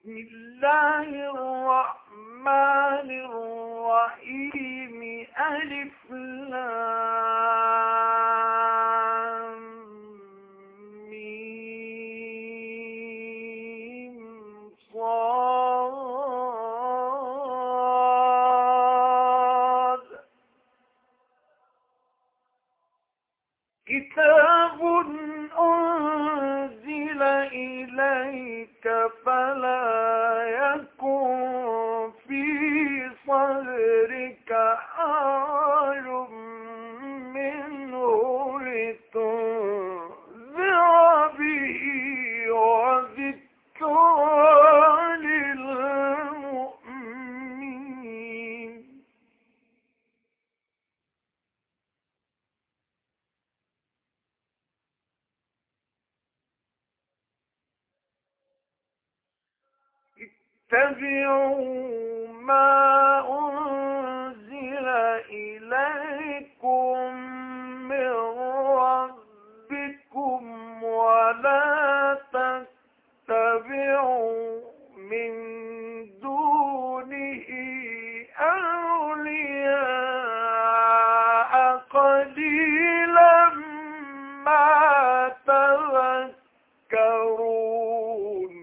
بسم الله الرحمن الرحيم. ألف لام ميم صاد. كتاب أنزل إليك فلا يكن في صدرك حرج منه لتنذر به وذكرى للمؤمنين. اتبعوا ما أنزل إليكم من ربكم ولا تتبعوا من دونه أولياء قليلا ما تذكرون.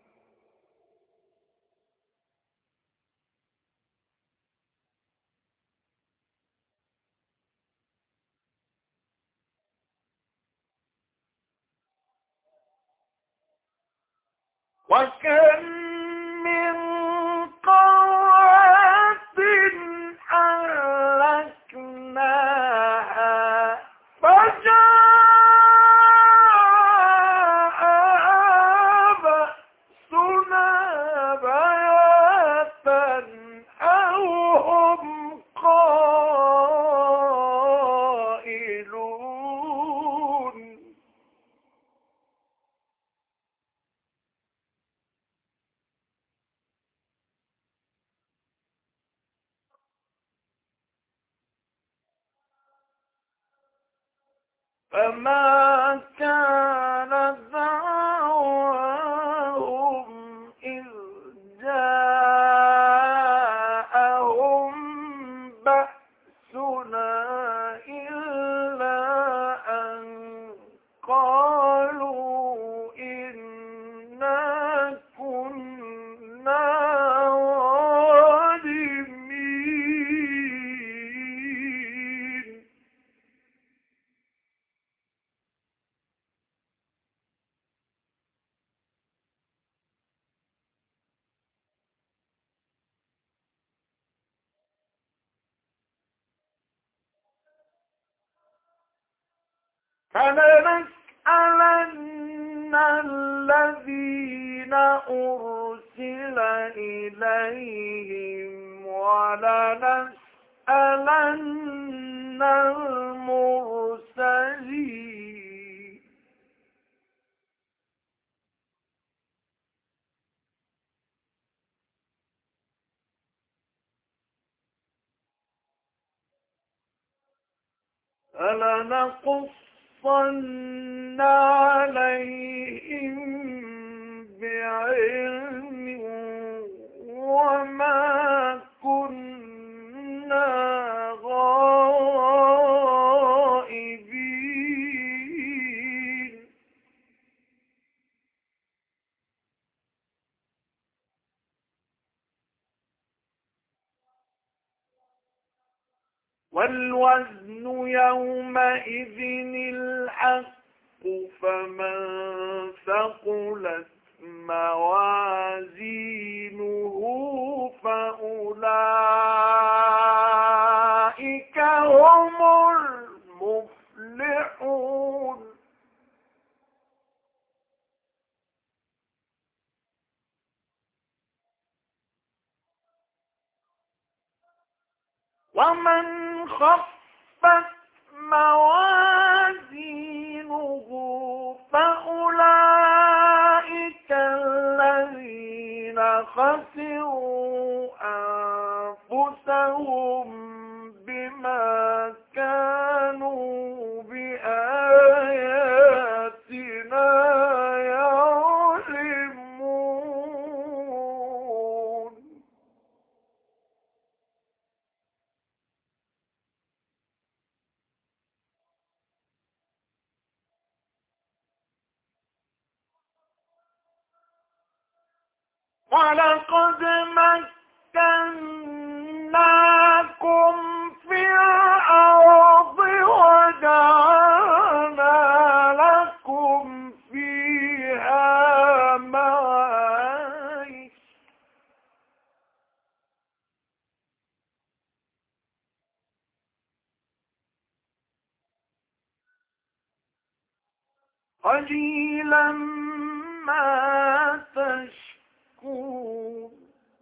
وكم من قرية أهلكناها فجاءها بأسنا بياتا أو هم قائلون. فما كان دعواهم إذ جاءهم بأسنا إلا أن قالوا إنا كنا ظالمين. فلنسألن الذين أرسل إليهم ولنسألن المرسلين. فلنقصن عليهم بعلم وما كنا غائبين. والوزن يومئذ الحق فمن ثقلت موازينه فأولئك هم المفلحون. ومن خفت موازينه فأولئك الذين خسروا أنفسهم بما كانوا بآياتنا يظلمون. ولقد مكناكم في الأرض وجعلنا لكم فيها معايش قليلا ما تشكرون.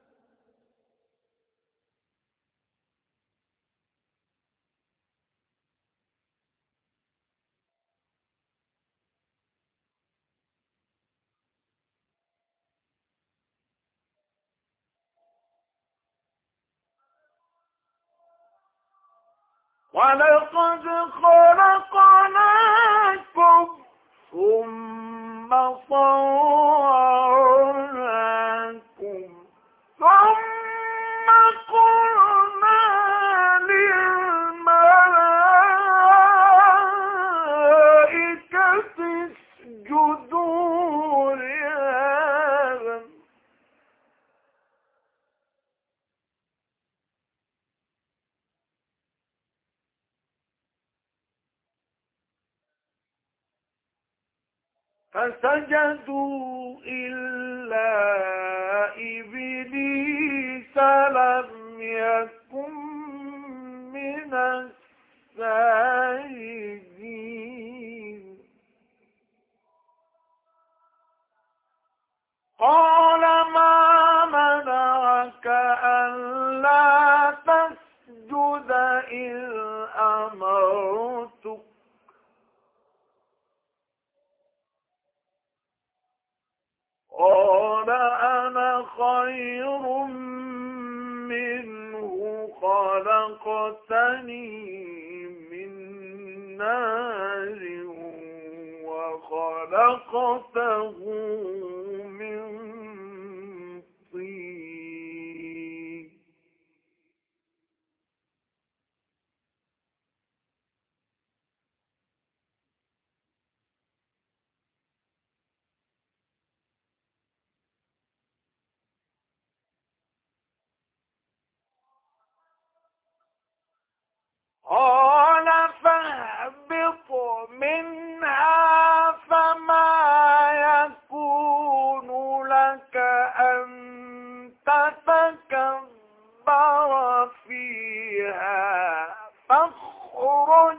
ولقد خلقناكم ثم صورناكم ثم قلنا للملائكة اسجدوا لآدم فسجدوا إلا إبليس لم يكن من الساجدين. قال ما منعك ألا تسجد إذ أمرتك قال أنا خير منه خلقتني من نار وخلقته من طين. قال فاهبط منها فما يكون لك أن تتكبر فيها فاخرج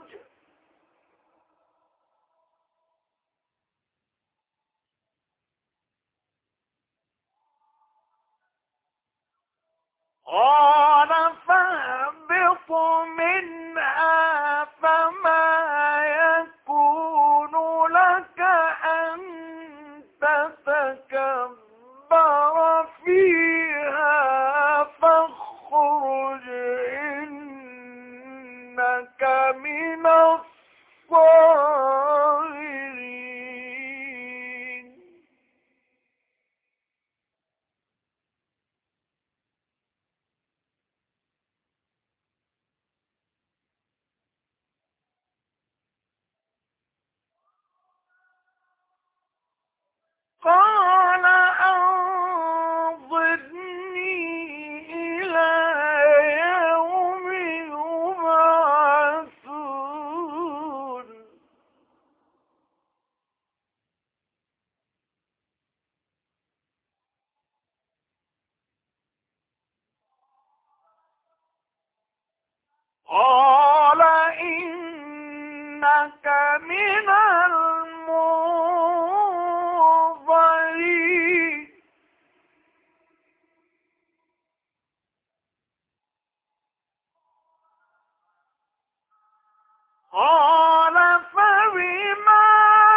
قال فاهبط منها فما يكون لك أن تتكبر فيها فاخرج إنك من الصاغرين. قال أنظرني إلى يوم يبعثون. قال إنك من المنظرين. قال فبما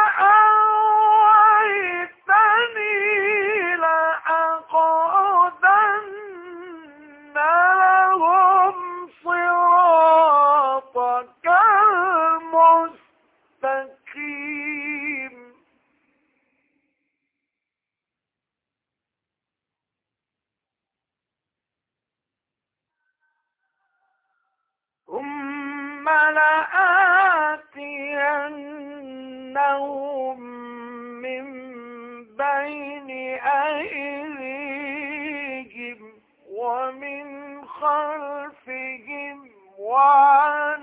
أغويتني لأقعدن لهم صراطك المستقيم. ثم لآتينهم من بين أيديهم وعن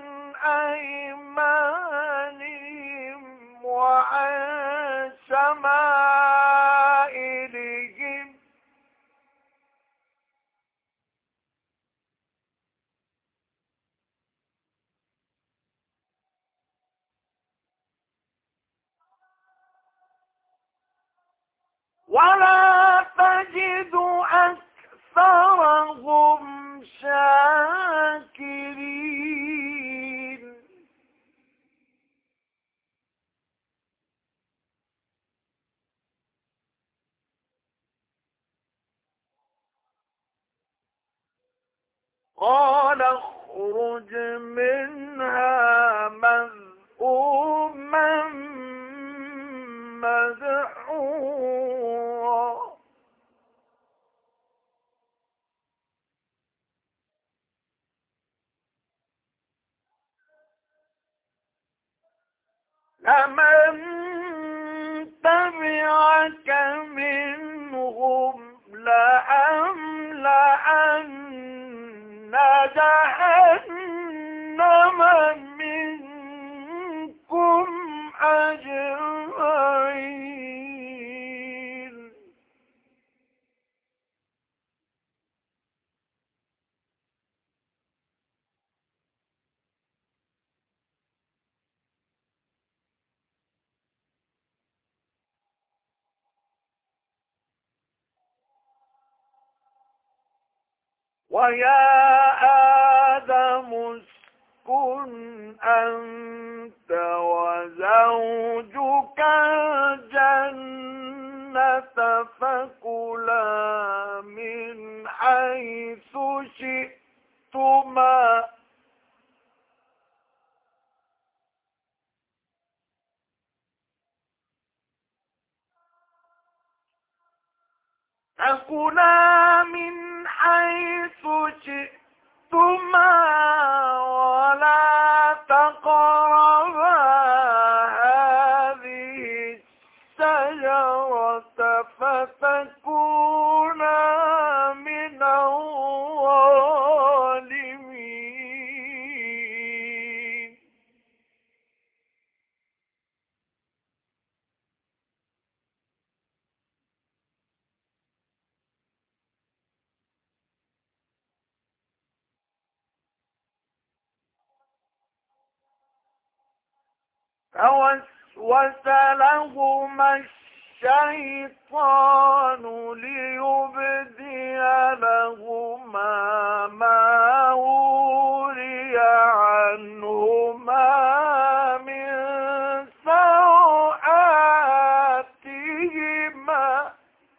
أيمانهم وعن شمائلهم ولا تجد أكثرهم شاكرين قال اخرج منها مذءوما مدحورا لمن تبعك منهم لأملأن جهنم منكم أجمعين ويا آدم اسكن أنت وزوجك الجنة فكلا من حيث شئتما ولا تقربا هذه الشجرة فتكونا من الظالمين فوسوس لهما الشيطان ليبدي لهما ما وري عنهما من سوآتهما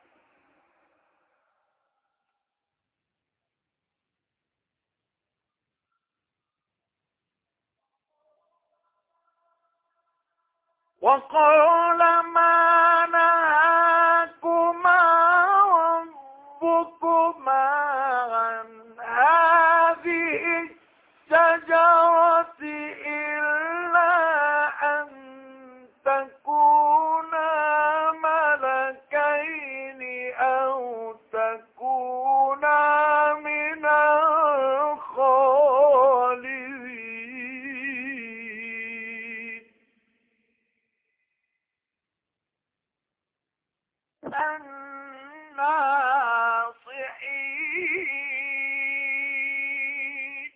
وقال ما نهاكما ربكما عن هذه الشجرة إلا أن تكونا ملكين أو تكونا من الخالدين الناصحين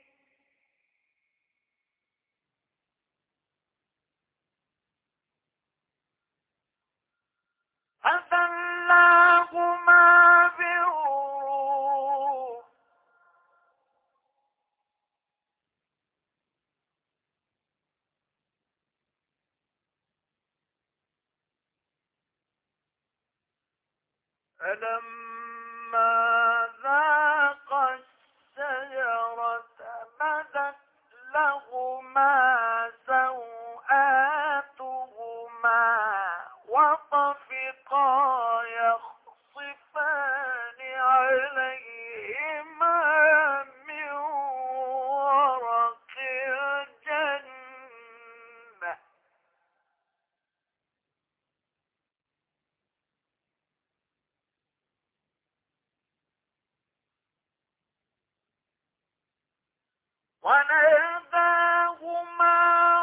فدلاهما بغرور فلما ذاقا الشجرة بدت لهما سوآتهما وطفقا يخصفان عليهما من ورق الجنة وناداهما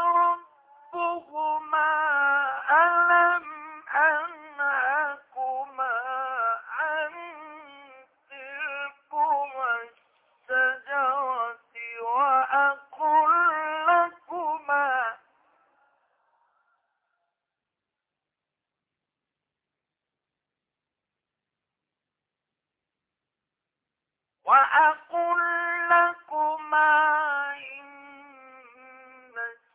ربهما ألم أنهكما عن تلكما الشجرة وأقل لكما إن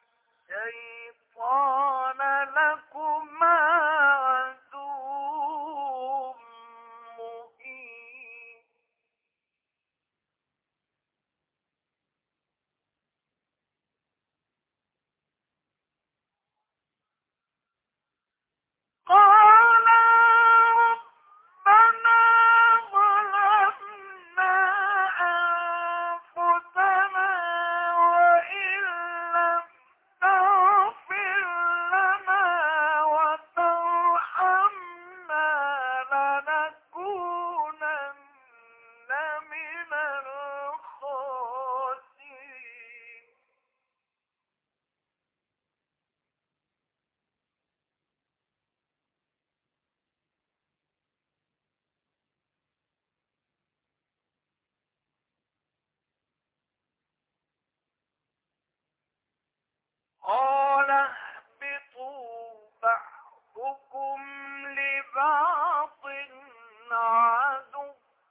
الشيطان لكما عدو مبين قالا ربنا ظلمنا أنفسنا وإن لم تغفر لنا وترحمنا لنكونن من الخاسرين قال اهبطوا بعضكم لبعض عدو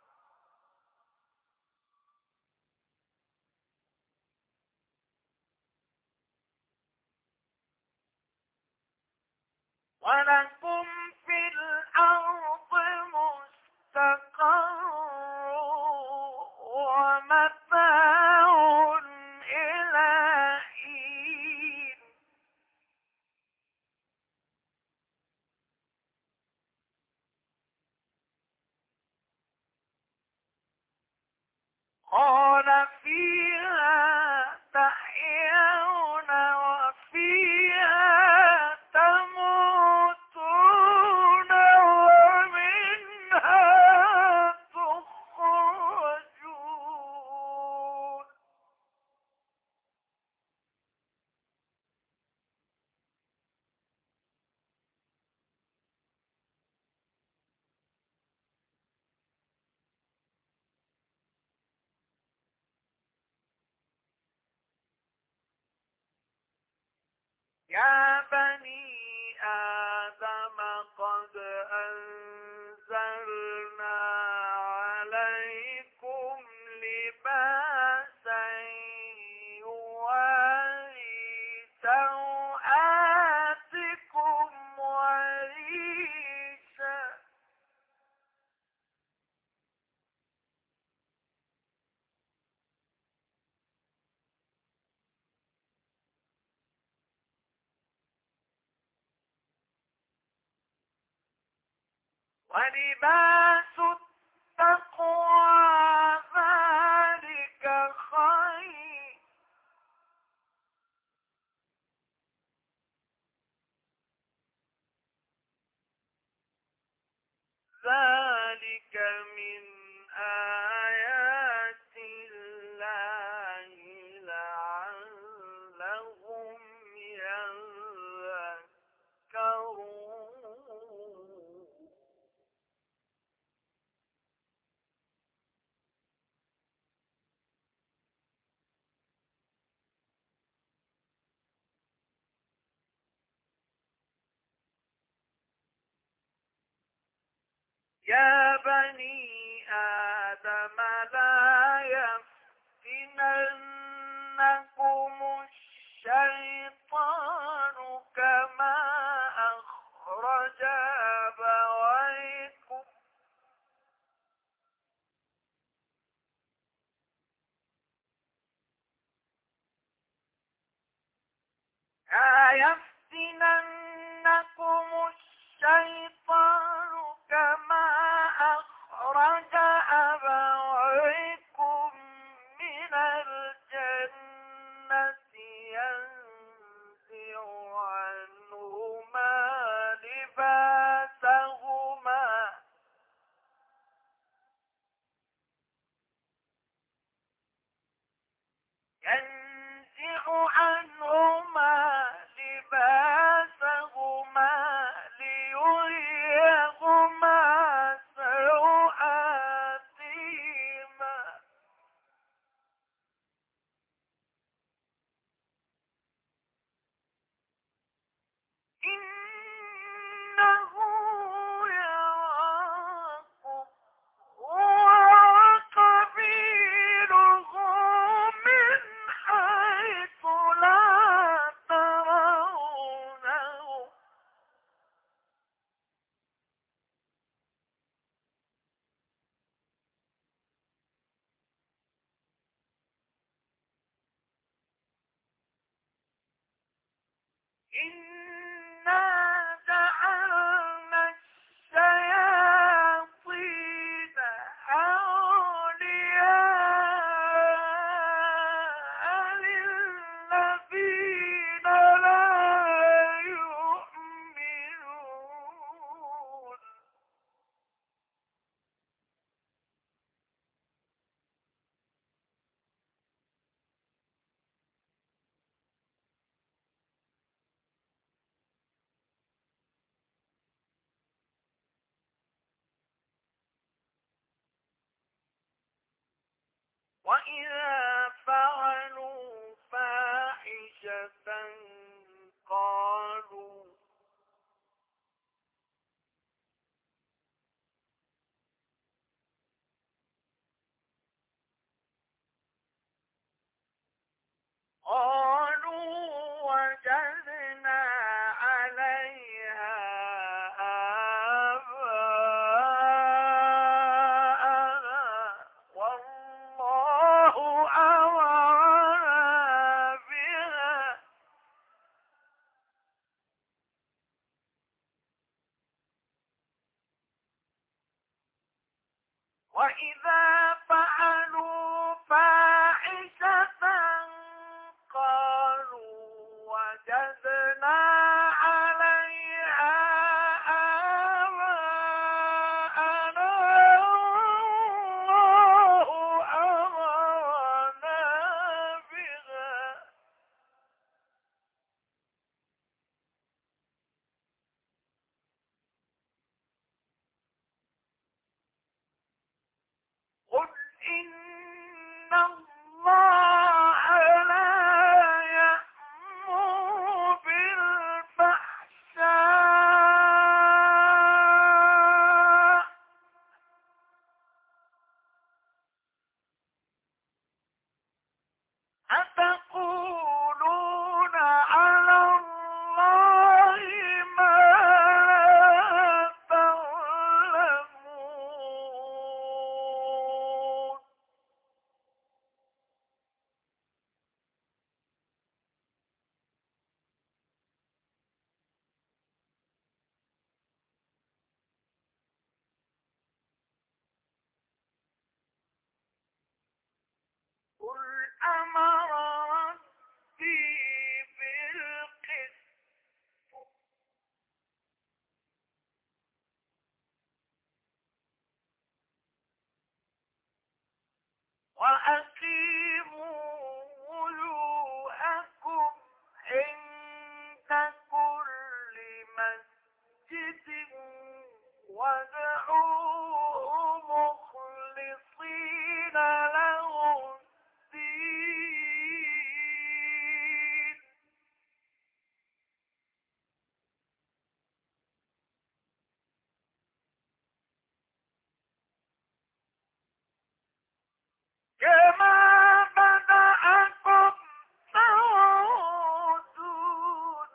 ولكم في الأرض مستقر ومتاع إلى حين قال فيها تحيون وفيها تموتون ومنها تخرجون يا بني آدم قد أنزلنا عليكم لباسا يواري سوآتكم وريشا ولباس التقوى ذلك خير ذلك من آيات الله لعلهم يذكرون يا بني آدم لا يفتننكم الشيطان كما أخرج أبويكم لا يفتننكم الشيطان كما أخرج أبويكم من الجنة ينزع عنهما لباسهما ينزع إنا جعلنا الشياطين أولياء للذين لا يؤمنون وإذا فعلوا فاحشة قالوا وجدنا عليها آباءنا والله أمرنا بها وإذا فعلوا فاحشة قالوا وجدنا عليها آباءنا والله أمرنا بها قل إن الله لا يأمر بالفحشاء أتقولون على الله ما لا تعلمون قل أمر ربي بالقسط وأقيموا وجوهكم عند كل مسجد وادعوه مخلصين له الدين كما بدأكم تعودون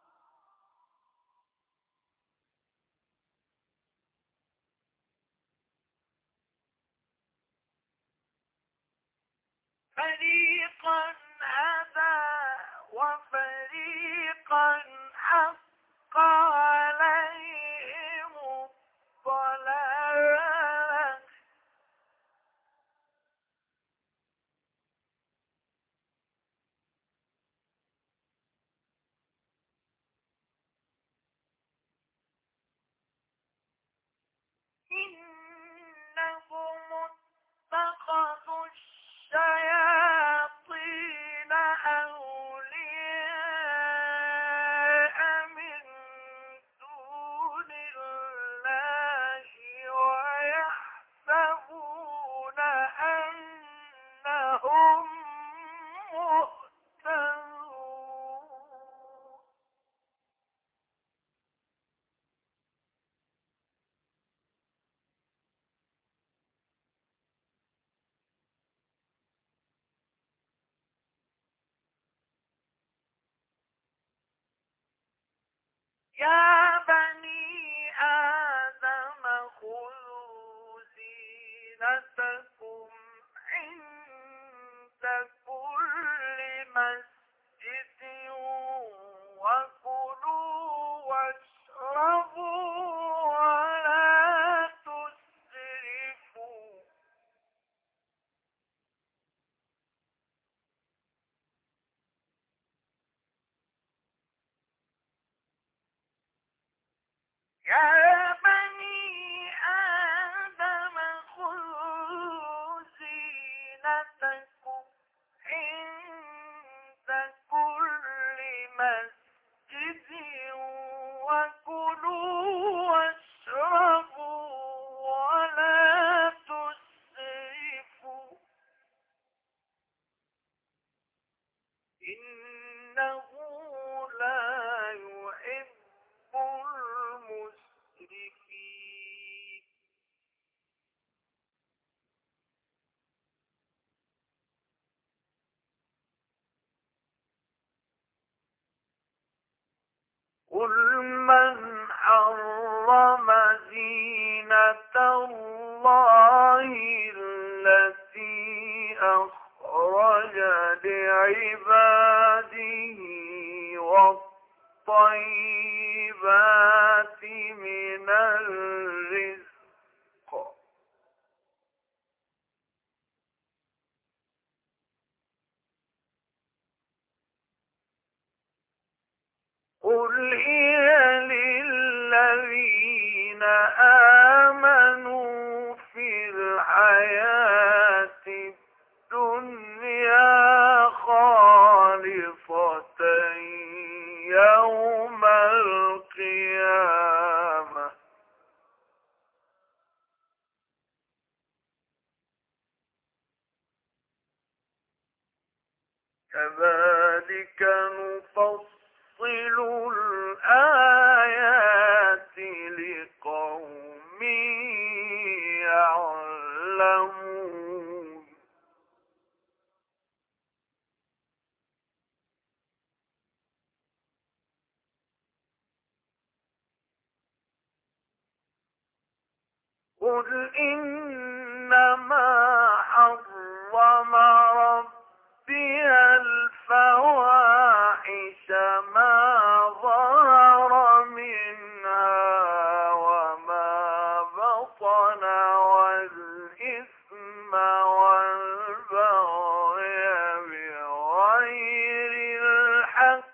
فريقا هدى وفريقا حق عليهم الضلالة إنهم اتخذوا الشياطين أولياء من دون الله ويحسبون أنهم مهتدون يا بني آدم خذوا زينتكم عند كل مسجد وكلوا قل من حرم زينة الله التي أخرج لعباده والطيبات من الرزق قل هي للذين آمنوا في الحياة الدنيا خالصة يوم القيامة كذلك نفصل الآيات لقوم يعلمون قل إنما حرم ربي الفواحش ما ظهر منها وما بطن والإثم والبغي بغير الحق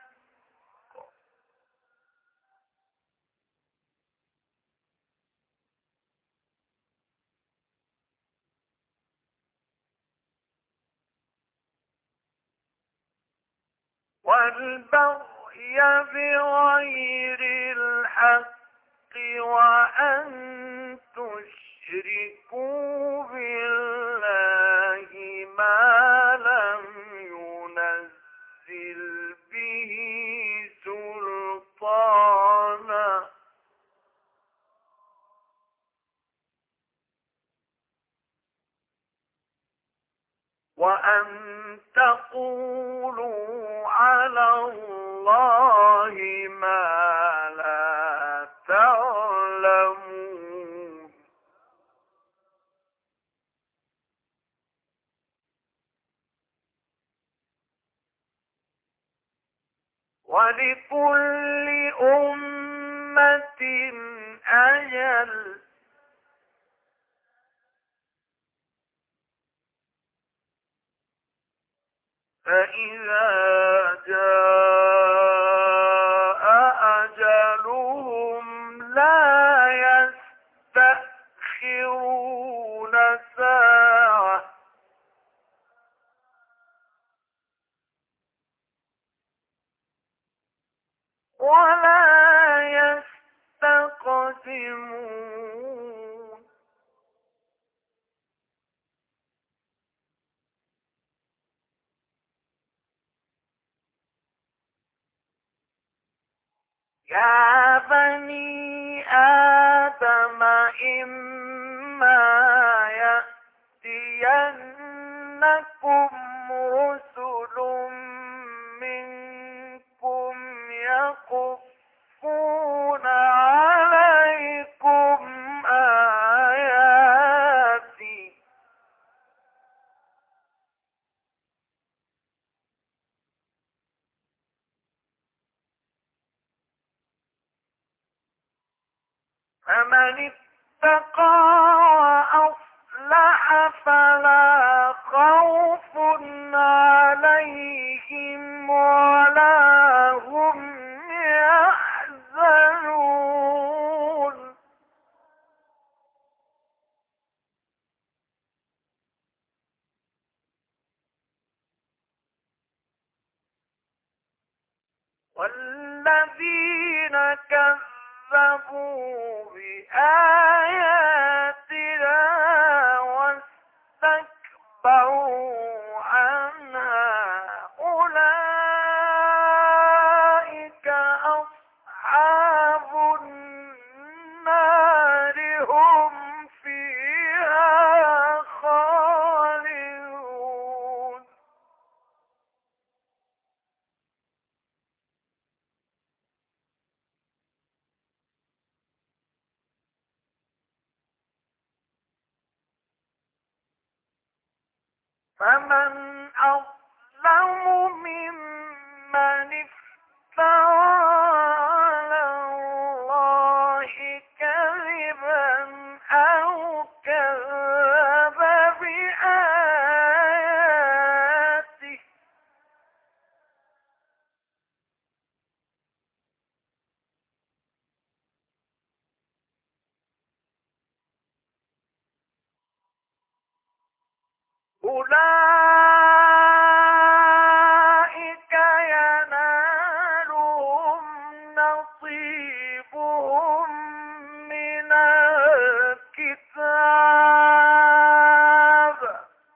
والبغي بغير الحق وأن تشركوا بالله ما لم ينزل به سلطانا وأن تقولوا على الله ما لا تعلمون ولكل أمة أجل فإذا جاء أجلهم لا يستأخرون ساعة ولا يستقدمون يا بني آدم إما يأتينكم رسل منكم يقصون عليكم آياتي فمن اتقى وأصلح فلا خوف عليهم ولا هم يحزنون والذين كذبوا بآياتنا واستكبروا عنها أولئك أصحاب النار هم فيها خالدون فمن أظلم ممن افترى على الله كذبا أو كذب بآياته أولئك ينالهم نصيبهم من الكتاب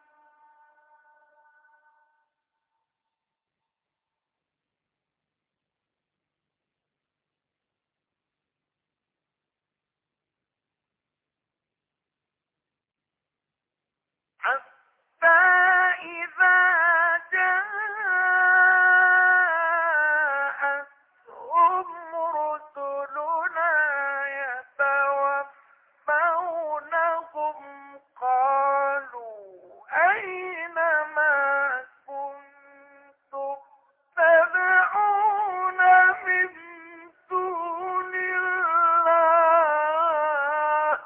حتى إذا جاءتهم رسلنا يتوفونهم قالوا أين ما كنتم تدعون من دون الله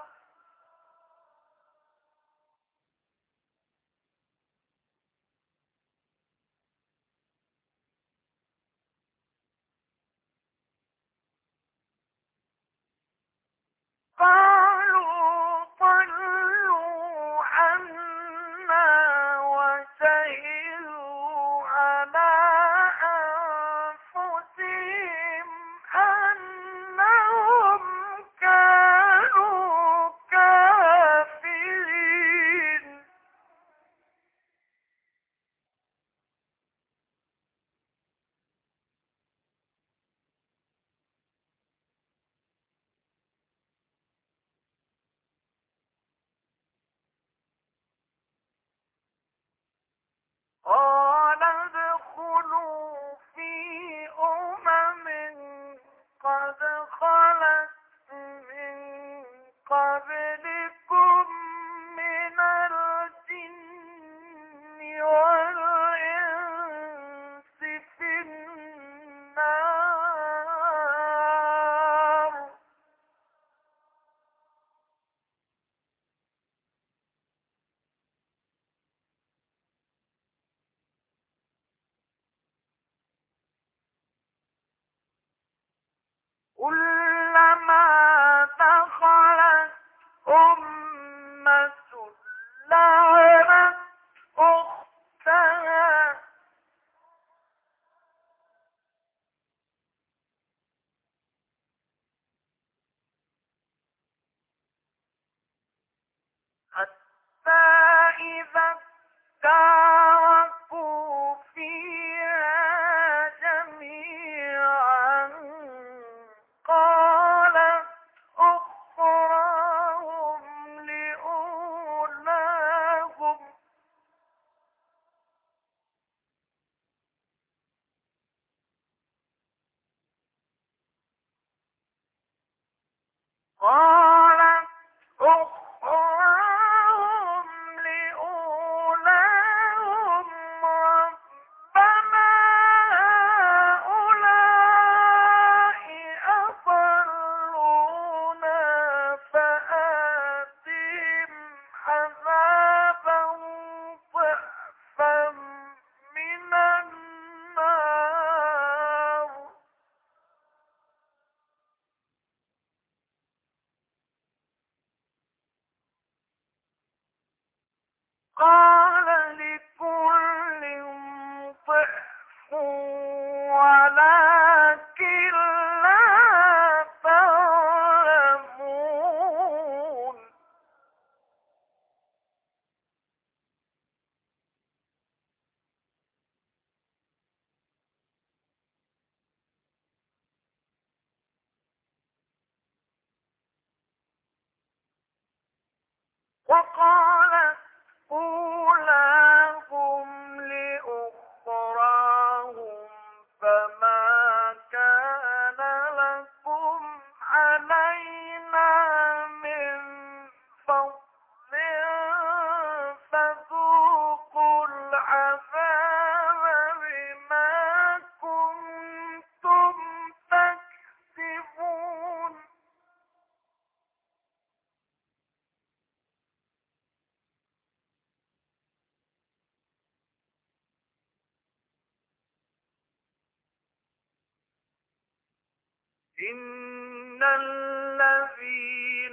إن الذين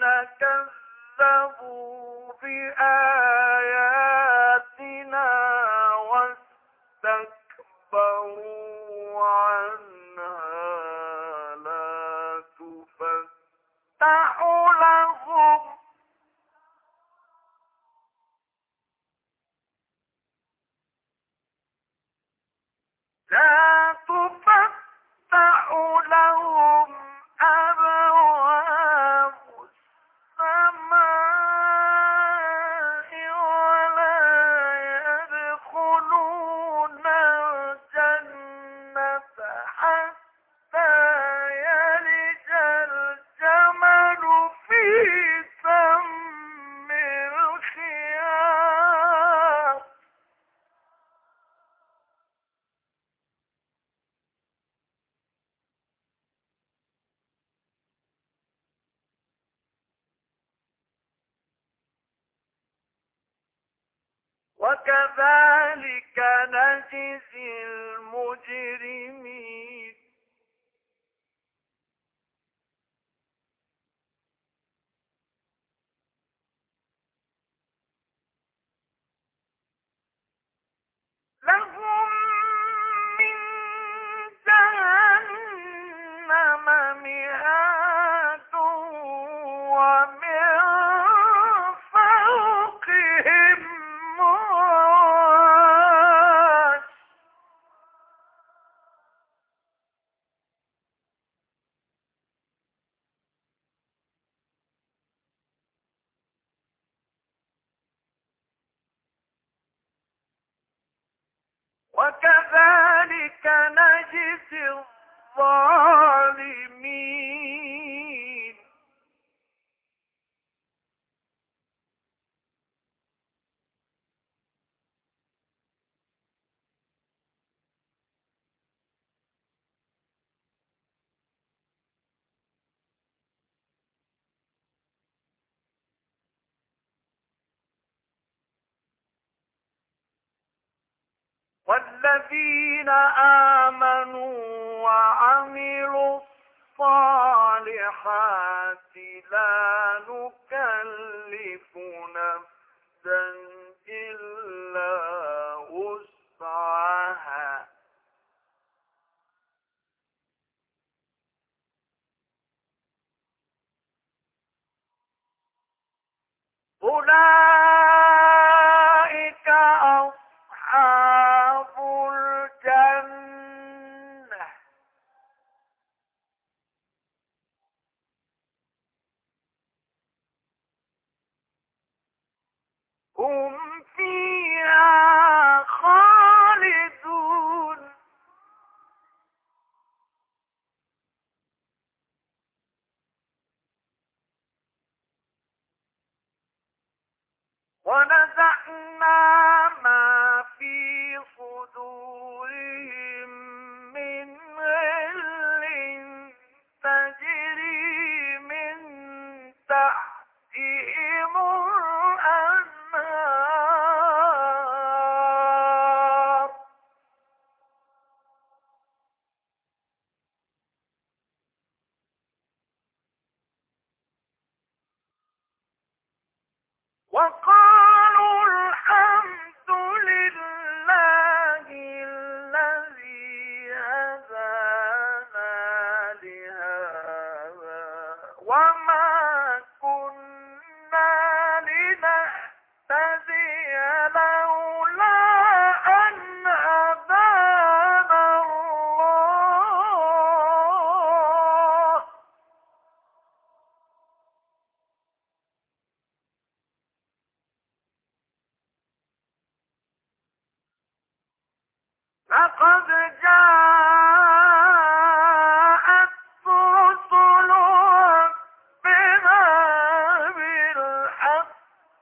كذبوا بآياتنا واستكبروا عنها لا تفتح لهم أبواب السماء ولا يدخلون الجنة حتى يلج الجمل في سم الخياط. وكذلك نجزي المجرمين. لهم من جهنم مهاد ومن فوقهم موج. وكذلك نجزي الظالمين. والذين آمنوا وعملوا الصالحات لا نكلف نفسا إلا وسعها أولئك أصحاب الجنة هم فيها خالدون. ونزعنا ما في صدورهم من غل تجري من تحتهم الأنهار وقالوا الحمد لله الذي هدانا لهذا وما كنا لنهتدي لولا أن هدانا الله. لقد جاءت رسل ربنا بالحق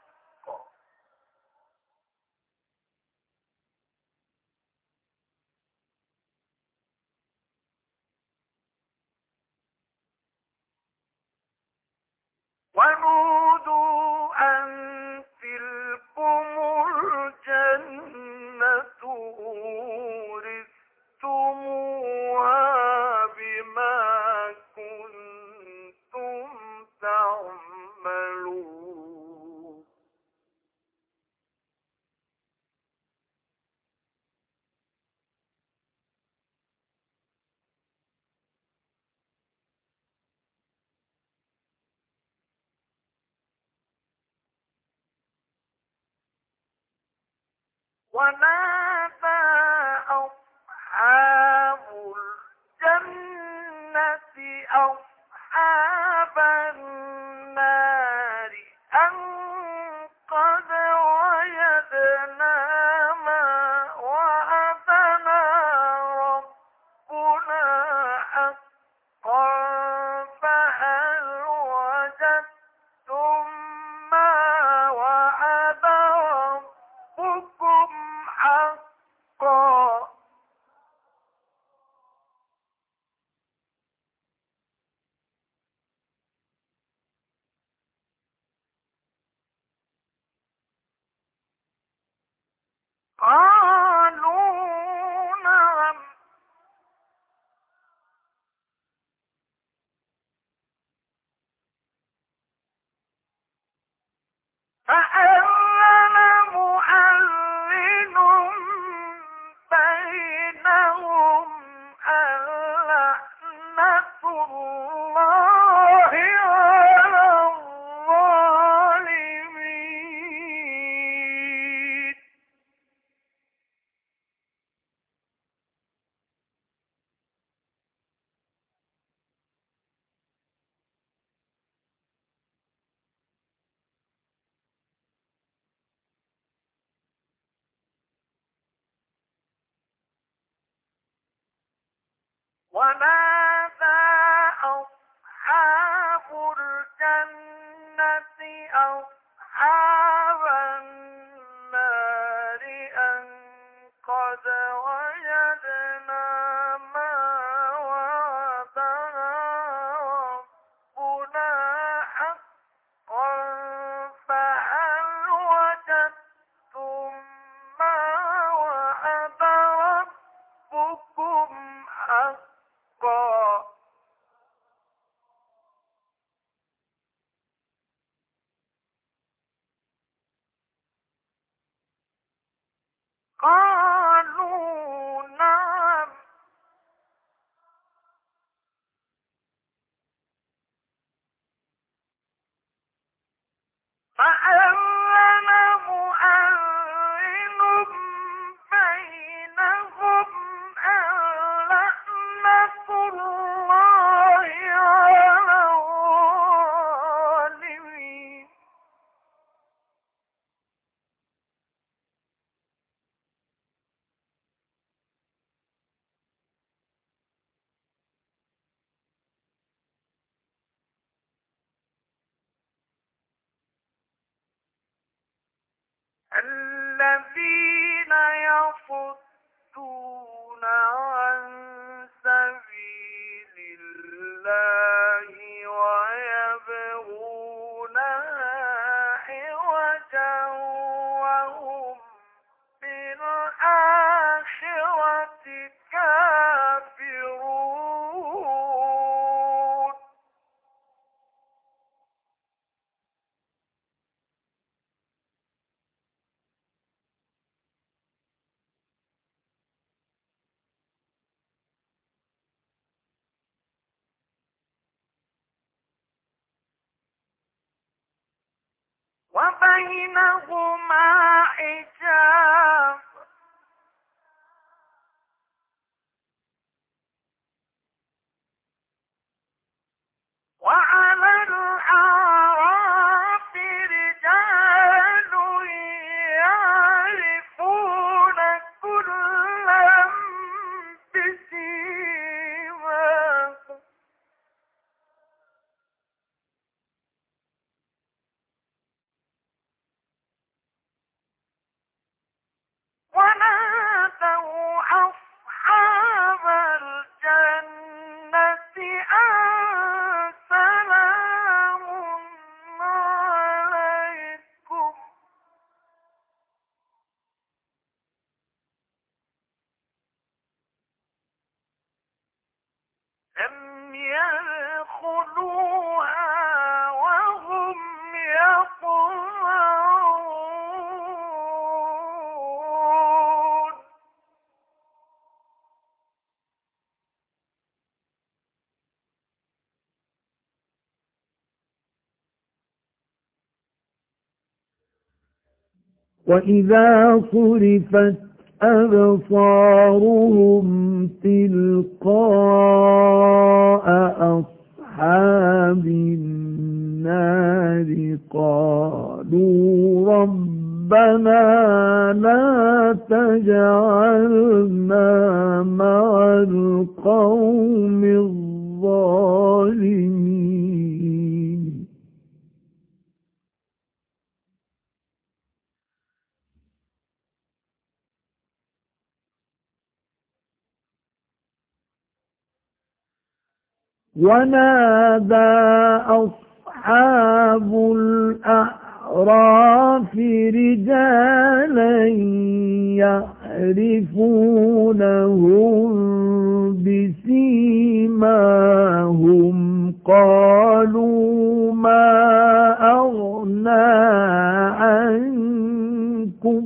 ونودوا أن تلكم الجنة أورثتموها ونادى أصحاب الجنة أصحاب النار أن قد وجدنا ما وعدنا ربنا حقا فهل وجدتم ما وعد ربكم حقا قالوا نعم فأذن مؤذن بينهم اللعنة الله على الظالمين ونادى أصحاب الجنة أصحاب النار أن قد وجدنا ما وعدنا ربنا حقا فهل وجدتم ما وعد ربكم حقا قالوا نعم فأذن مؤذن بينهم اللعنة الله على الظالمين الذين يصدون عن سبيل الله ويبغونها عوجا وهم بالآخرة كافرون وبينهما حجاب وعلى الأعراف رجال يعرفون كلا بسيماهم ونادوا أصحاب الجنة أن سلام عليكم لم يدخلوها وهم يطمعون وإذا صرفت أبصارهم تلقاء أصحاب النار قالوا ربنا لا تجعلنا مع القوم الظالمين. ونادى أصحاب الأعراف رجالا يعرفونهم بسيماهم قالوا ما أغنى عنكم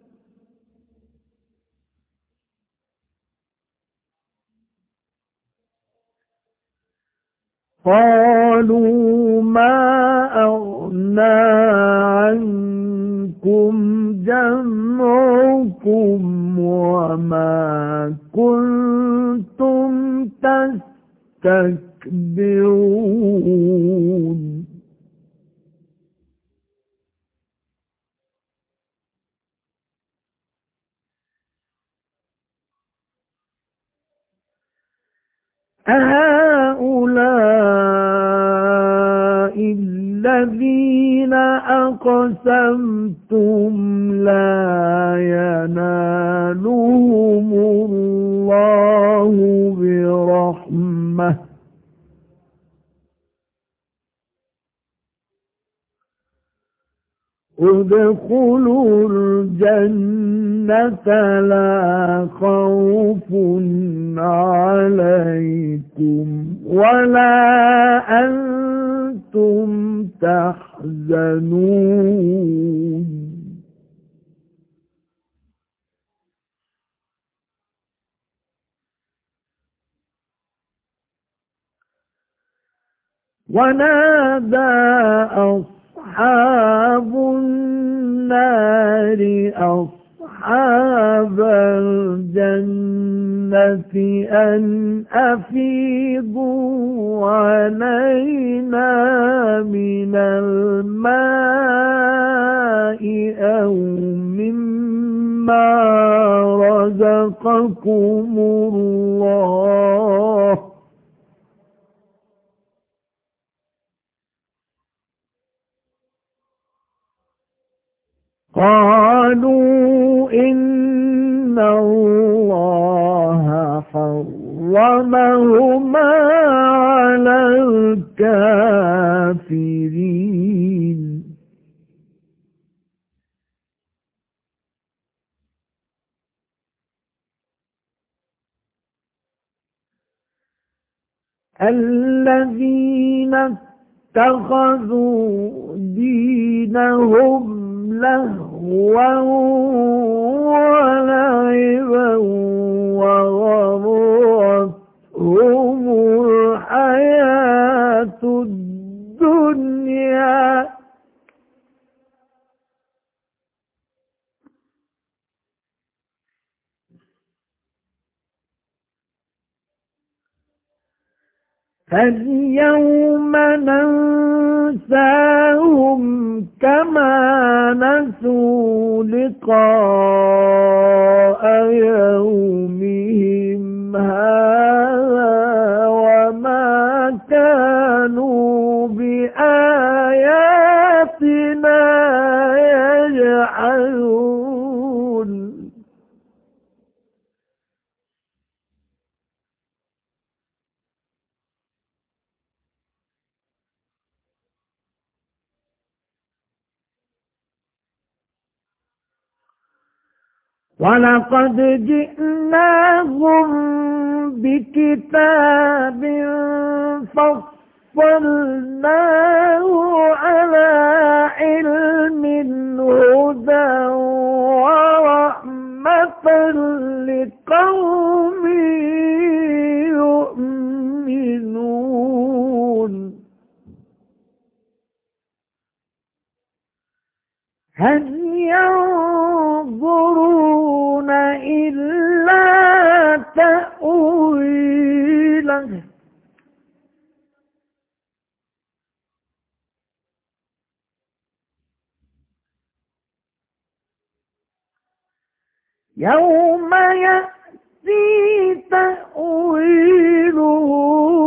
جمعكم وما كنتم تستكبرون. أهؤلاء الذين أقسمتم لا ينالهم الله برحمة ادخلوا الجنة لا خوف عليكم ولا أنتم تحزنون. ونادى أصحاب النار أصحاب الجنة أن أفيضوا علينا من الماء أو مما رزقكم الله قالوا إن الله حرمهما على الكافرين. الذين اتخذوا دينهم لهوا ولعبا وغرتهم الحياة الدنيا فاليوم ننساهم كما نسوا لقاء يومهم هذا وما كانوا بآياتنا يجحدون. ولقد جئناهم بكتاب فصلناه على علم هدى ورحمة لقوم يؤمنون. هل ينظرون إلا تأويله يوم يأتي تأويله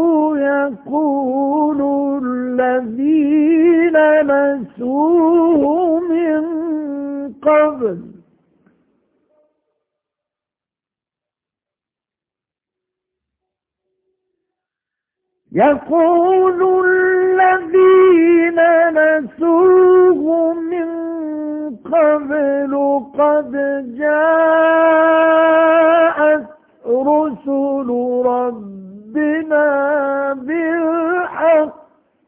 يقول الذين نسوه من قبل يقول الذين نسوه من قبل قد جاءت رسل ربنا بالحق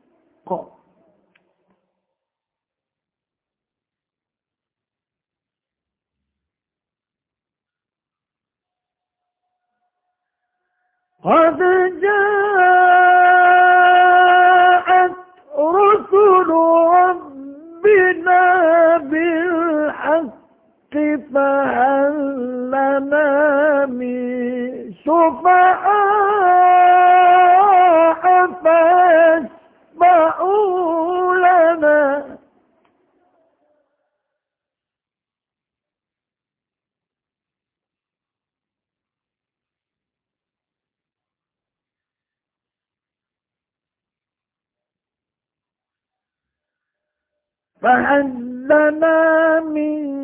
قد جاءت رسل ربنا بالحق فهل لنا من شفعاء فيشفعوا لنا فهل لنا من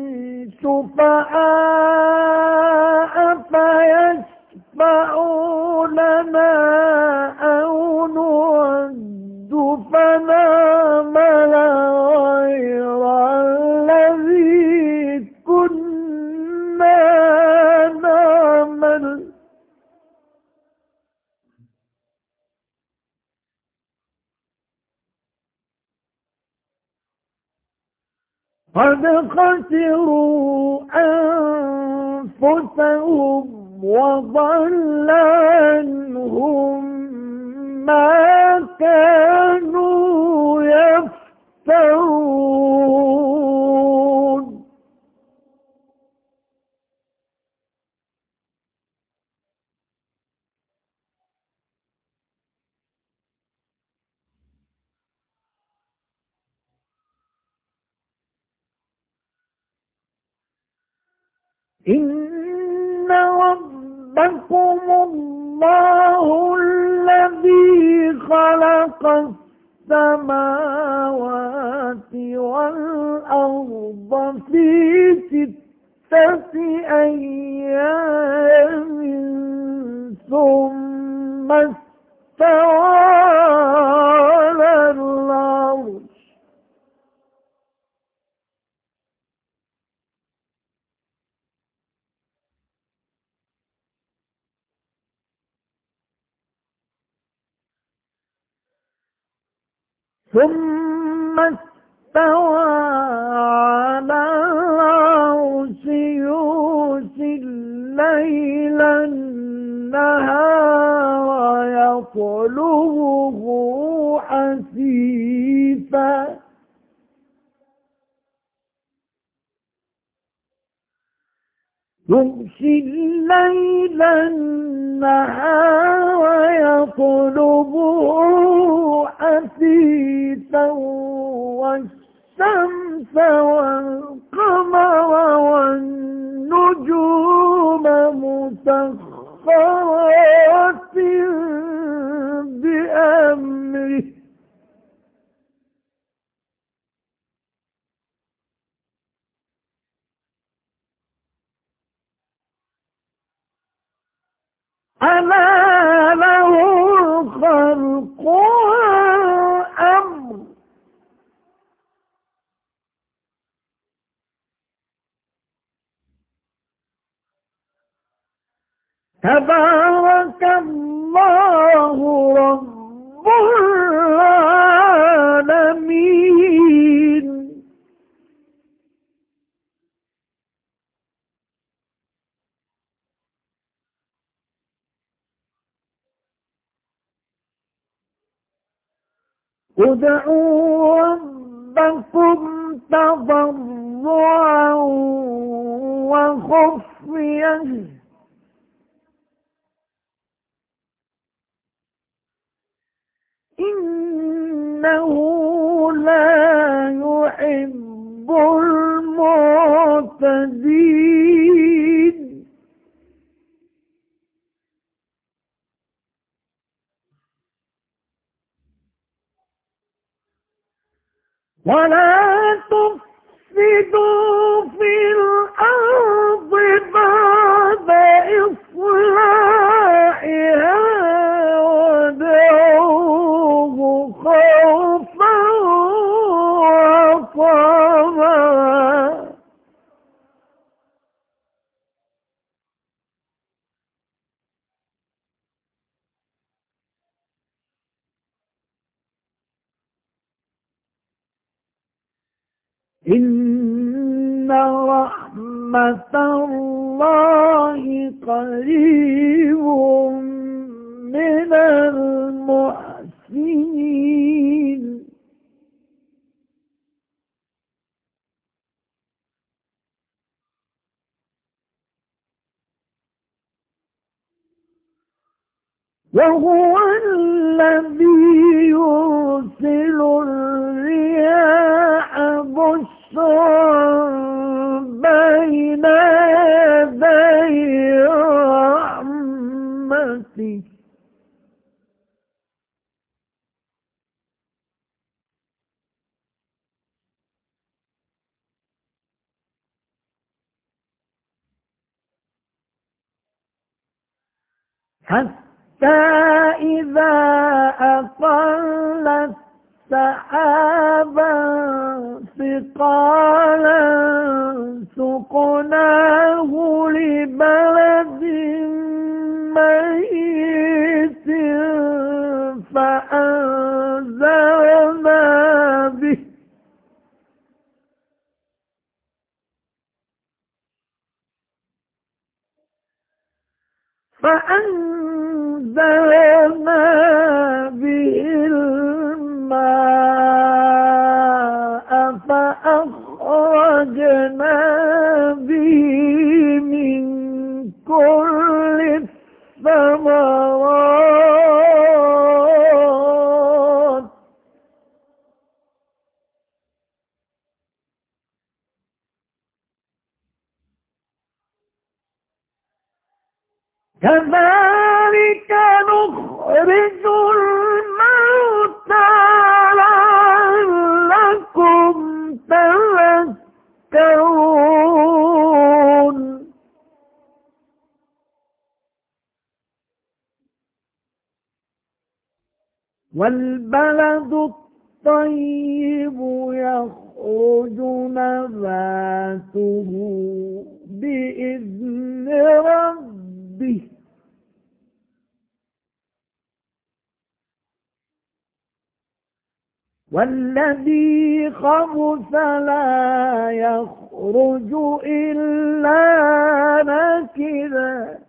شفعاء فيشفعوا لنا أو نرد فنعمل غير الذي كنا نعمل قد خسروا أنفسهم وضل عنهم ما كانوا يفترون إن ربكم الله الذي خلق السماوات والأرض في 6 أيام ثم استوى على العرش ثم استوى على العرش يغشي الليل النهار يطلبه حثيثا يغشي الليل النهار يطلبه حثيثا والشمس والقمر والنجوم مسخرات بأمره ألا له الخلق والأمر تبارك الله رب العالمين ادعوا ربكم تضرعا وخفية إنه لا يحب المعتدين ولا تفسدوا في الأرض بعد إصلاحها ودعوه خوفا وطمعا إن رحمة الله قريب من المحسنين وهو الذي يرسل الرياح بشرا بين يدي رحمته حتى إذا أقلت سحابا ثقالا سقناه لبلد ميت فأنزلنا به الماء فأخرجنا به من كل الثمرات كذلك نخرج الموتى لعلكم تذكرون والبلد الطيب يخرج نباته بإذن ربه والذي خبث لا يخرج إلا نكدا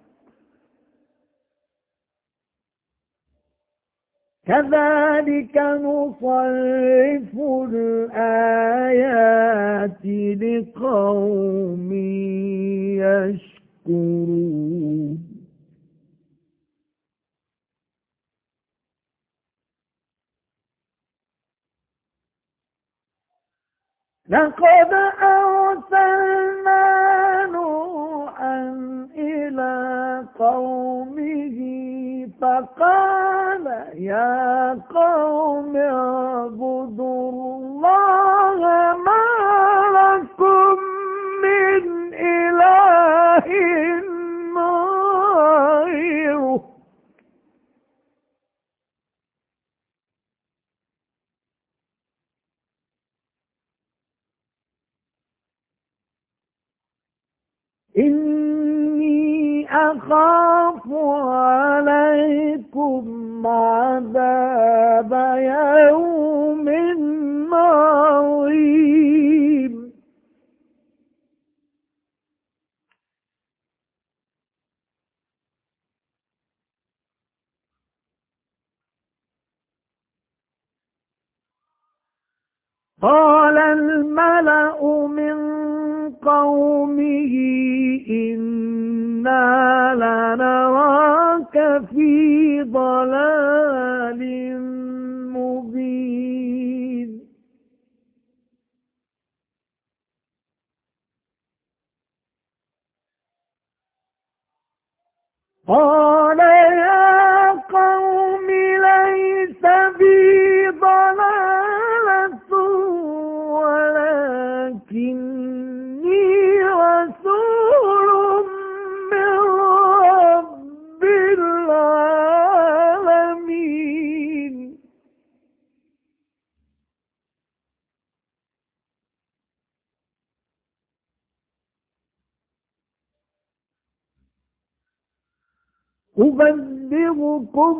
كذلك نصرف الآيات لقوم يشكرون لقد أرسلنا نوحا إلى قومه فقال يا قوم اعبدوا الله ما لكم من إله غيره إني أخاف عليكم عذاب يوم عظيم قال الملأ من قومه إنا لنراك في ضلال مبين قال يا قوم ليس بي ضلالة ولكني رسول من رب العالمين أبلغكم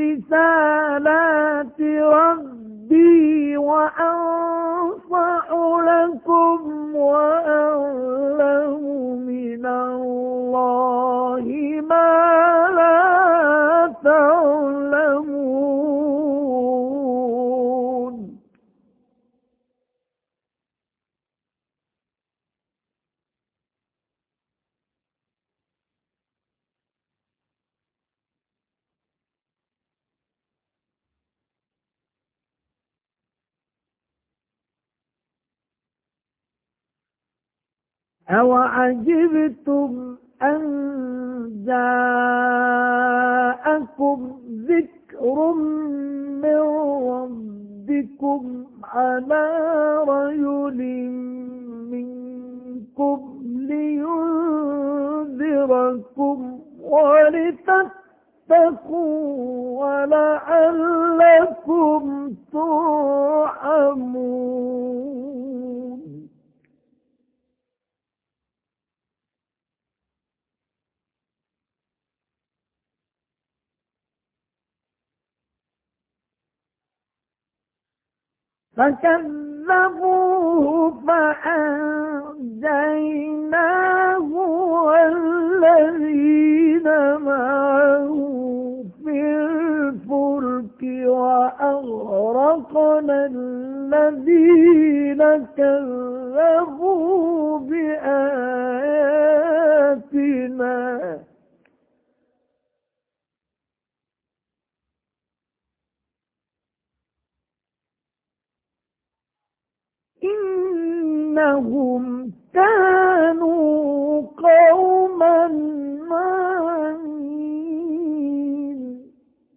رسالات ربي وأنصح لكم وأعلم من الله ما لا تعلمون أوعجبتم أن جاءكم ذكر من ربكم على رجل منكم لينذركم ولتتقوا ولعلكم ترحمون فكذبوه فأنجيناه والذين معه في الفلك وأغرقنا الذين كذبوا بآياتنا إنهم كانوا قوما عمين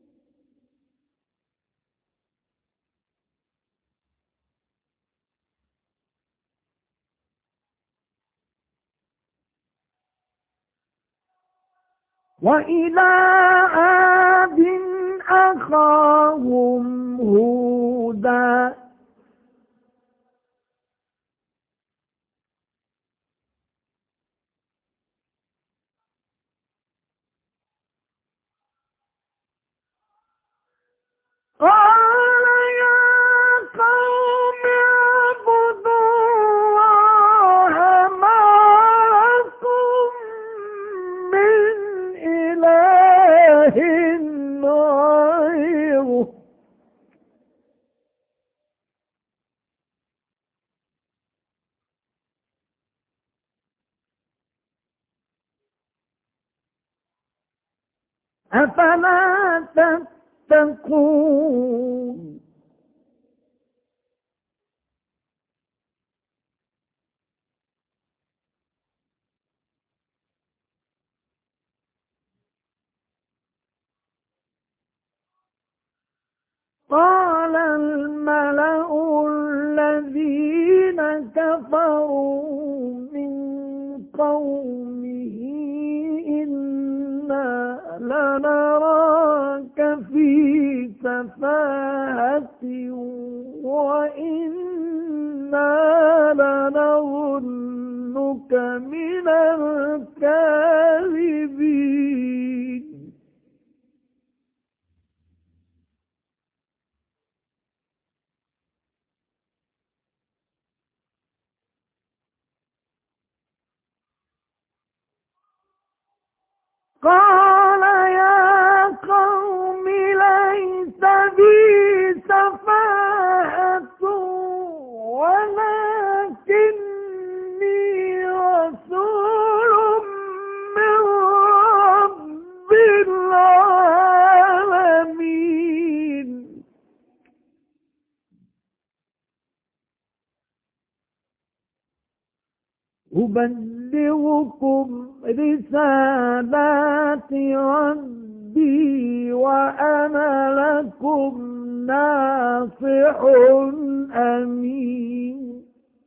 وإلى عاد أخاهم هودا قال يا قوم اعبدوا الله ما لكم من إله غيره أفلا تتقون قال الملأ الذين كفروا من قومه إنا لنراك في سفاهة وإنا لنظنك من الكاذبين قال يا قوم ليس بي سفاهة ولكني أبلغكم رسالات ربي وأنا لكم ناصح أمين.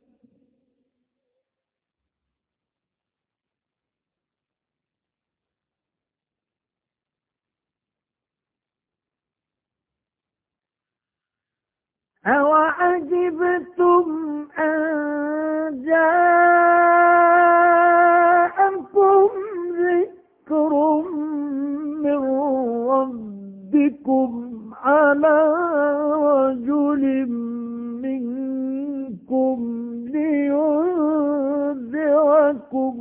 أوعجبتم أن جاءكم ذكر من ربكم على رجل منكم لينذركم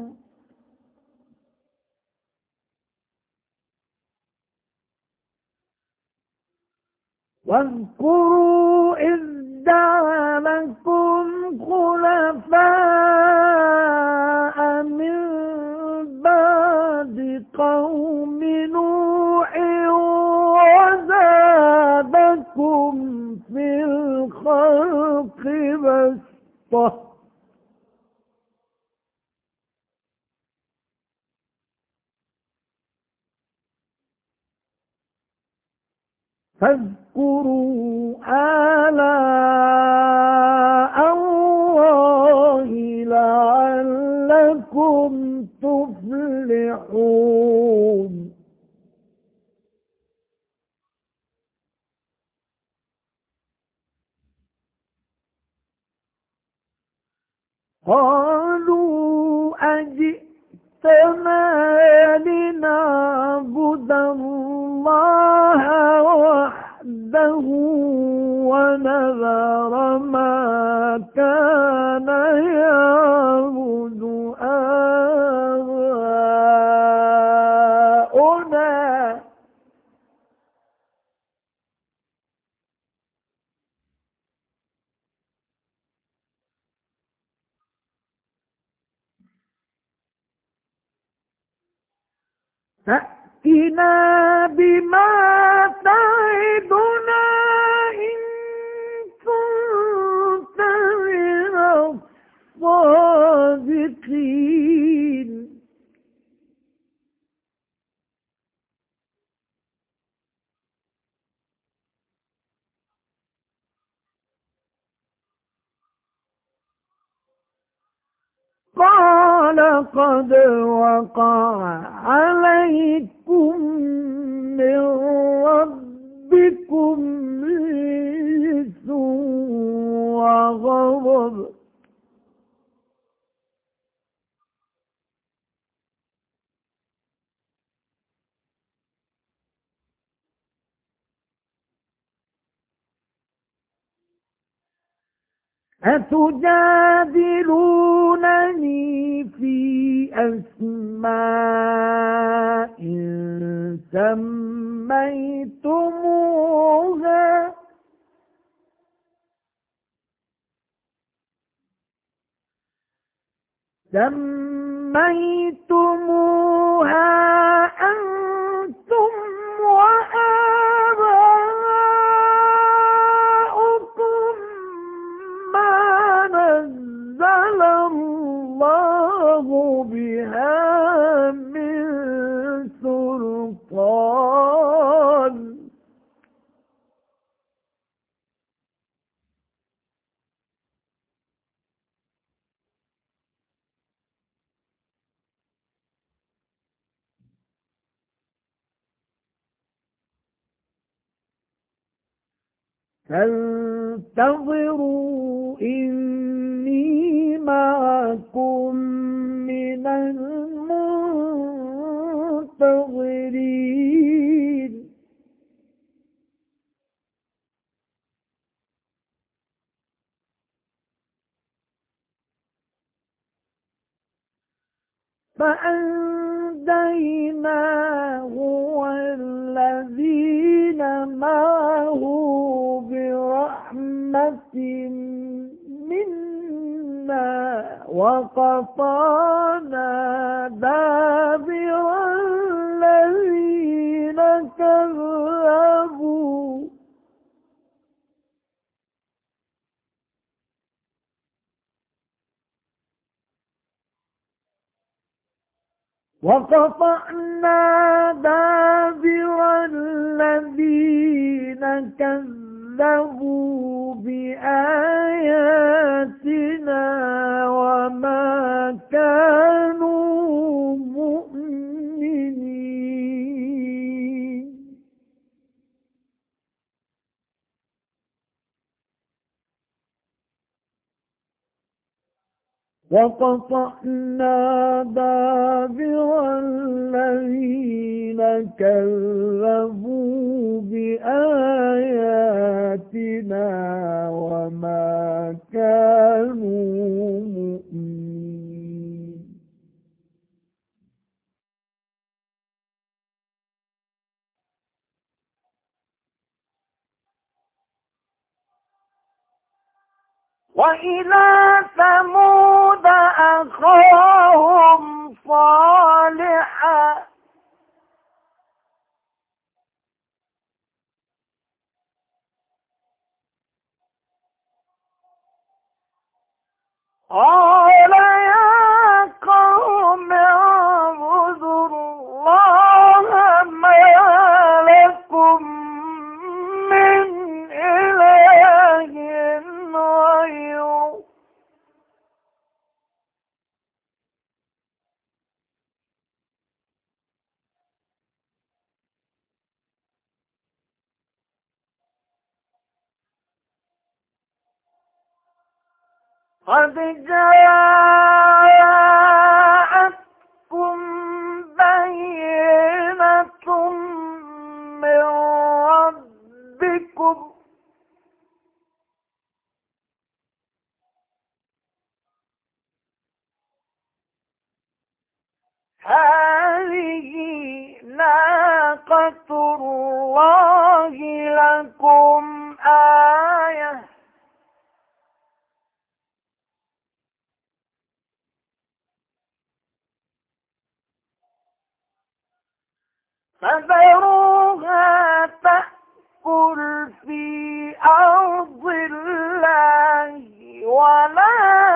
واذكروا إذ جعلكم خلفاء من بعد قوم نوح وزادكم في الخلق بسطة فاذكروا آلاء الله لعلكم تفلحون. قالوا أجئتنا لنعبد الله وحده ونذر ما كان يعبد آباؤنا فأتنا بما تعدنا إن كنت من الصادقين. قال قد وقع عليكم من ربكم رجس وغضب أتجادلونني في أسماء سميتموها أنتم وآباؤكم ما نزل الله بها من سلطان فانتظروا إني معكم من المنتظرين. فأنجيناه والذين معه برحمة منا وقطعنا دابر الذين كذبوا وقطعنا دابر الذين كذبوا بآياتنا وما كانوا مؤمنين. وقطعنا دابر الذين كذبوا بآياتنا وما كانوا مؤمنين. وإلى ثمود أخاهم صالحا قال يا قوم اعبدوا الله ما لكم من إله غيره قد جاءتكم بينة من ربكم هذه ناقة الله لكم آية فذروها تأكل في أرض الله ولا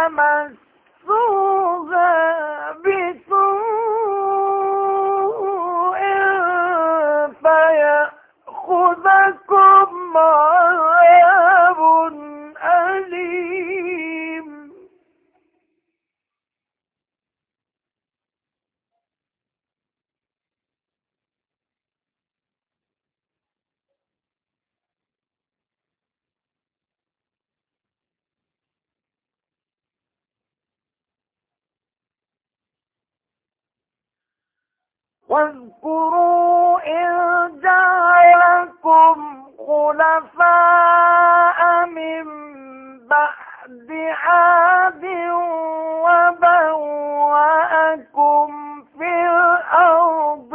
تمسوها بسوء فيأخذكم عذاب أليم. واذكروا إذ جعلكم خلفاء من بعد عاد وبوأكم في الأرض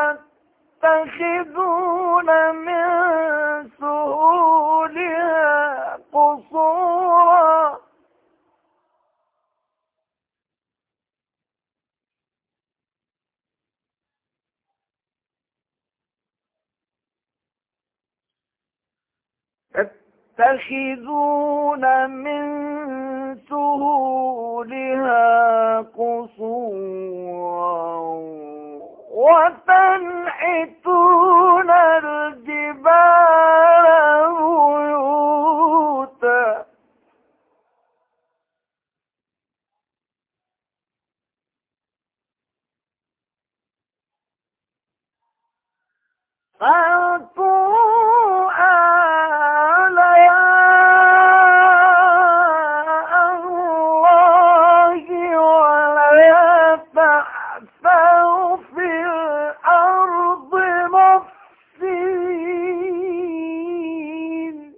تتخذون من سهولها قصورا تتخذون من سهولها قصورا وتنحتون الجبال بيوتا فأتوا آلاء الله ولا تعثوا في الأرض مفسدين.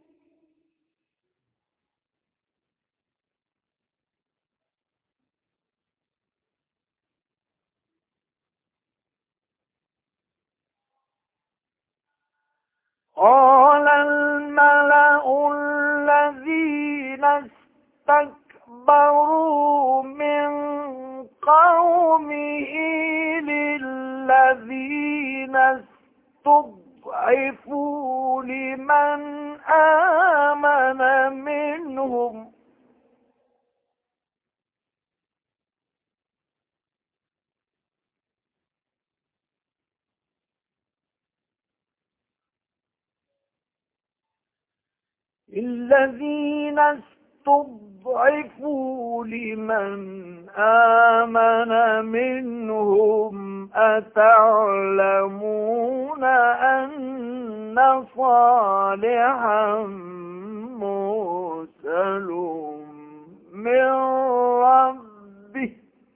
قال الملأ الذين استكبروا من قومه للذين استضعفوا لمن آمن منهم الذين استضعفوا لمن آمن منهم أتعلمون أن صالحا مرسل من ربه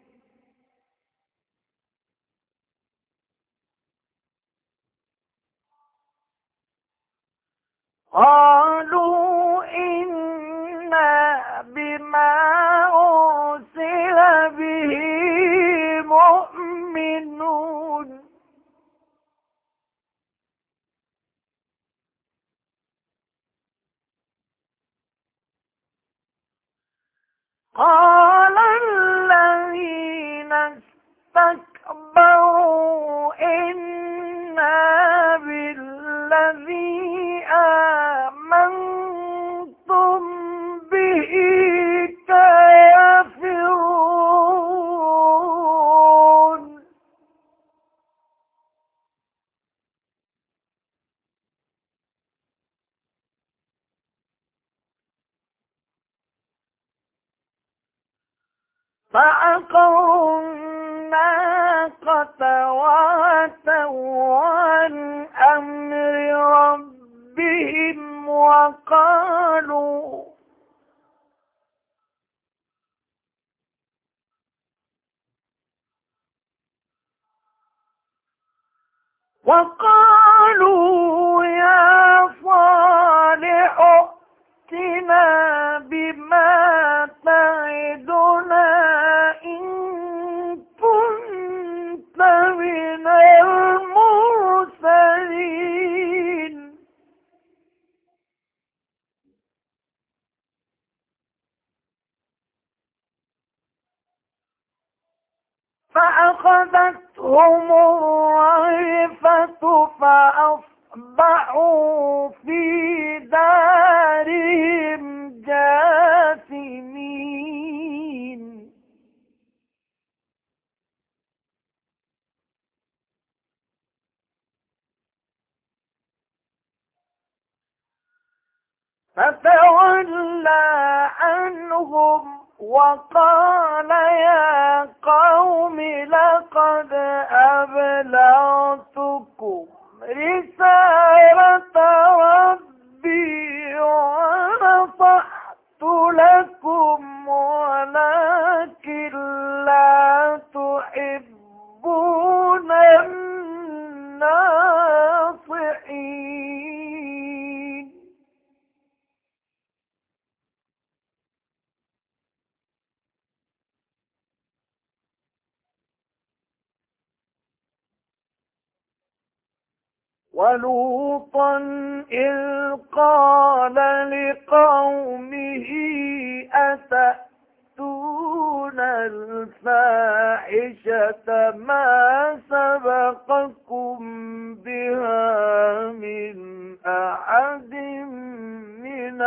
قالوا إنا بما أرسل به مؤمنون قال الذين استكبروا إنا بالذي آمنتم به كافرون فعقروا الناقة وعتوا عن أمر ربهم وقالوا يا صالح ائتنا بما تعدنا إن كنت من المرسلين فأخذتهم الرجفة فأصبحوا في دارهم جاثمين فتولى عنهم وقال يا قوم لقد أبلغتكم رسالة ربي ونصحت لكم ولكن لا تحبون الناصحين ولوطا إذ قال لقومه أتأتون الفاحشة ما سبقكم بها من أحد من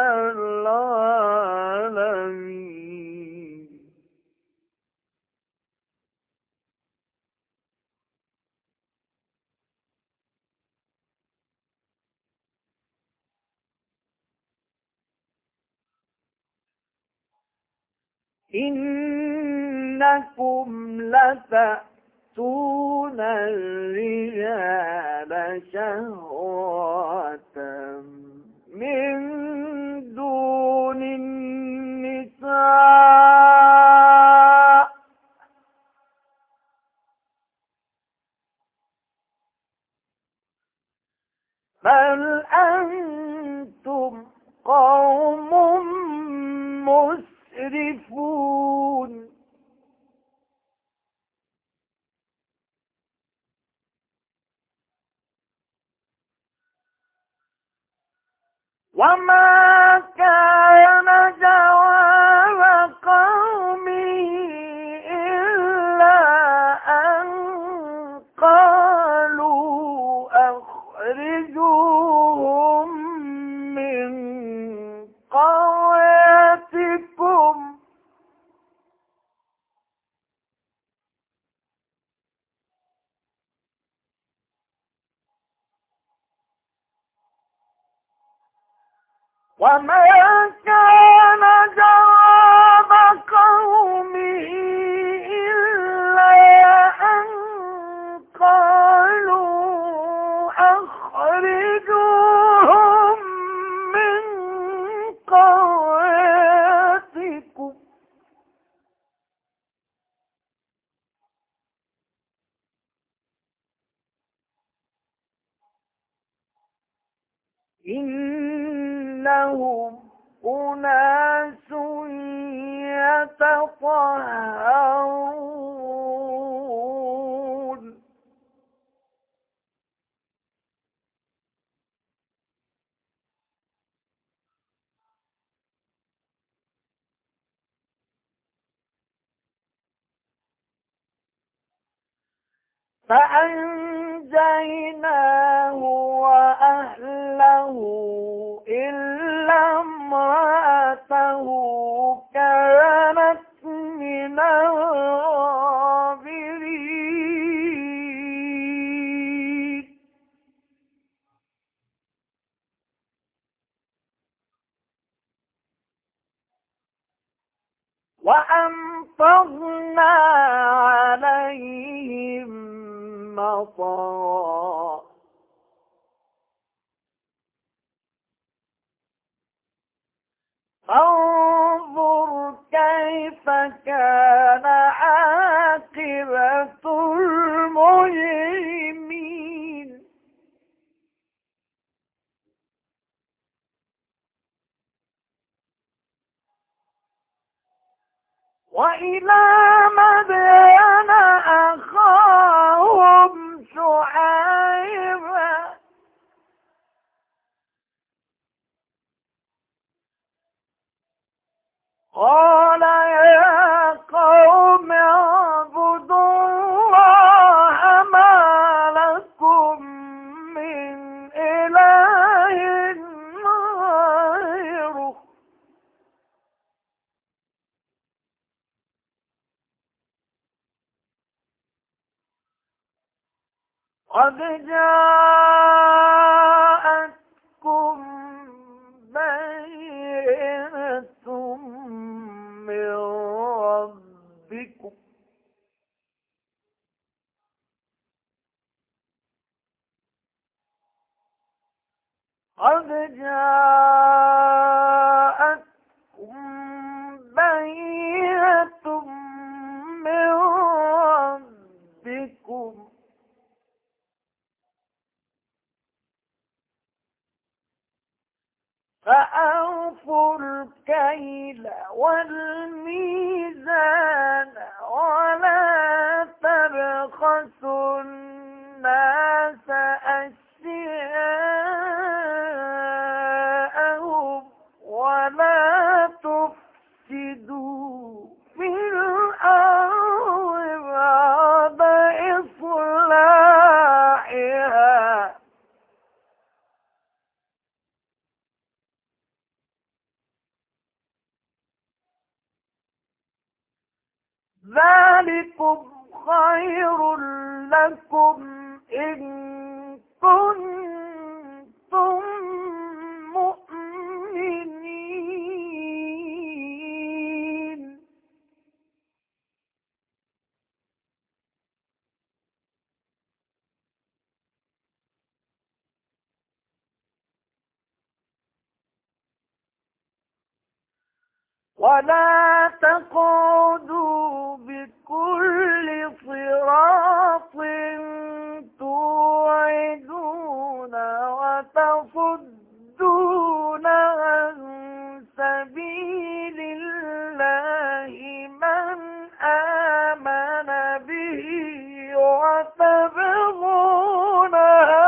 العالمين إنكم لتأتون الرجال شهوة من دون النساء بل أنتم قوم مسرفون وما كان جواب قومه إلا أن قالوا أخرجوهم من قريتكم وما كان جواب قومه إلا أن قالوا أخرجوهم من قريتكم إنهم أناس يتطهرون فأنجيناه وأهله إلا امرأته كانت من الغابرين وأمطرنا عليهم مطرا فانظر كيف كان عاقبة المجرمين وإلى مدين أخاهم شعيبا قال يا قوم اعبدوا الله ما لكم من إله غيره قد جاءتكم بينة من ربكم قد جاءتكم بينة من ربكم فأوفوا الكيل والميزان ولا تبخسوا الناس أشياءهم ولا تفسدوا في الأرض بعد إصلاحها ذلكم خير لكم إن كنتم مؤمنين ولا تقعدوا بكل صراط توعدون وتصدون عن سبيل الله من آمن به وتبغونها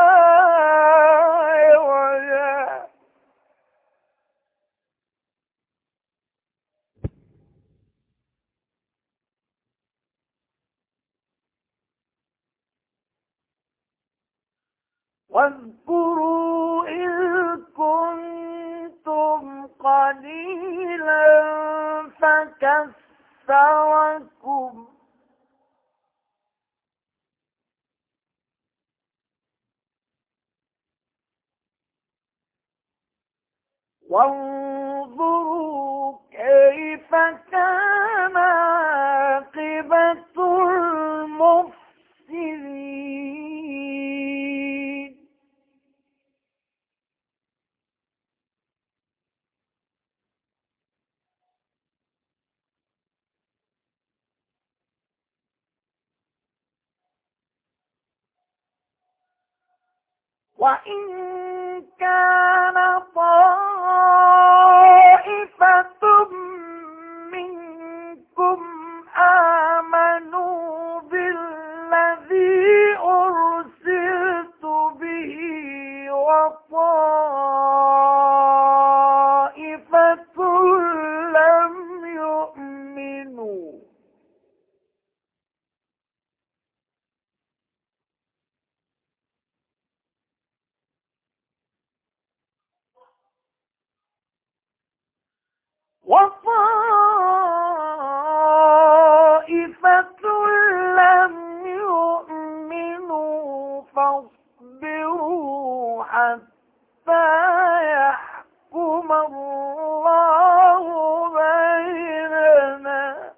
عوجا واذكروا إذ كنتم قليلا فكثركم وانظروا كيف كان عاقبة المفسدين. وإن كان طائفة منكم آمنوا بالذي أرسلت به وطائفة لم يؤمنوا فاصبروا حتى يحكم الله بيننا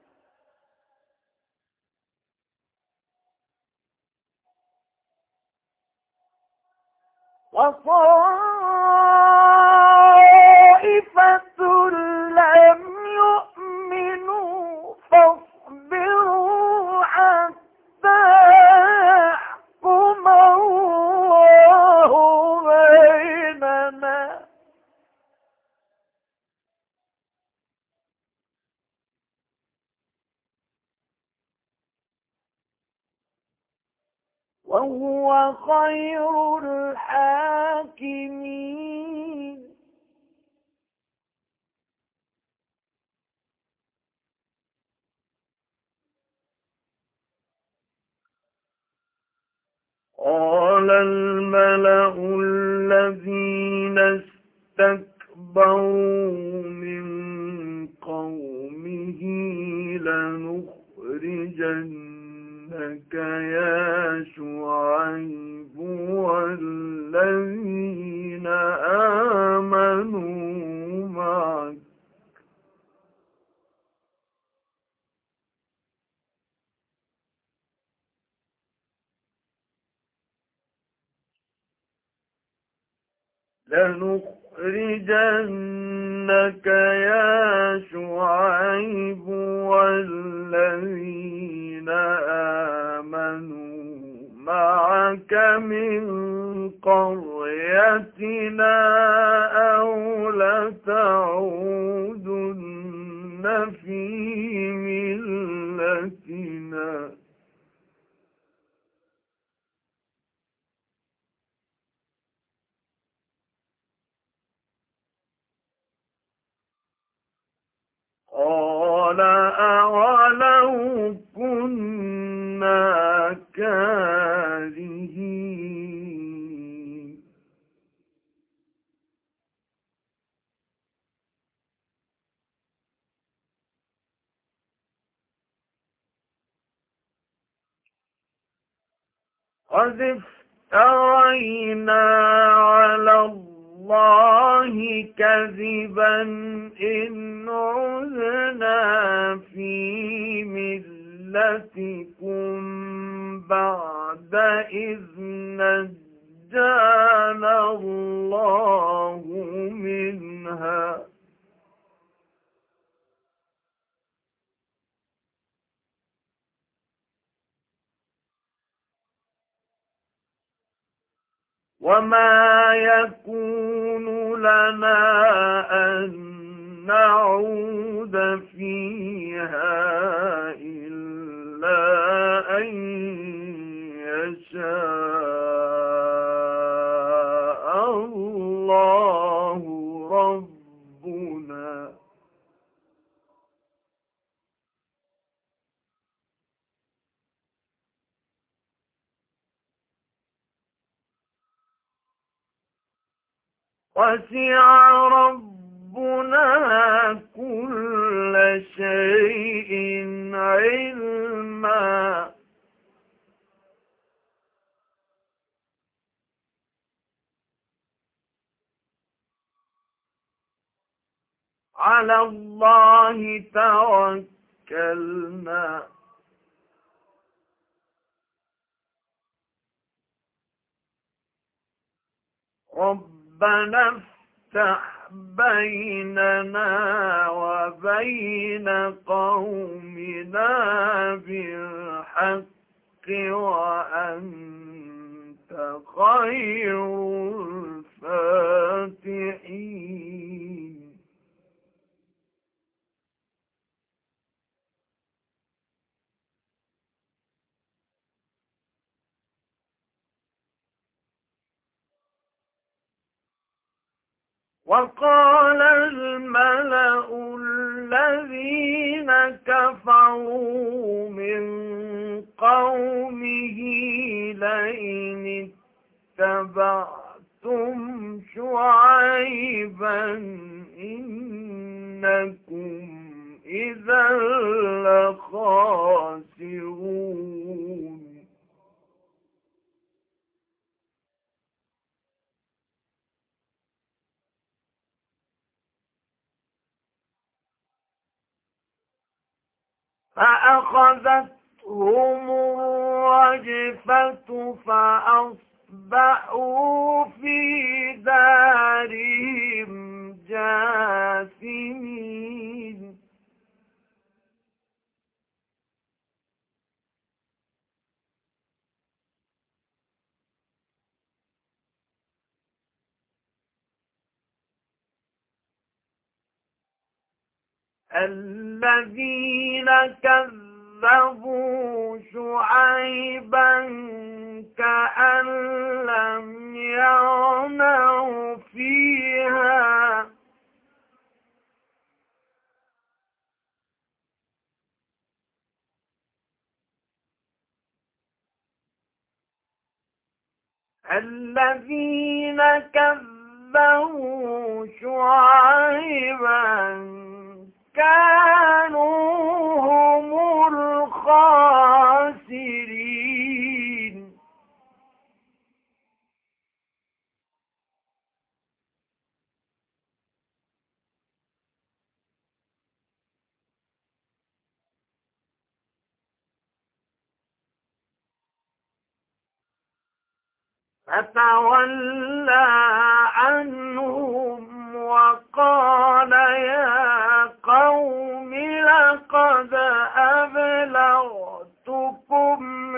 وطائفة لم يؤمنوا فاصبروا حتى يحكم الله بيننا وهو خير الحاكمين. قال الملأ الذين استكبروا من قومه لنخرجنك يا شعيب والذين آمنوا معك والذين آمنوا معك من قريتنا أو لتعودن في ملتنا قال أولو كنا كارهين قد افترينا على الله كذبا إن عدنا في ملتكم بعد إذ نجانا الله منها وما يكون لنا أن نعود فيها إلا أن يشاء الله ربنا وسع ربنا كل شيء علما على الله توكلنا ربنا افتح بيننا وبين قومنا بالحق وأنت خير الفاتحين وقال الملأ الذين كفروا من قومه لئن اتبعتم شعيبا إنكم إذا لخاسرون فأخذتهم الرجفة فأصبحوا في دارهم جاثمين الذين كذبوا شعيبا كأن لم يغنوا فيها الذين كذبوا شعيبا كانوا هم الخاسرين فتولى عنهم وقال يا قوم لقد أبلغتكم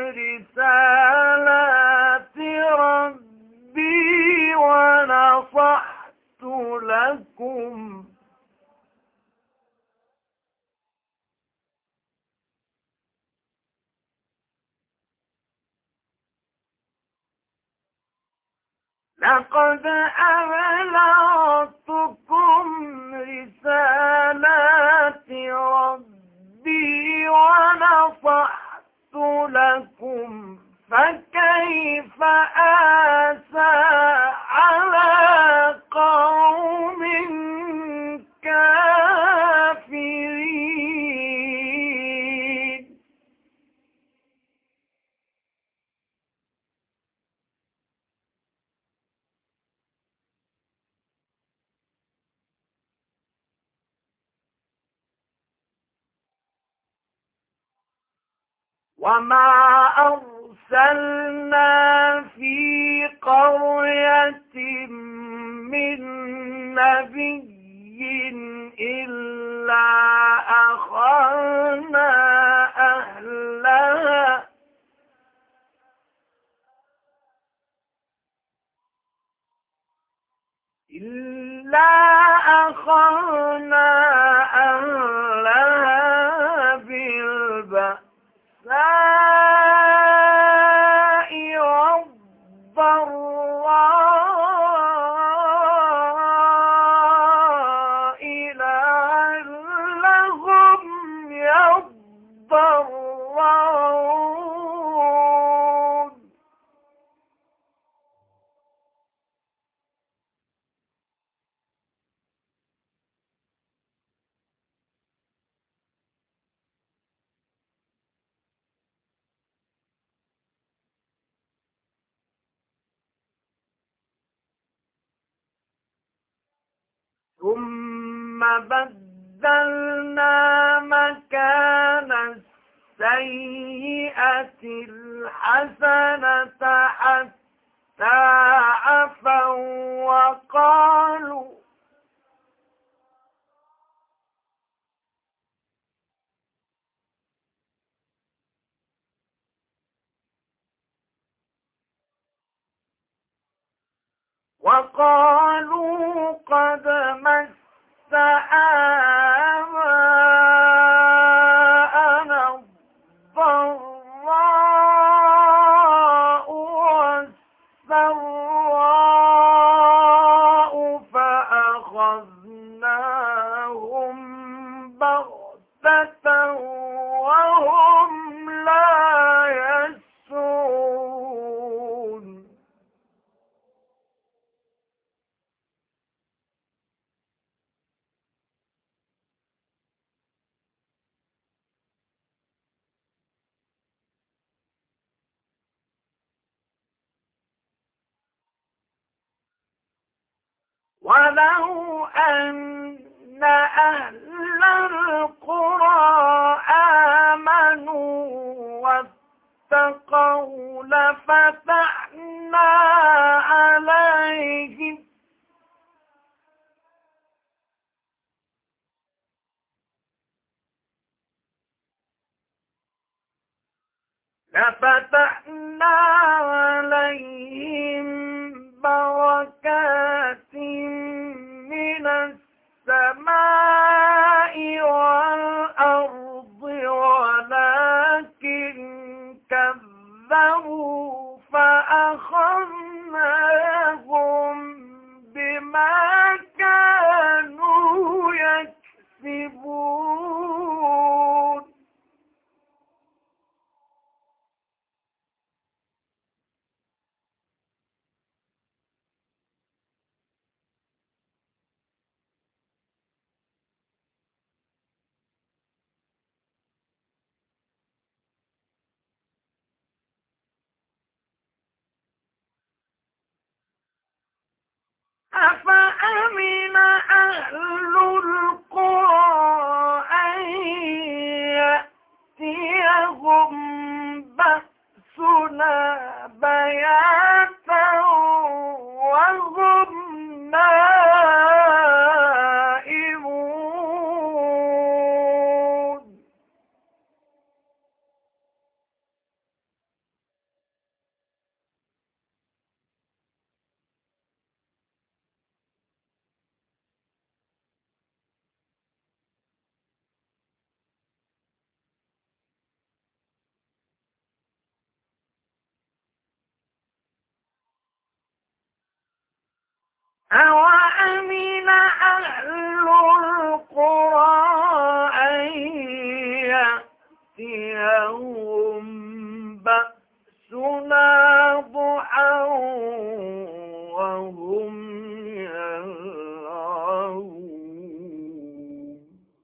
رسالات ربي ونصحت لكم لقد أبلغتكم رسالات ربي ونصحت لكم فكيف آسى على قوم كافرين وما أرسلنا في قرية من نبي إلا أخذنا أهلها بالبأساء والضراء لعلهم يضرعون ثم بدلنا بدلنا مكان السيئة الحسنة حتى عفوا وقالوا قد مس آباءنا الضراء والسراء فأخذناهم بغتة وهم لا يشعرون ولو أن أهل القرى آمنوا واتقوا لفتحنا عليهم بركات من السماء والأرض ولكن كذبوا فأخذناهم بما كانوا يكسبون أفأمن أهل القرى أن يأتيهم بأسنا بياتا وهم نائمون أوأمن أهل القرى أن يأتيهم بأسنا ضحى وهم يلعبون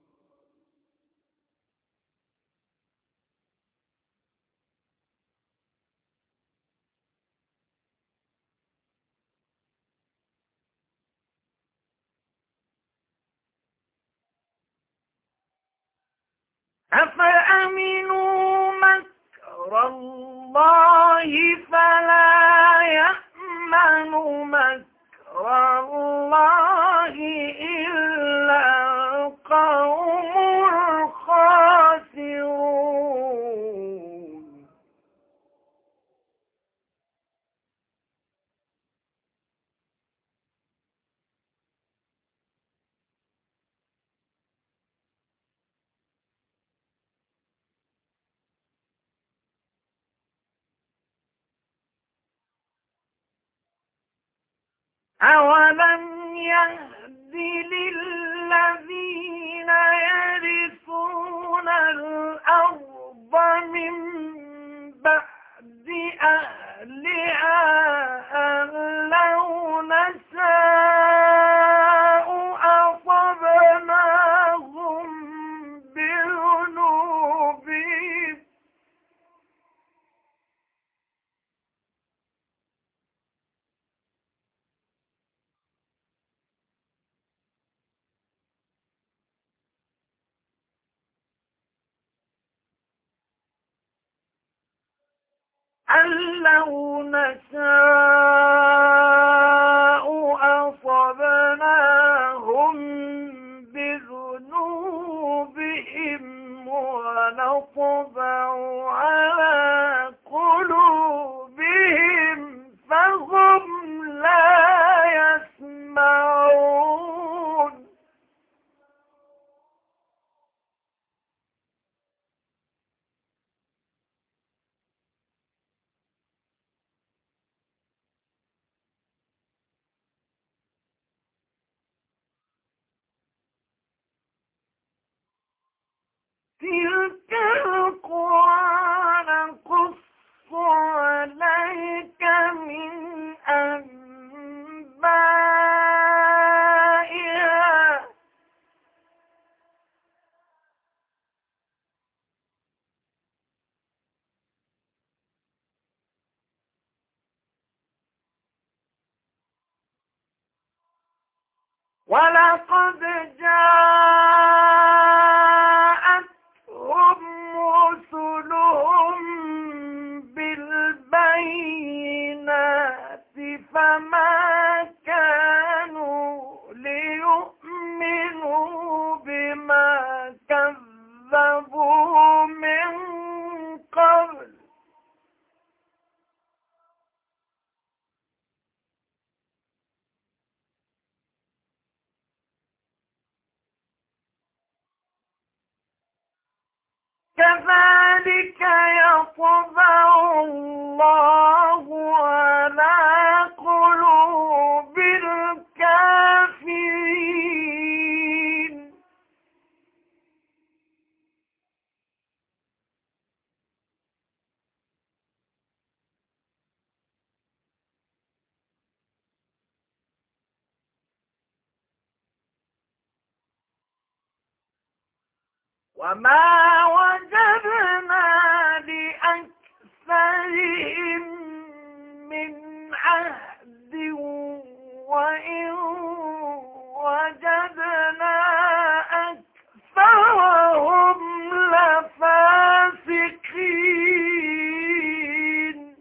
أفأمنوا مكر الله فلا يأمن مكر الله إلا القوم الخاسرون أولم يهد للذين يرثون الأرض من بعد أهلها أن لو نشاء أصبناهم بذنوبهم لو نشاء أصبناهم بذنوبهم ونطبع على قلوبهم فهم لا يسمعون تلك القرى نقص عليك من أنبائها ولقد جاءتهم رسلهم بالبينات فما كانوا ليؤمنوا بما كذبوا من قبل كذلك يطبع الله على قلوب الكافرين وما وجدنا لأكثرهم من عهد وإن وجدنا أكثرهم لفاسقين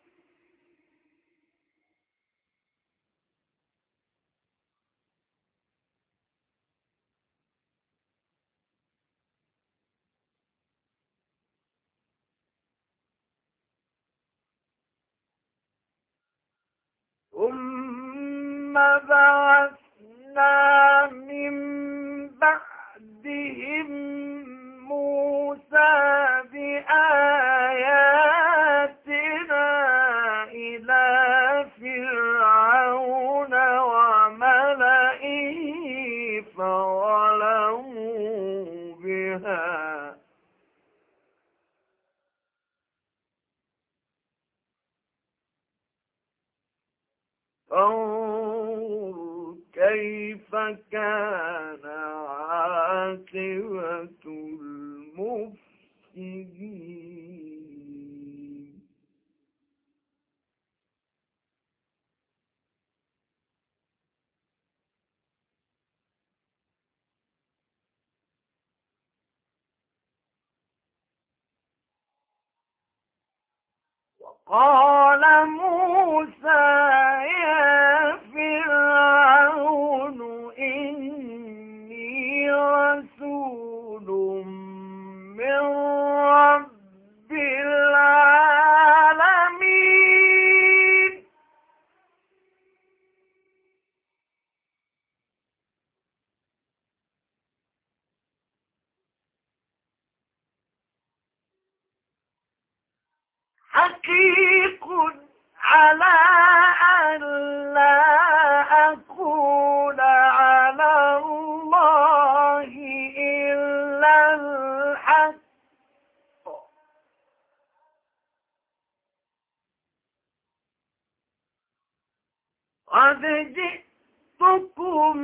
ثم بعثنا من بعدهم موسى بآياتنا إلى فرعون وملئه فظلموا بها فانظر كيف كان عاقبة المفسدين وقال موسى يا فرعون إني رسول من رب العالمين حقيق على أن لا أقول على الله إلا الحق قد جئتكم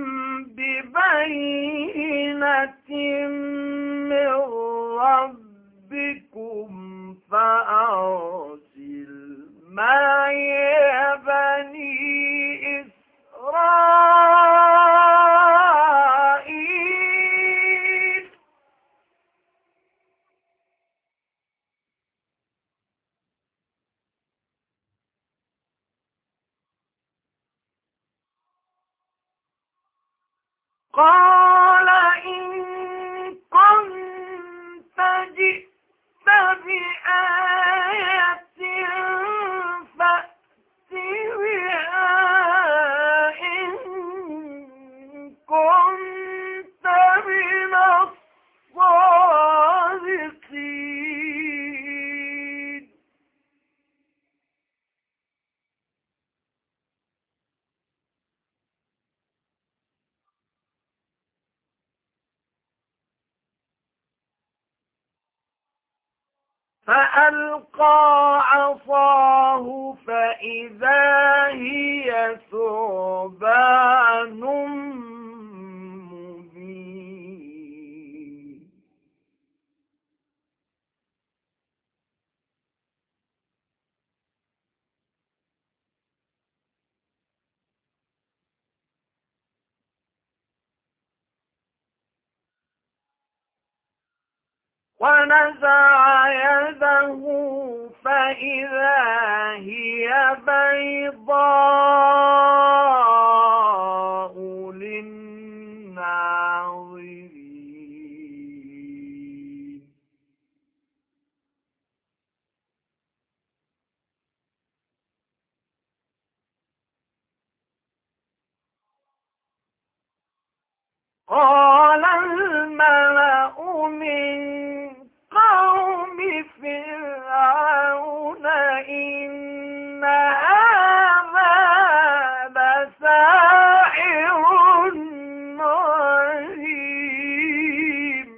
ببينة من ربكم فأرسل معي بني إسرائيل قال إن كنت جئت بآية فأت بها إن كنت من الصادقين فألقى عصاه فإذا هي ثعبان مبين ونزع يده فإذا هي بيضاء للناظرين قال الملأ من قوم فرعون إن هذا لساحر عليم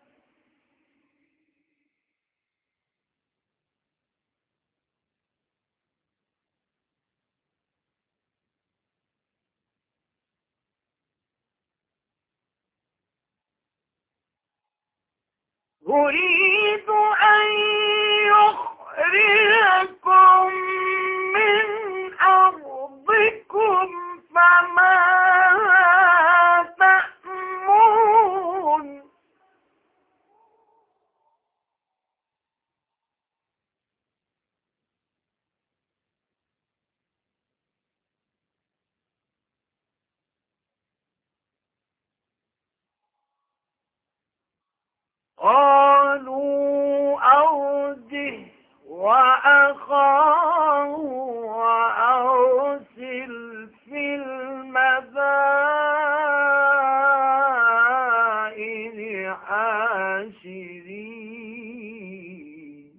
يريد أن يخرجكم من أرضكم فماذا تأمرون قالوا أرجه وأخاه وأرسل في المدائن حاشرين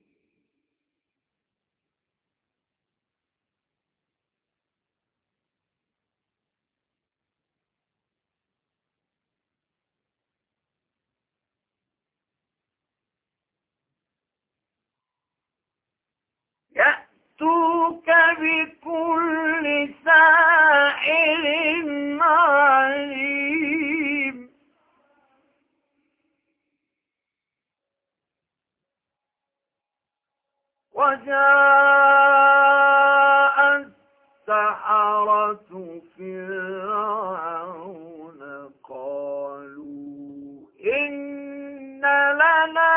يأتوك بكل ساحر عليم وجاء السحرة فرعون قالوا إن لنا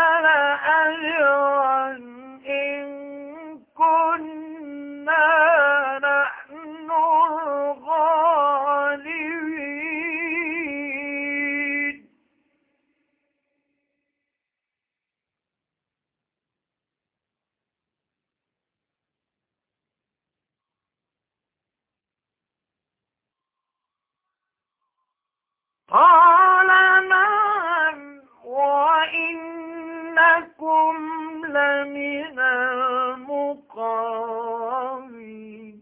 لأجرا إن كنا نحن الغالبين قال نعم وإنكم لمن المقربين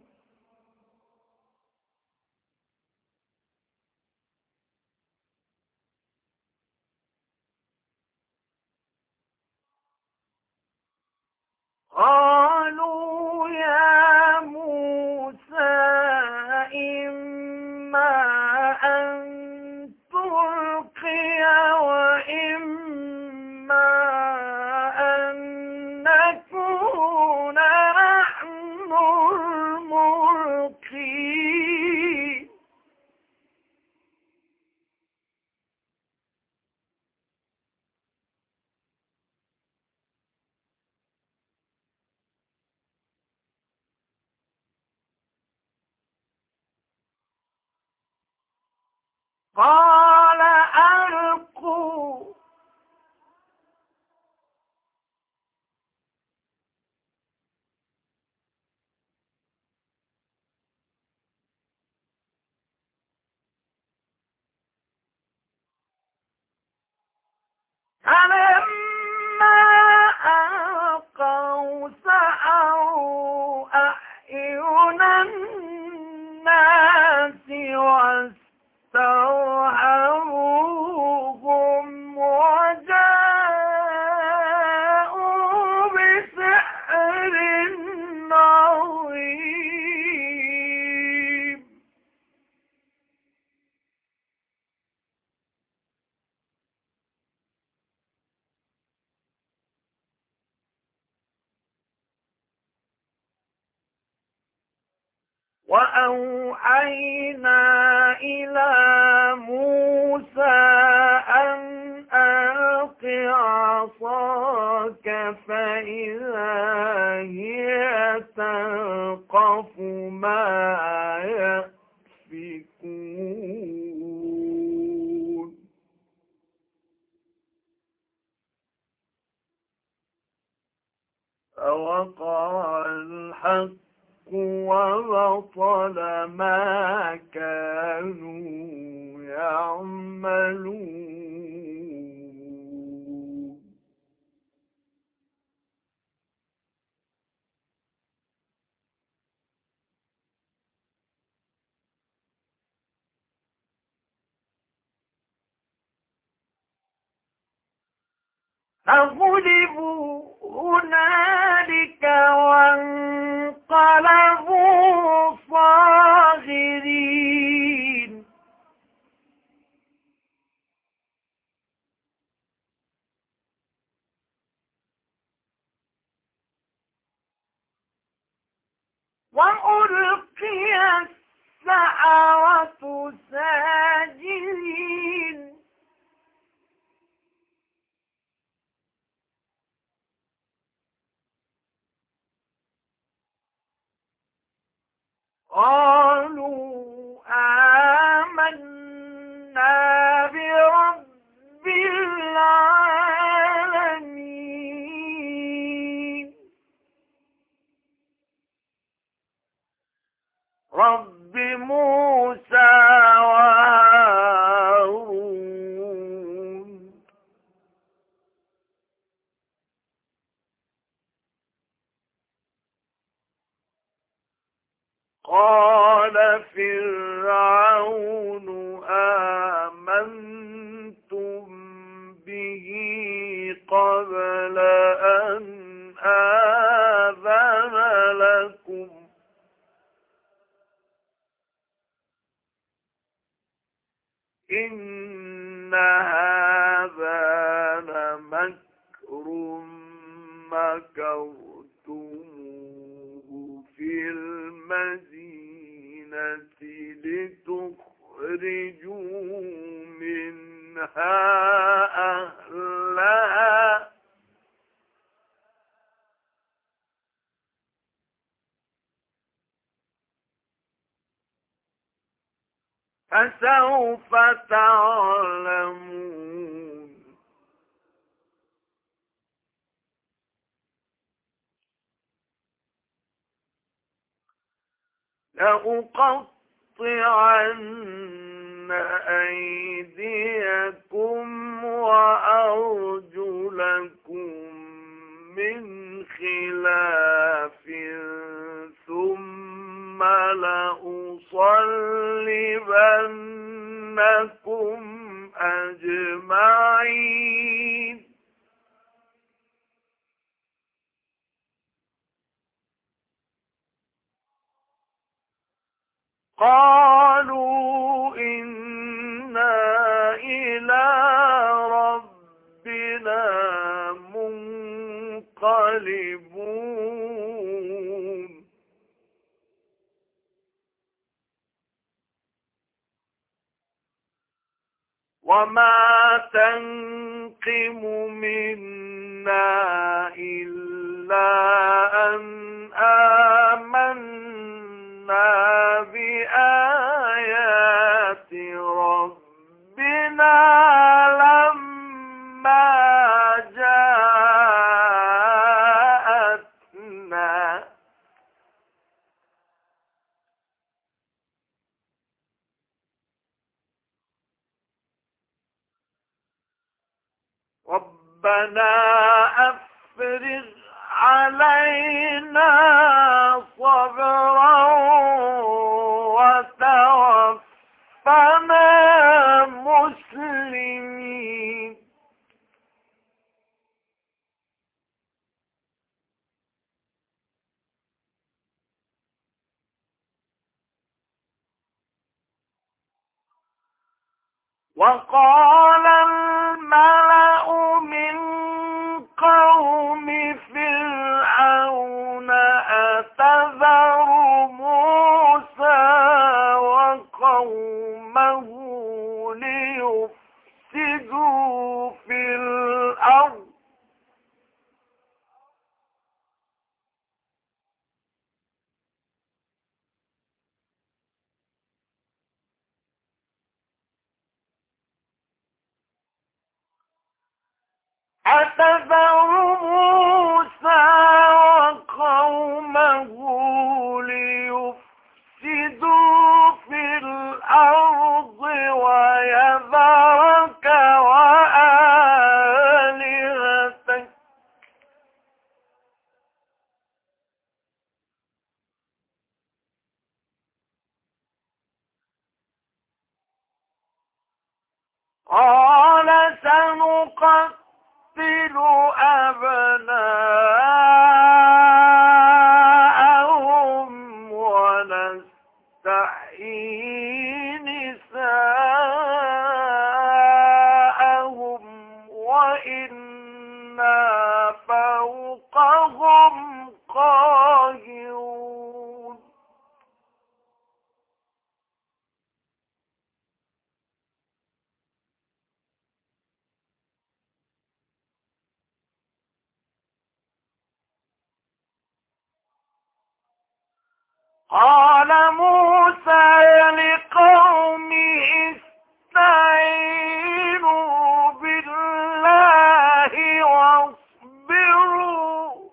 قالوا يا موسى إما أن تلقي وإما أن نكون نحن قال ألقوا. فلما ألقوا سحروا أعين الناس واسترهبوهم وجاءوا بسحر عظيم. وأوحينا إلى موسى أن ألق عصاك فإذا هي تلقف ما يأفكون. فوقع الحق وبطل ما كانوا يعملون. فغلبوا هنالك وانقلبوا صاغرين. وألقي السحرة ساجدين. قالوا آمنا برب العالمين رب موسى وهارون. قال فرعون آمنتم به قبل أن آذن لكم إن هذا لمكر مكرتموه في المدينة لتخرجوا منها أهلها فسوف تعلمون. لأقطعن أيديكم وأرجلكم من خلاف ثم لأصلبنكم أجمعين. قالوا إنا إلى ربنا منقلبون. وما تنقم منا إلا أن آمنا بآيات ربنا ربنا أفرغ علينا صبرا وتوفنا مسلمين. وقال الملأ من قوم فرعون أتذر موسى وقومه ليفسدوا في الأرض أتذر موسى وقومه ليفسدوا في الأرض ويذرك وآلهتك قال سنقتل أبناءهم ونستحيي نساءهم وإنا فوقهم قاهرون. قال موسى لقومه استعينوا بالله واصبروا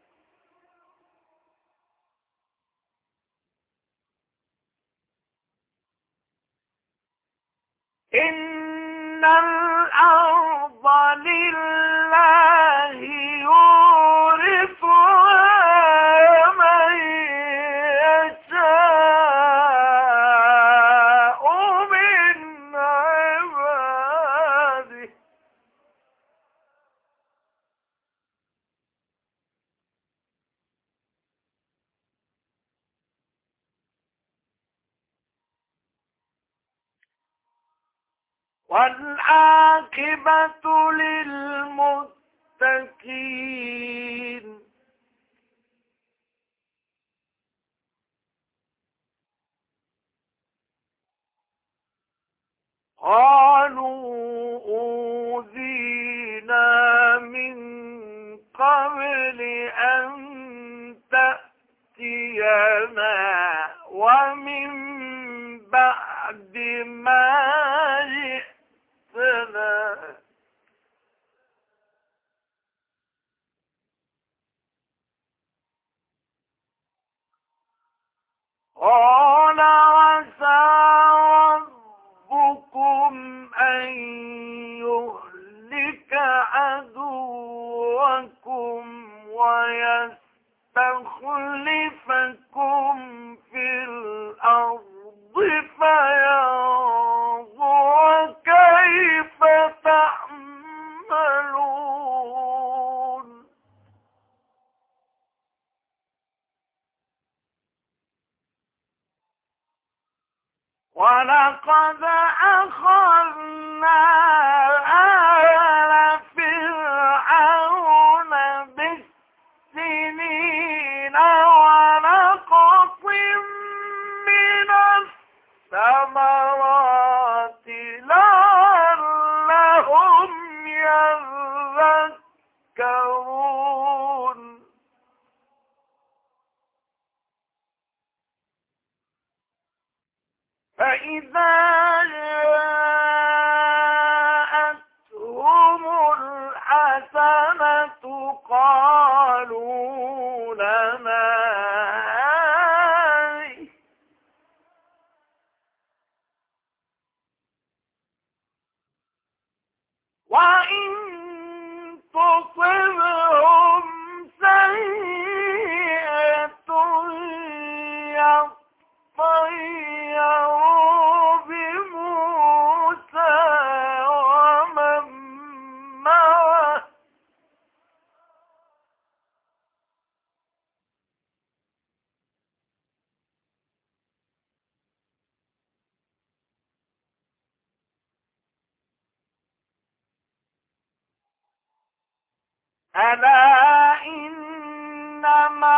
إن الأرض لله يورثها من يشاء من عباده والعاقبة للمتقين. قالوا أوذينا من قبل أن تأتينا ومن بعد ما جئتنا قال عسى ربكم أن يهلك عدوكم ويستخلفكم في الأرض فينظر كيف تعملون. ولقد أخذنا آل فرعون بالسنين ونقص من الثمرات لعلهم يذكرون. فإذا جاءتهم الحسنة قالوا لنا هذه وإن ألا إنما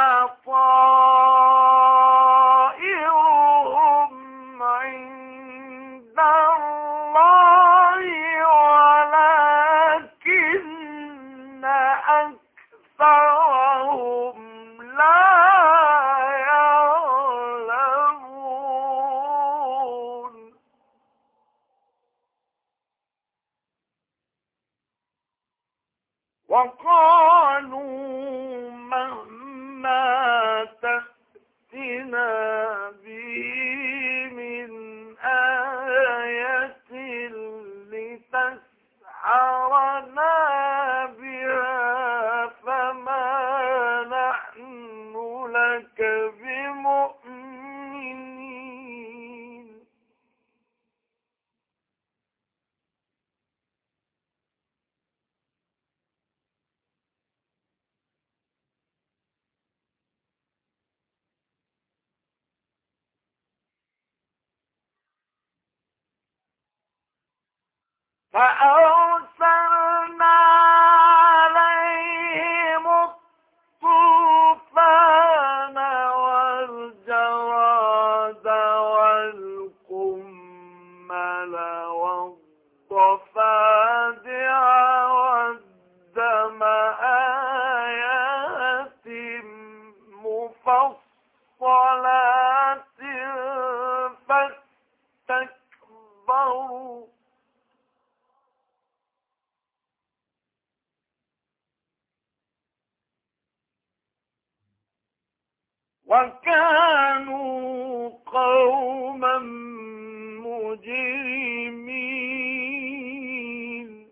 طائرهم عند الله ولكن أكثرهم لا يعلمون وقالوا مهما تأتنا به من آية لتسحرنا بها فما نحن لك بمؤمنين فأرسلنا عليهم الطوفان والجراد والقمل والضفادع والدم آيات مفصلات فاستكبروا وكانوا قوما مجرمين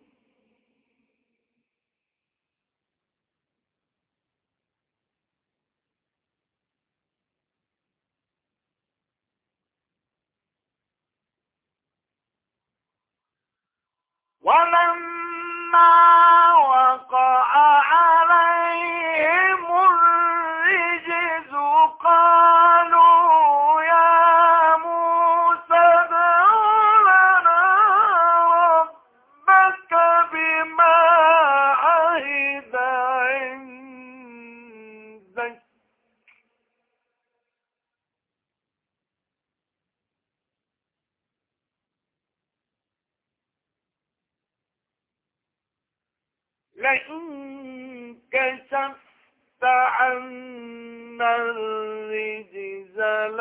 ولما وقع عليهم الرجز قالوا يا موسى ادع لنا ربك بما عهد عندك لئن كشفت عنا الرجز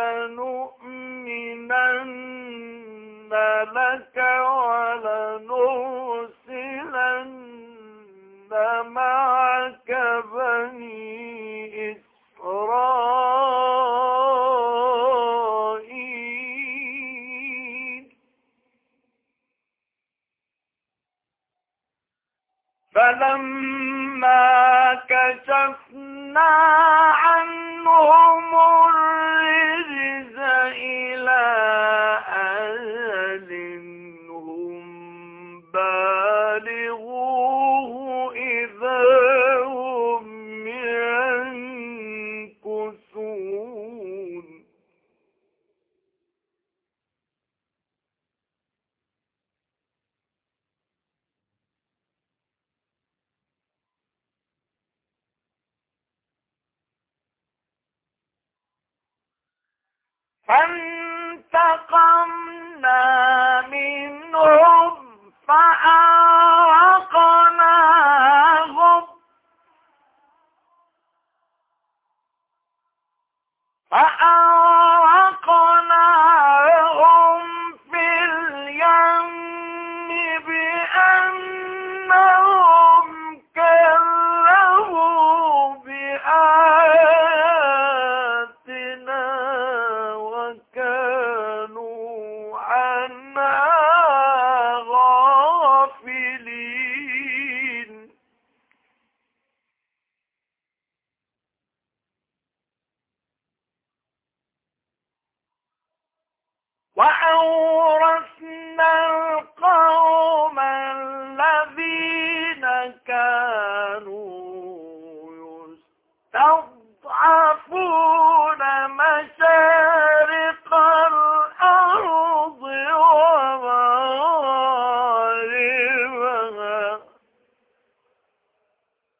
لنؤمنن لك ولنرسلن معك بني إسرائيل فلما كشفنا عنهم الرجز إلى أجل هم بالغوه إذا هم ينكثون فانتقمنا منهم فأغرقناهم في اليم بأنهم كذبوا بآياتنا وكانوا عنها غافلين وأورثنا القوم الذين كانوا يستضعفون مشارق الأرض ومغاربها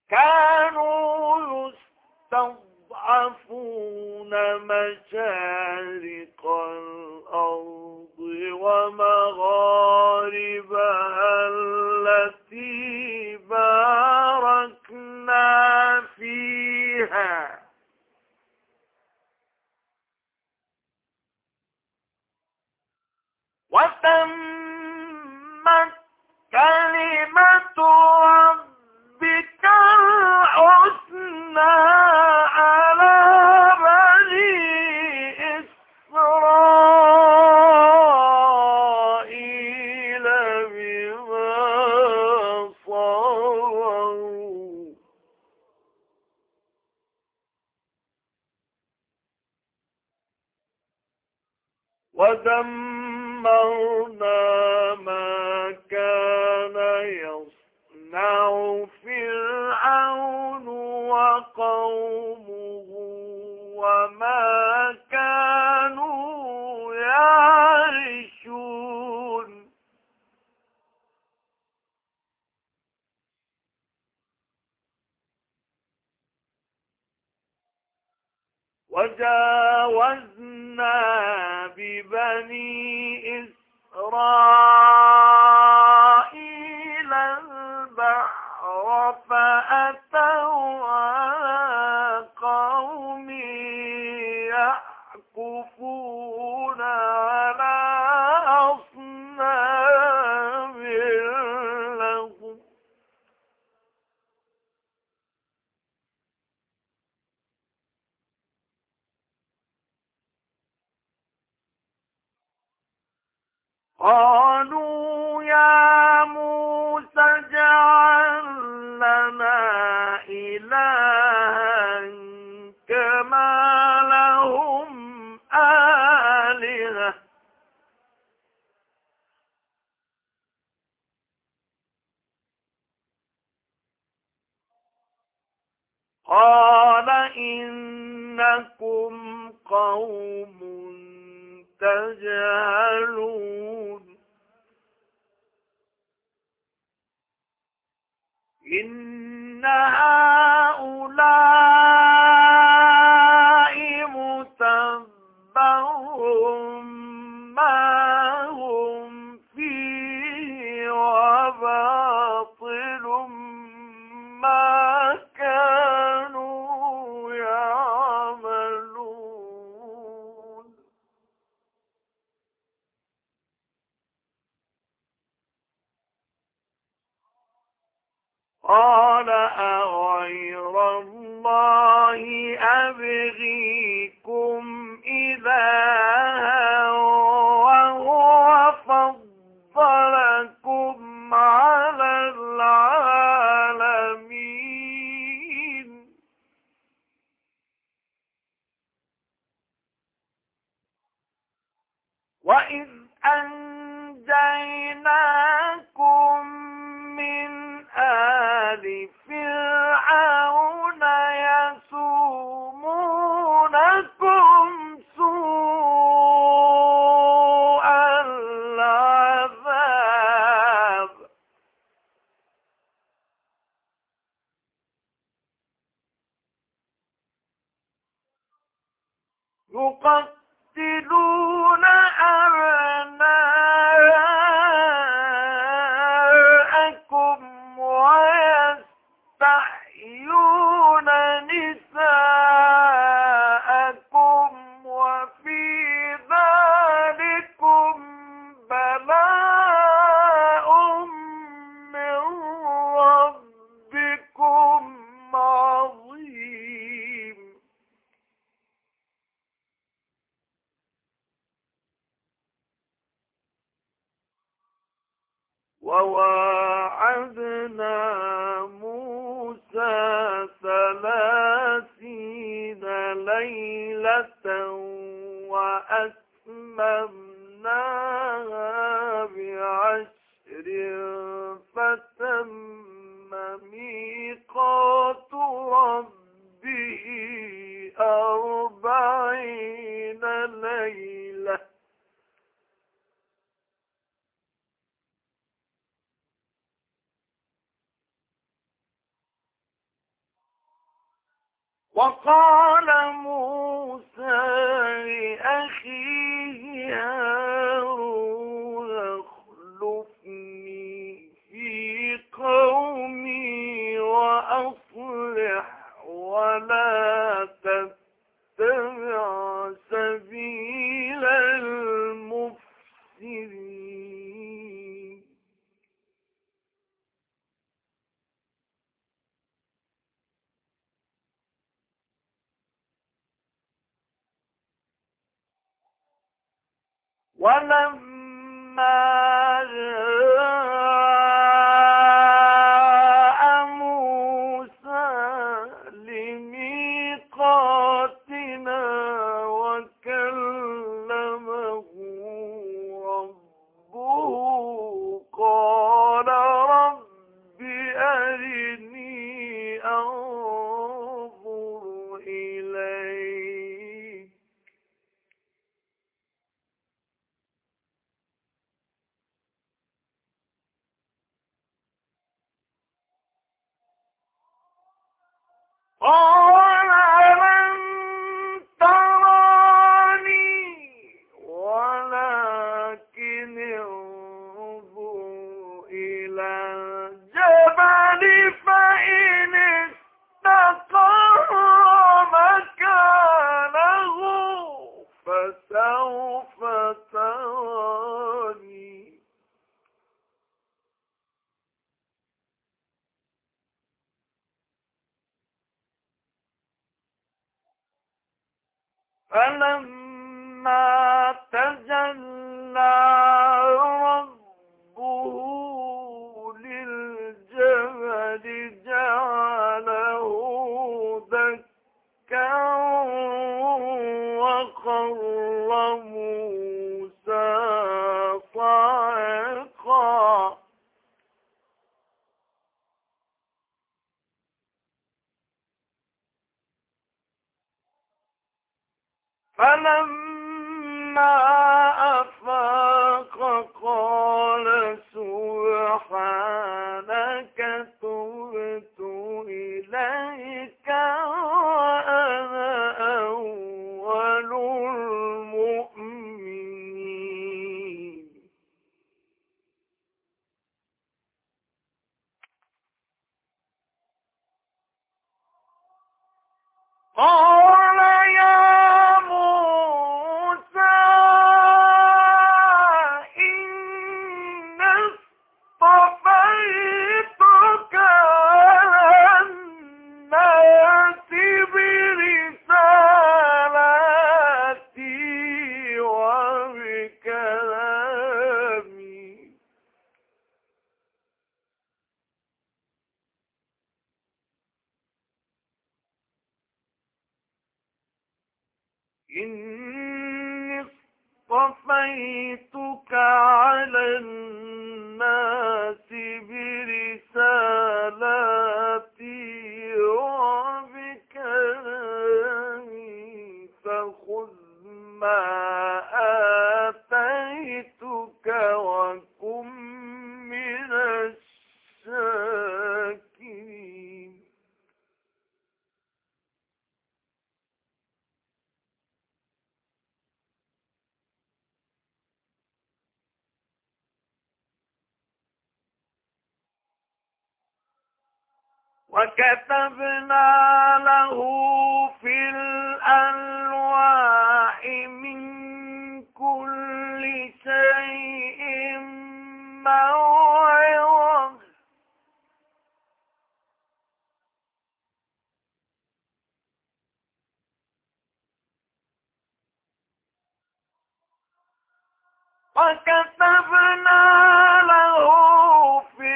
كانوا يستضعفون مشارق الأرض ومغاربها التي باركنا فيها وتمت كلمة ربك الحسنى على بني إسرائيل بما صبروا ودمرنا ما كان يصنع فرعون وقومه وما كانوا يعرشون وجاوزنا ببني إسرائيل البحر فأتوا على قوم يعكفون على أصنام لهم قالوا يا موسى اجعل لنا إلها كما لهم آلهة قال إنكم قوم تجهلون إن هؤلاء متبر ما هم فيه وباطل ما كانوا يعملون قال أغير الله أبغيكم إلها وهو فضلكم على العالمين وإذ أنجيناكم من آل فرعون يسومونكم سوء العذاب يقتلون أبناءكم ويستحيون نساءكم وفي ذلكم بلاء من ربكم عظيم وواعدنا موسى 30 ليلة وأتممناها ب10 فتم ميقات ربه 40 ليلة وقال موسى لأخيه هارون اخلفني في قومي وأصلح ولا تتبع سبيل المفسدين. ولما جاء موسى لميقاتنا وكلمه ربه قال رب أرني أنظر إليك. قال لن تراني ولكن انظر إلى الجبل فإن استقر مكانه فسوف تراني. فلما تجلى ربه للجبل جعله دكا وخر موسى صعقا. فلما أفاق قال سبحانك تبت إليك وأنا أول المؤمنين. قال يا موسى إن اصطفيتك على الناس برسالاتي وبكلامي إني اصطفيتك على الناس برسالاتي وبكلامي فخذ ما آتيتك وكن من الشاكرين. وكتبنا له في الألواح من كل شيء موعظة وكتبنا له في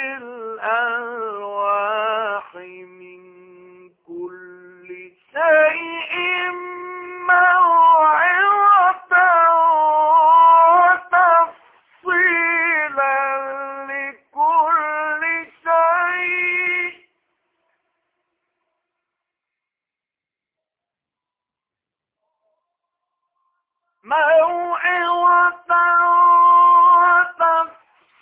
الألواح من كل شيء موعظة وتفصيلا لكل شيء موعظة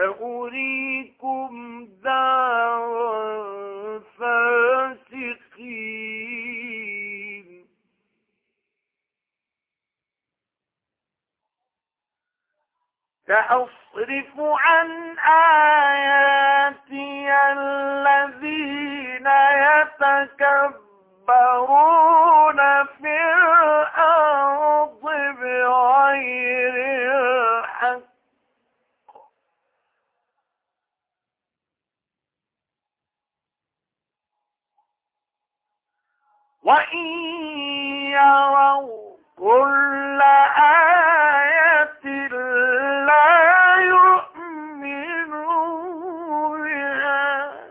سأريكم دار الفاسقين سأصرف عن آياتي الذين يتكبرون في الأرض بغير الحق وإن يروا كل آية لا يؤمنوا بها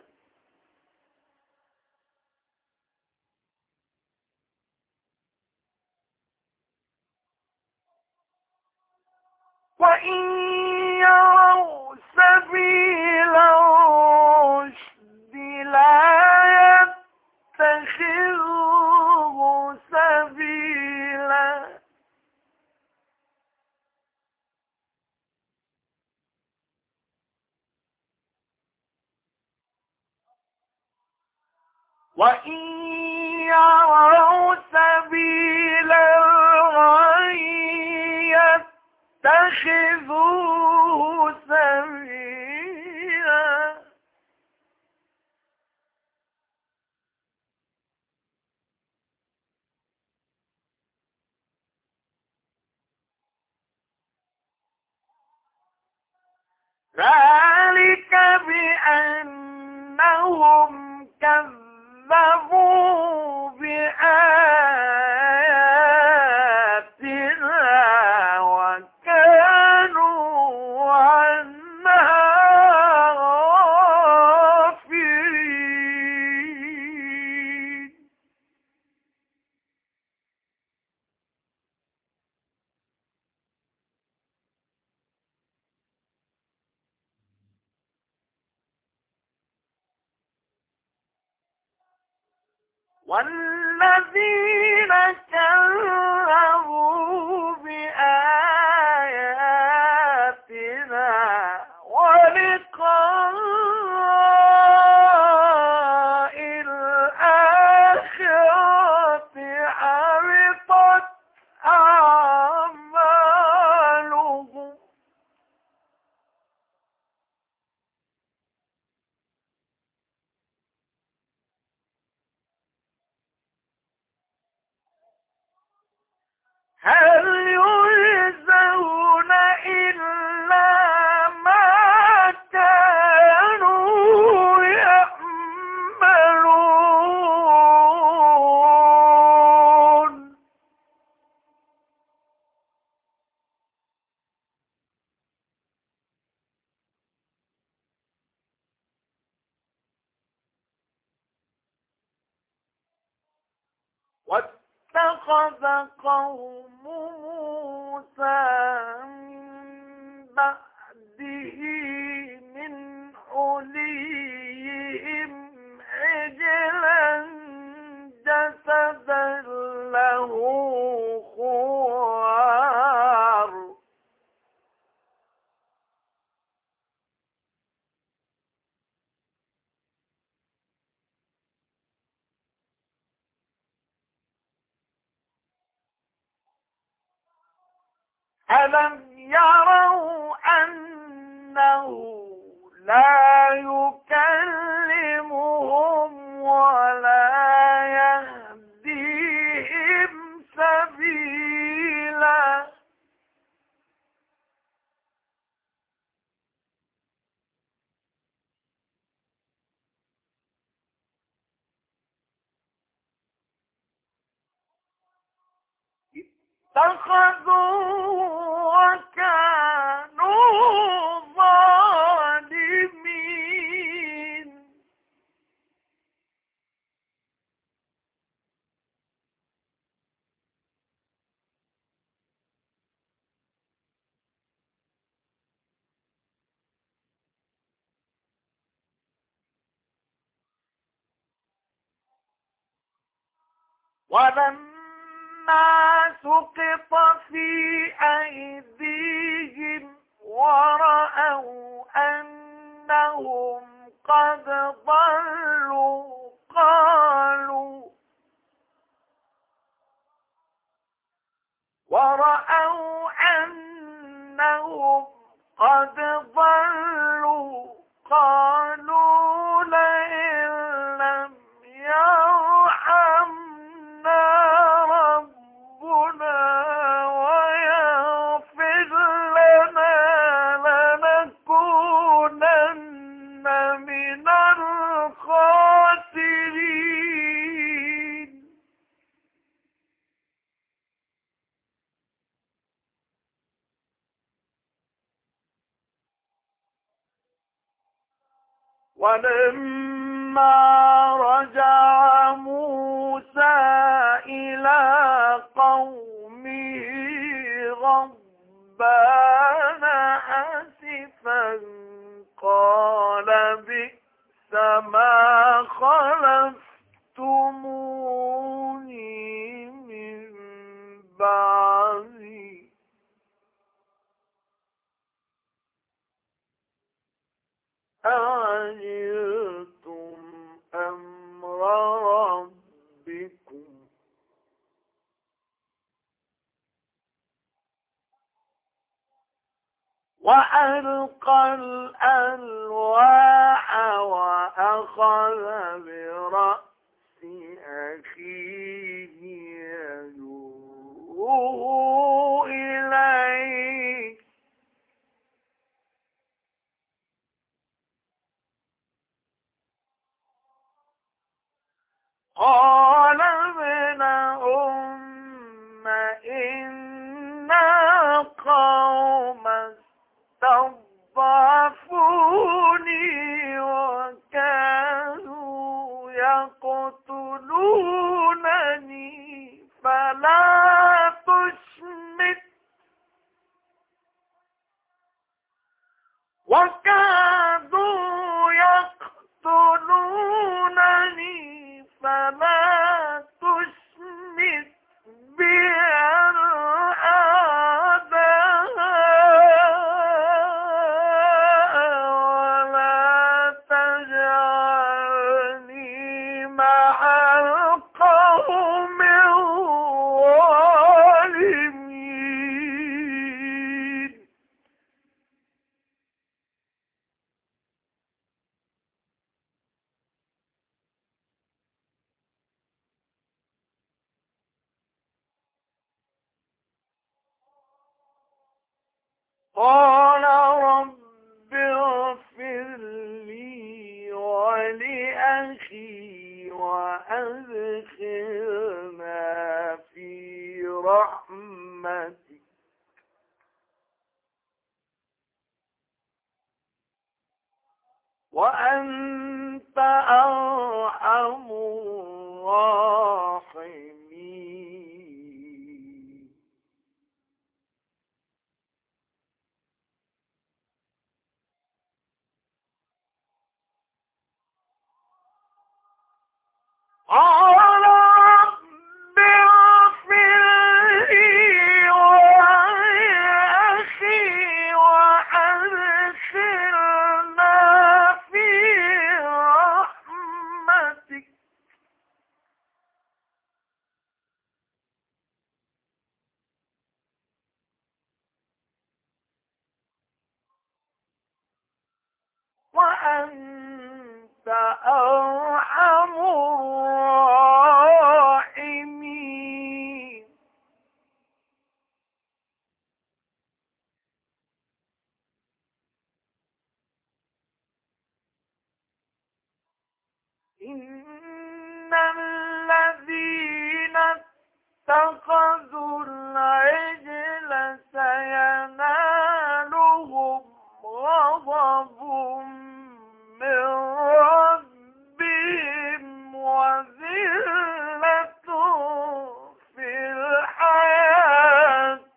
وإن يروا سبيل الرشد لا يتخذوه سبيلا وإن يروا سبيل الغي يتخذوه سبيلا ذلك بأنهم كذبوا بآياتنا وكانوا عنها غافلين والذين كذبوا بآياتنا ولقاء الآخرة حبطت أعمالهم هل يجزون إلا ما كانوا يعملون واتخذ قوم موسى من بعده من حليهم عجلا جسدا له خوار ألم يروا أنه لا يكلمهم ولا يهديهم سبيلا اتخذوا وكانوا ظالمين ولما سقط في أيديهم ورأوا أنهم قد ضلوا قالوا لئن لم يرحمنا ربنا ويغفر لنا لنكونن من الخاسرين. ولما رجع موسى إلى قومه غضبان آسفا قال بئس ما خلفتموني من بعدي أعجلتم أمر ربكم وألقى الألواح وأخذ برأس أخيه يجره إليه قال ابن أم إنا قوم استضعفوني وكانوا يقتلونني فلا تشمت وكادوا يقتلونني فلا تشمت بي الأعداء ولا تجعلني مع القوم الظالمين. قال رب اغفر لي ولأخي وأدخلنا في رحمتك وأنت أرحم الراحمين. قال رب اغفر لي ولأخي وأدخلنا في رحمتك وأنت أرحم الراحمين. إن الذين اتخذوا العجل سينالهم غضب من ربهم وذلة في الحياة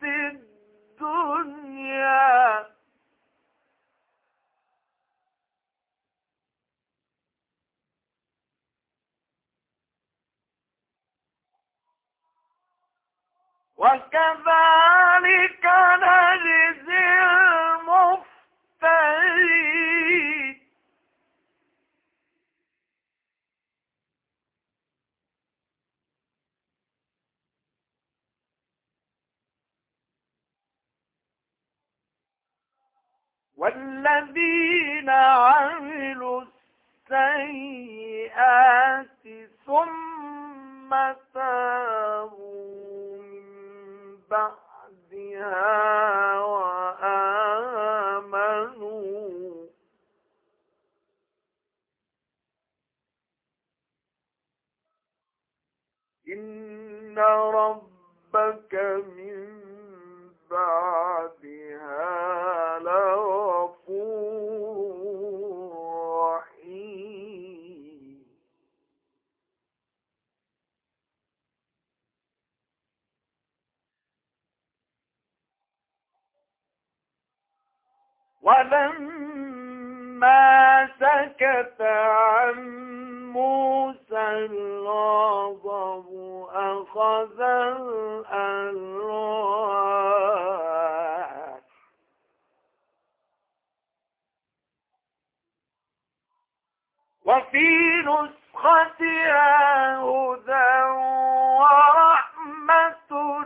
الدنيا وكذلك نجزي المفترين. والذين عملوا السيئات ثم تابوا من بعدها وآمنوا إن ربك من بعدها لغفور رحيم ولما سكت عن موسى الغضب أخذ الألواح وفي نسختها هدى ورحمة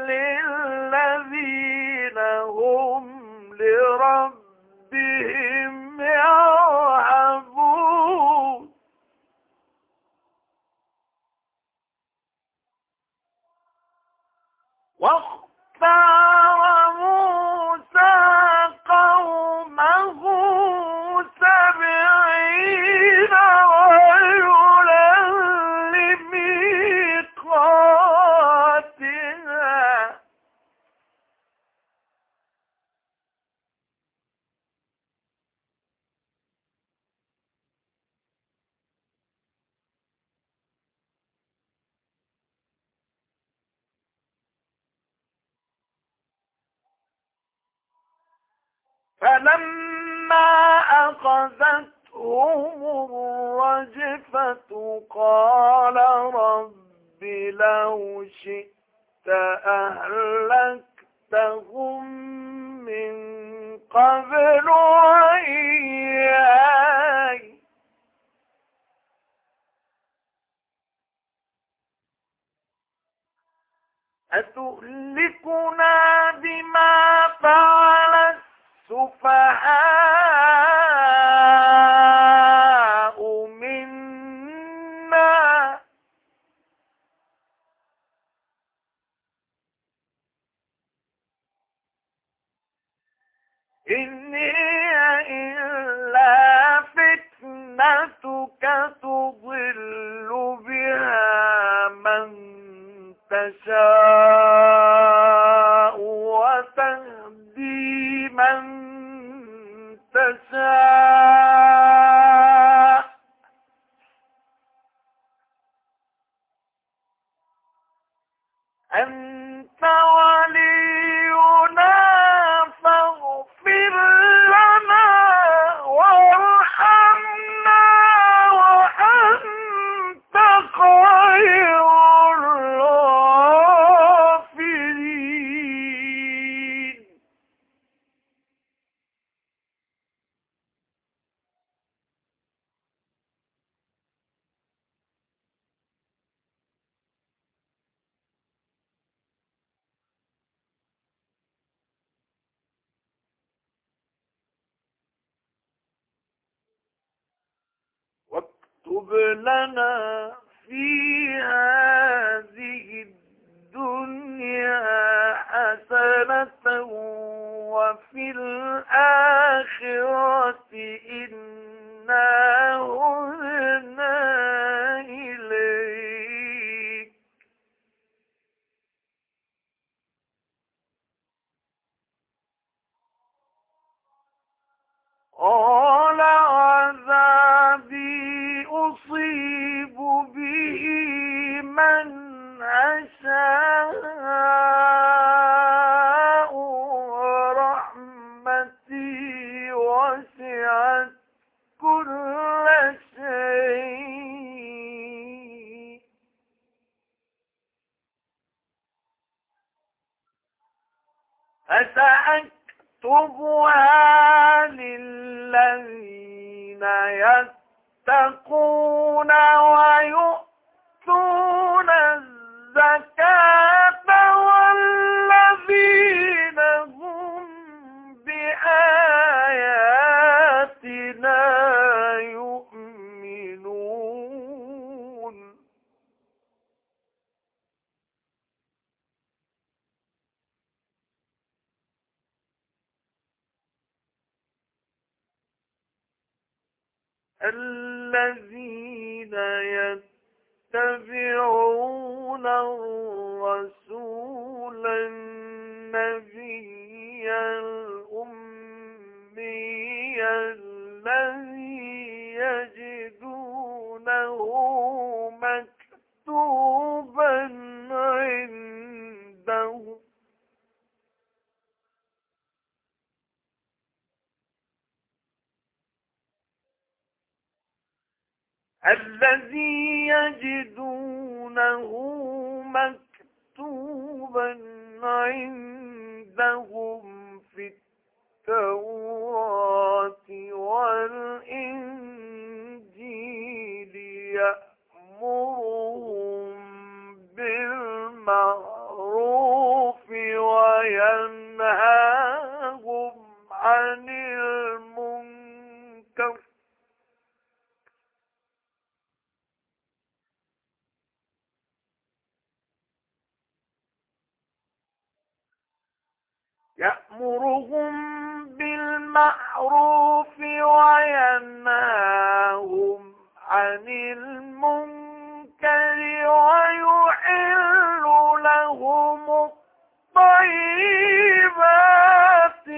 للذين هم لربهم يرهبون واختار موسى قومه 70 رجلا لميقاتنا فلما أخذتهم الرجفة قال رب لو شئت أهلكتهم من قبل وإياي أتهلكنا بما فعل السفهاء منا إن هي إلا فتنتك تضل بها من تشاء وتهدي من تشاء أنت ولينا فاغفر لنا وارحمنا وأنت خير الغافرين واكتب لنا في هذه الدنيا حسنة وفي الآخرة إنا هدنا إليك قال عذابي أصيب به من أشاء ورحمتي وسعت كل شيء فسأكتبها للذين يتقون ويؤتون الزكاة والذين هم بآياتنا الذين يتبعون الرسول النبي الأمي الذي يجدونه مكتوبا عنده عندهم في التوراة والإنجيل يأمرهم بالمعروف وينهاهم عن المنكر عن المنكر ويحل لهم الطيبات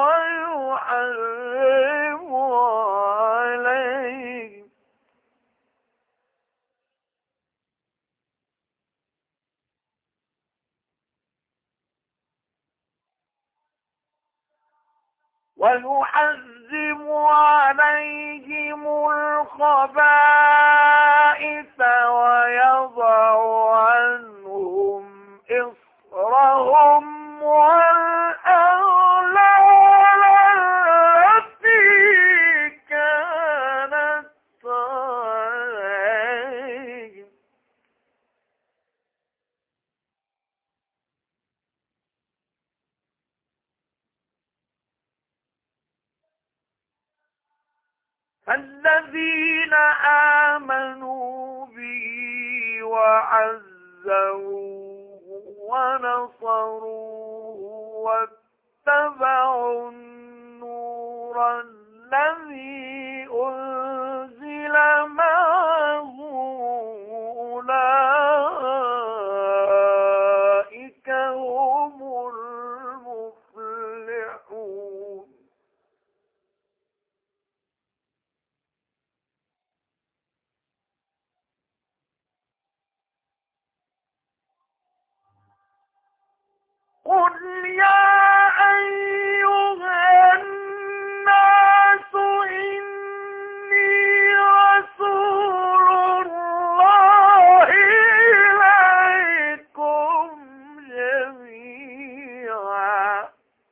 ويحرم عليهم الخبائث ويضع عنهم إصرهم والأغلال التي كانت عليهم الذين آمنوا به وعزروه ونصروه واتبعوا النور الذي أنزل معه أولئك هم المفلحون قل يا أيها الناس إني رسول الله إليكم جميعا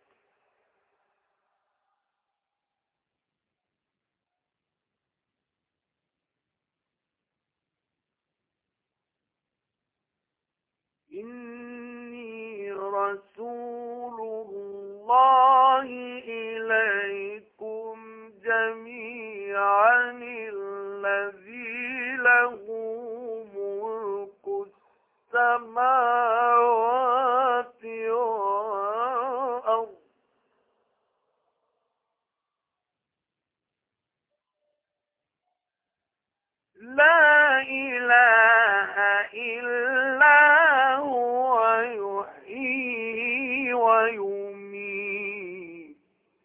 إني رسول الله إليكم جميعا الذي له ملك السماوات والأرض لا إله إلا هو يحيي ويميت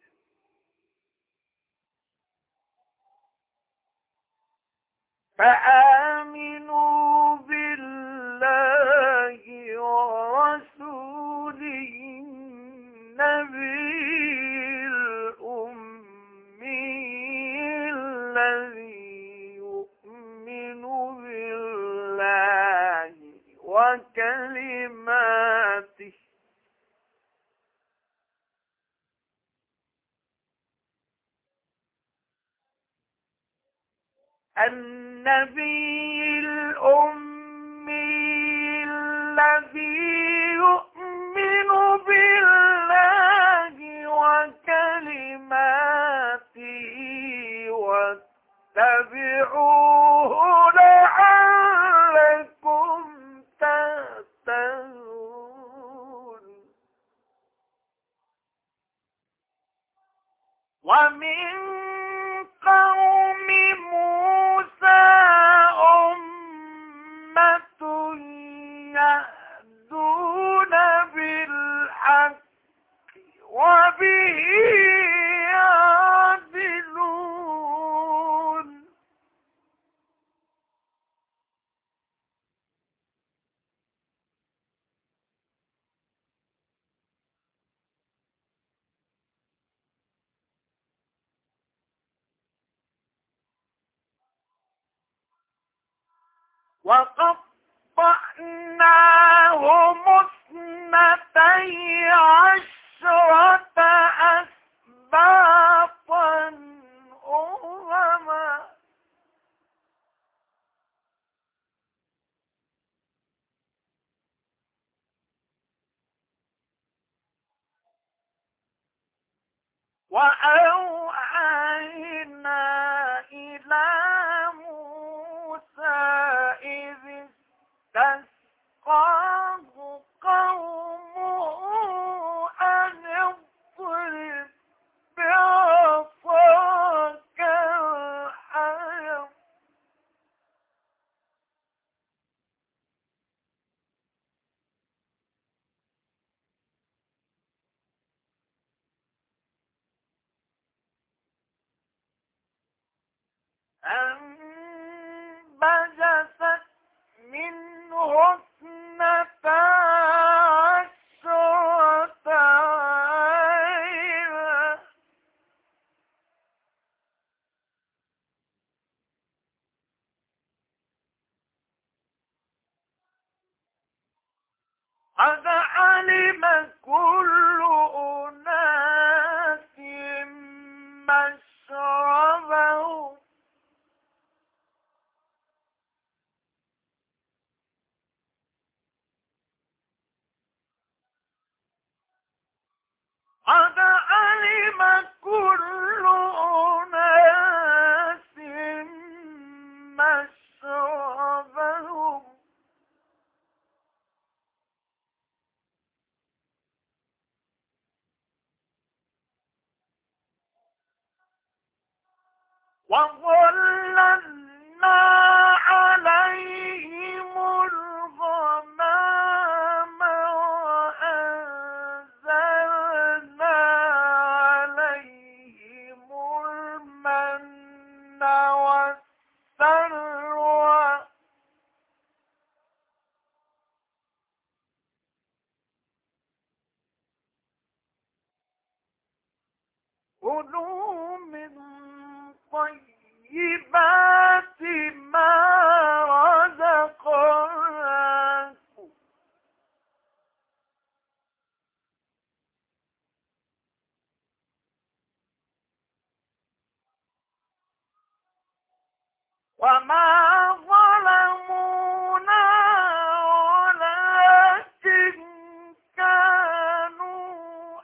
فآمنوا بالله ورسوله النبي الأمي الذي يؤمن بالله وكلماته النبي الأمي الذي يؤمن بالله وكلماته واتبعوه لعلكم تهتدون ومن قوم وقطعناهم 12 أسباطا أمما وأوحينا إلى موسى إذ استسقاه قومه أن اضرب بعصاك الحجر فانبجست منه 12 عينا قد علم كل أناس مشربهم قد علم كل أناس مشربهم وظللنا عليهم الغمام وأنزلنا عليهم المن والسلوى كلوا من طيبات ما رزقناكم وما ظلمونا ولكن كانوا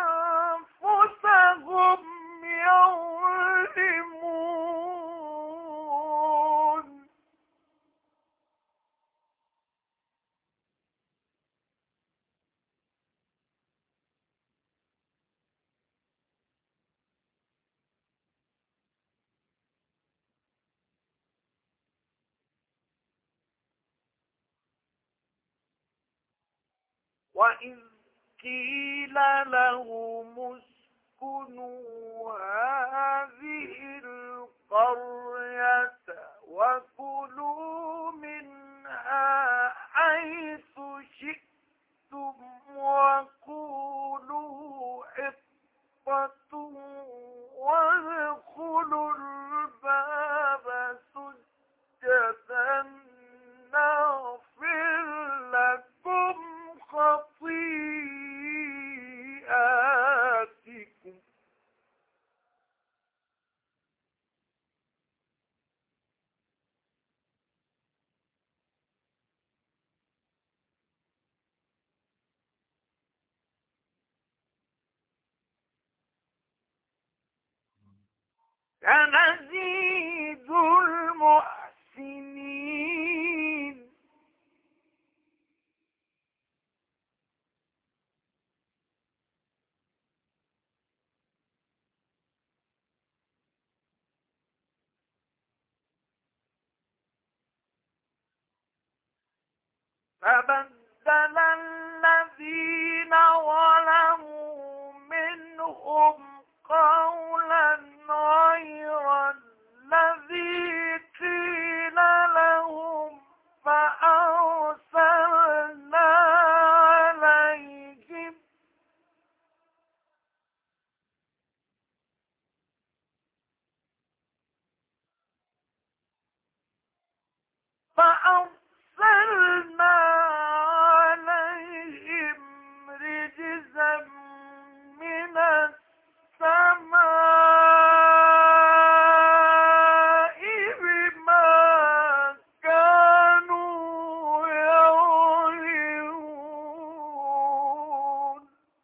أنفسهم يظلمون وإذ قيل لهم اسكنوا هذه القرية وكلوا منها حيث شئتم وقولوا حطة وادخلوا الباب سجدا نغفر لكم خطيئاتكم سنزيد المحسنين فبدل الذين ظلموا منهم قولا غير الذي قيل لهم فأرسلنا عليهم فأرسلنا عليهم رجزا من السماء بما كانوا يعلمون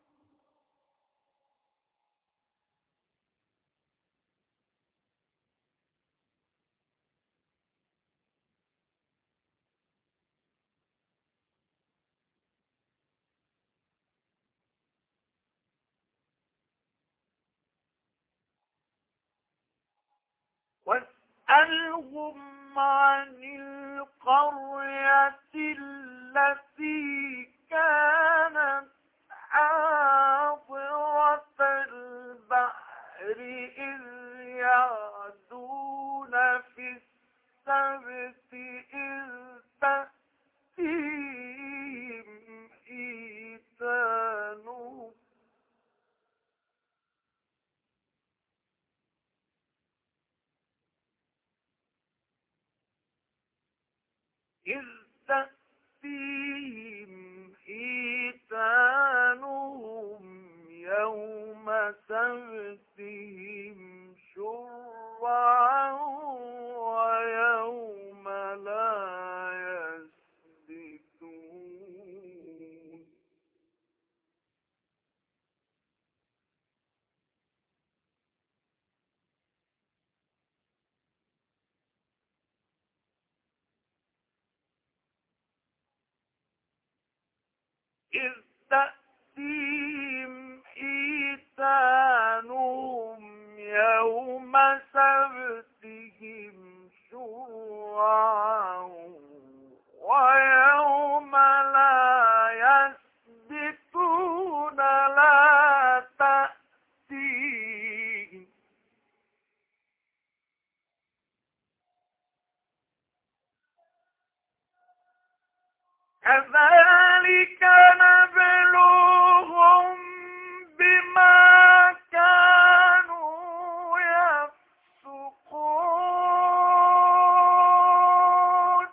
واسألهم عن القرية التي كانت حاضرة البحر إذ يعدون في السبت إذ تأتيهم حيتانهم إذ تأتيهم حيتانهم يوم سبتهم شرعا ويوم لا يسبتون إذ تأتيهم حيتانهم يوم سبتهم شرعا ويوم لا يسبتون لا تأتيهم كذلك نبلوهم بما كانوا يفسقون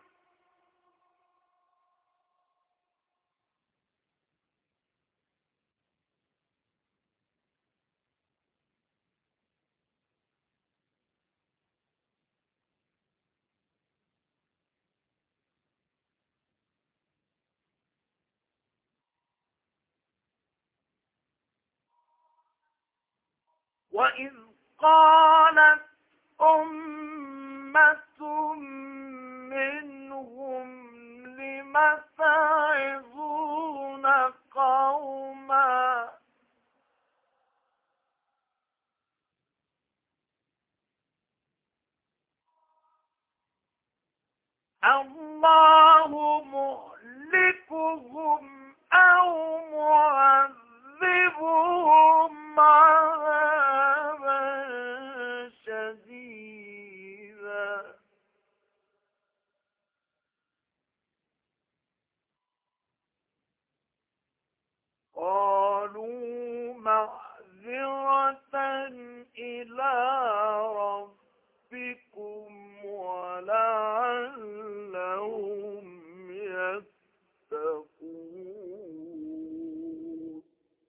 وإذ قالت أمة منهم لم تعظون قوما الله مهلكهم أو معذبهم عذابا شديدا قالوا معذرة إلى ربكم ولعلهم يتقون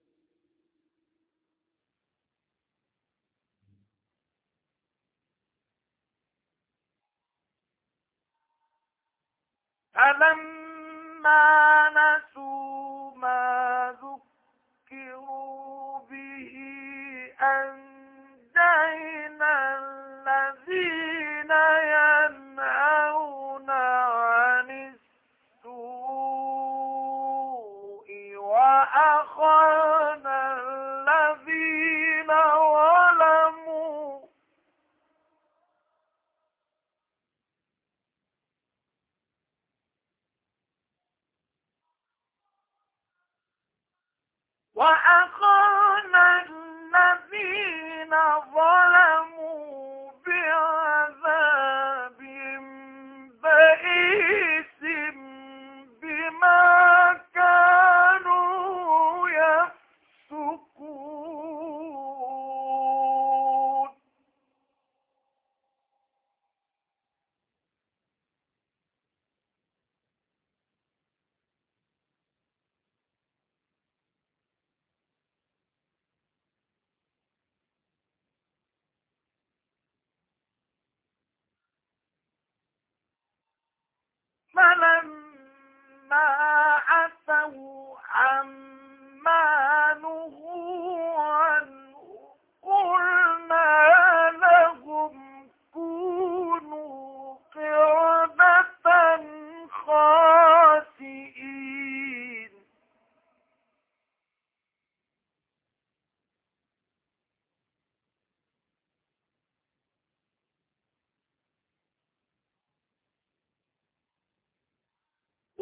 فلما نسوا ما ذكروا به أنجينا الذين ينهون عن السوء وأخذنا الذين ظلموا بعذاب بئيس بما كانوا يفسقون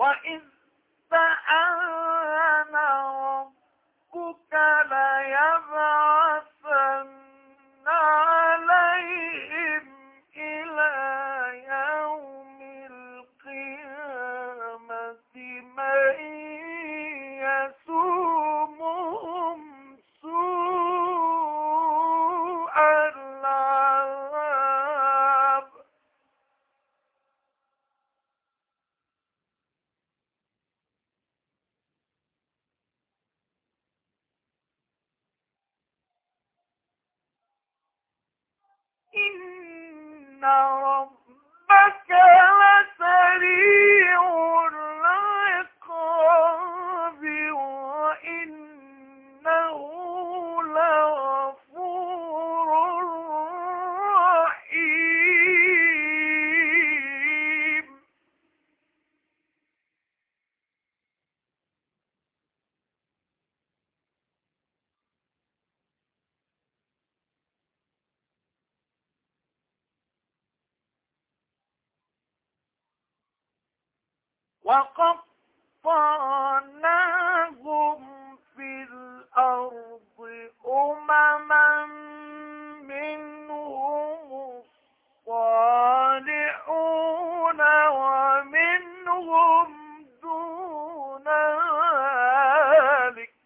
وإذ تأذن ربك ليبعثن عليهم إلى يوم القيامة من يسومهم سوء العذاب إن ربك لسريع العقاب وإنه لغفور رحيم وقطعناهم في الأرض أمما منهم الصالحون ومنهم دون ذلك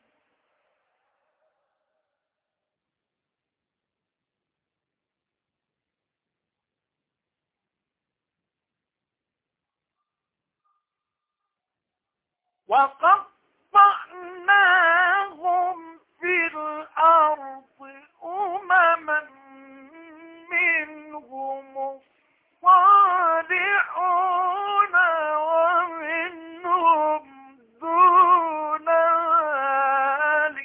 وقطعناهم في الأرض أمما منهم الصالحون ومنهم دون ذلك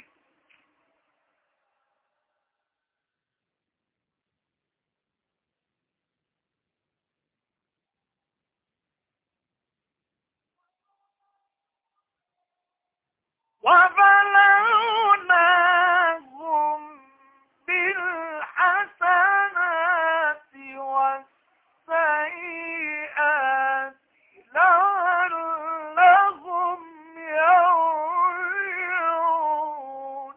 وبلوناهم بالحسنات والسيئات لعلهم يرجعون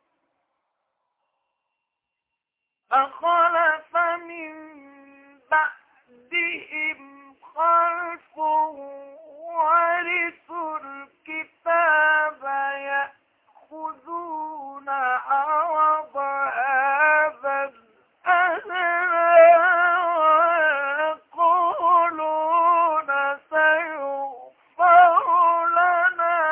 فخلف من بعدهم خلف ورثوا الكتاب يأخذون عرض هذا الأدنى ويقولون سيغفر لنا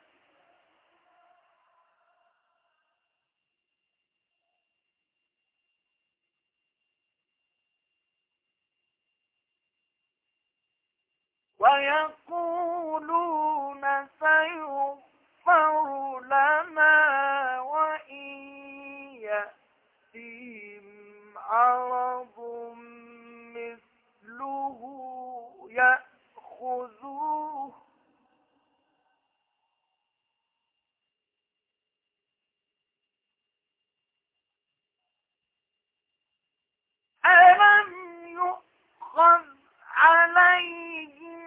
ويقولون سيغفر لنا وإن يأتهم عرض مثله يأخذوه ألم يؤخذ عليهم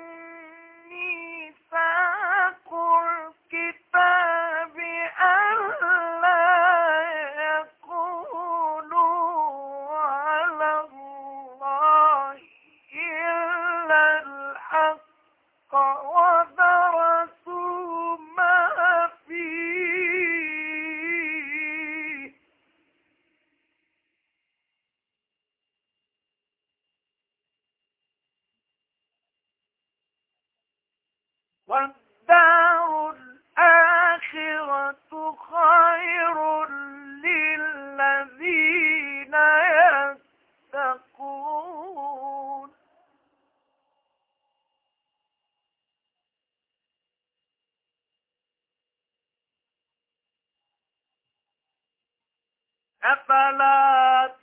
ميثاق الكتاب ألا يقولوا على الله إلا الحق ودرسوا ما فيه والدار الآخرة خير للذين يتقون أفلا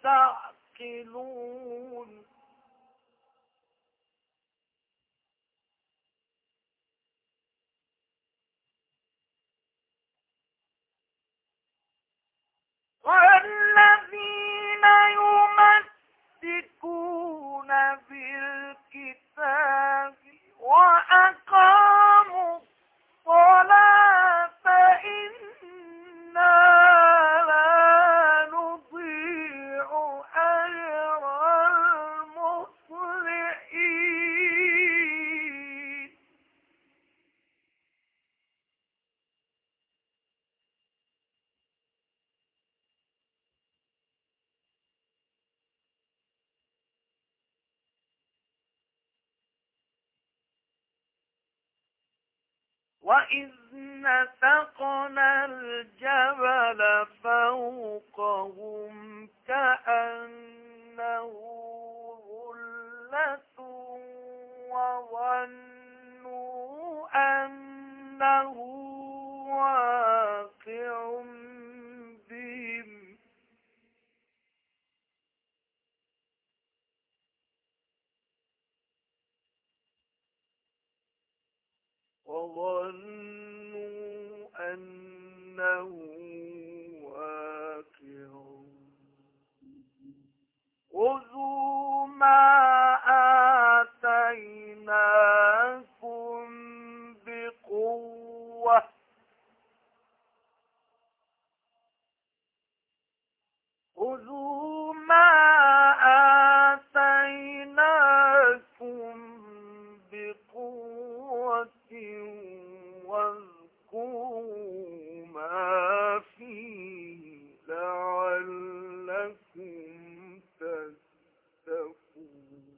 تعقلون والذين يمسكون بالكتاب وأقاموا وإذ نتقنا الجبل فوقهم كأنه ظلة وظنوا أنه واقع بهم خذوا ما آتيناكم بقوة خذوا ما آتيناكم بقوة واذكروا ما فيه لعلكم تتقون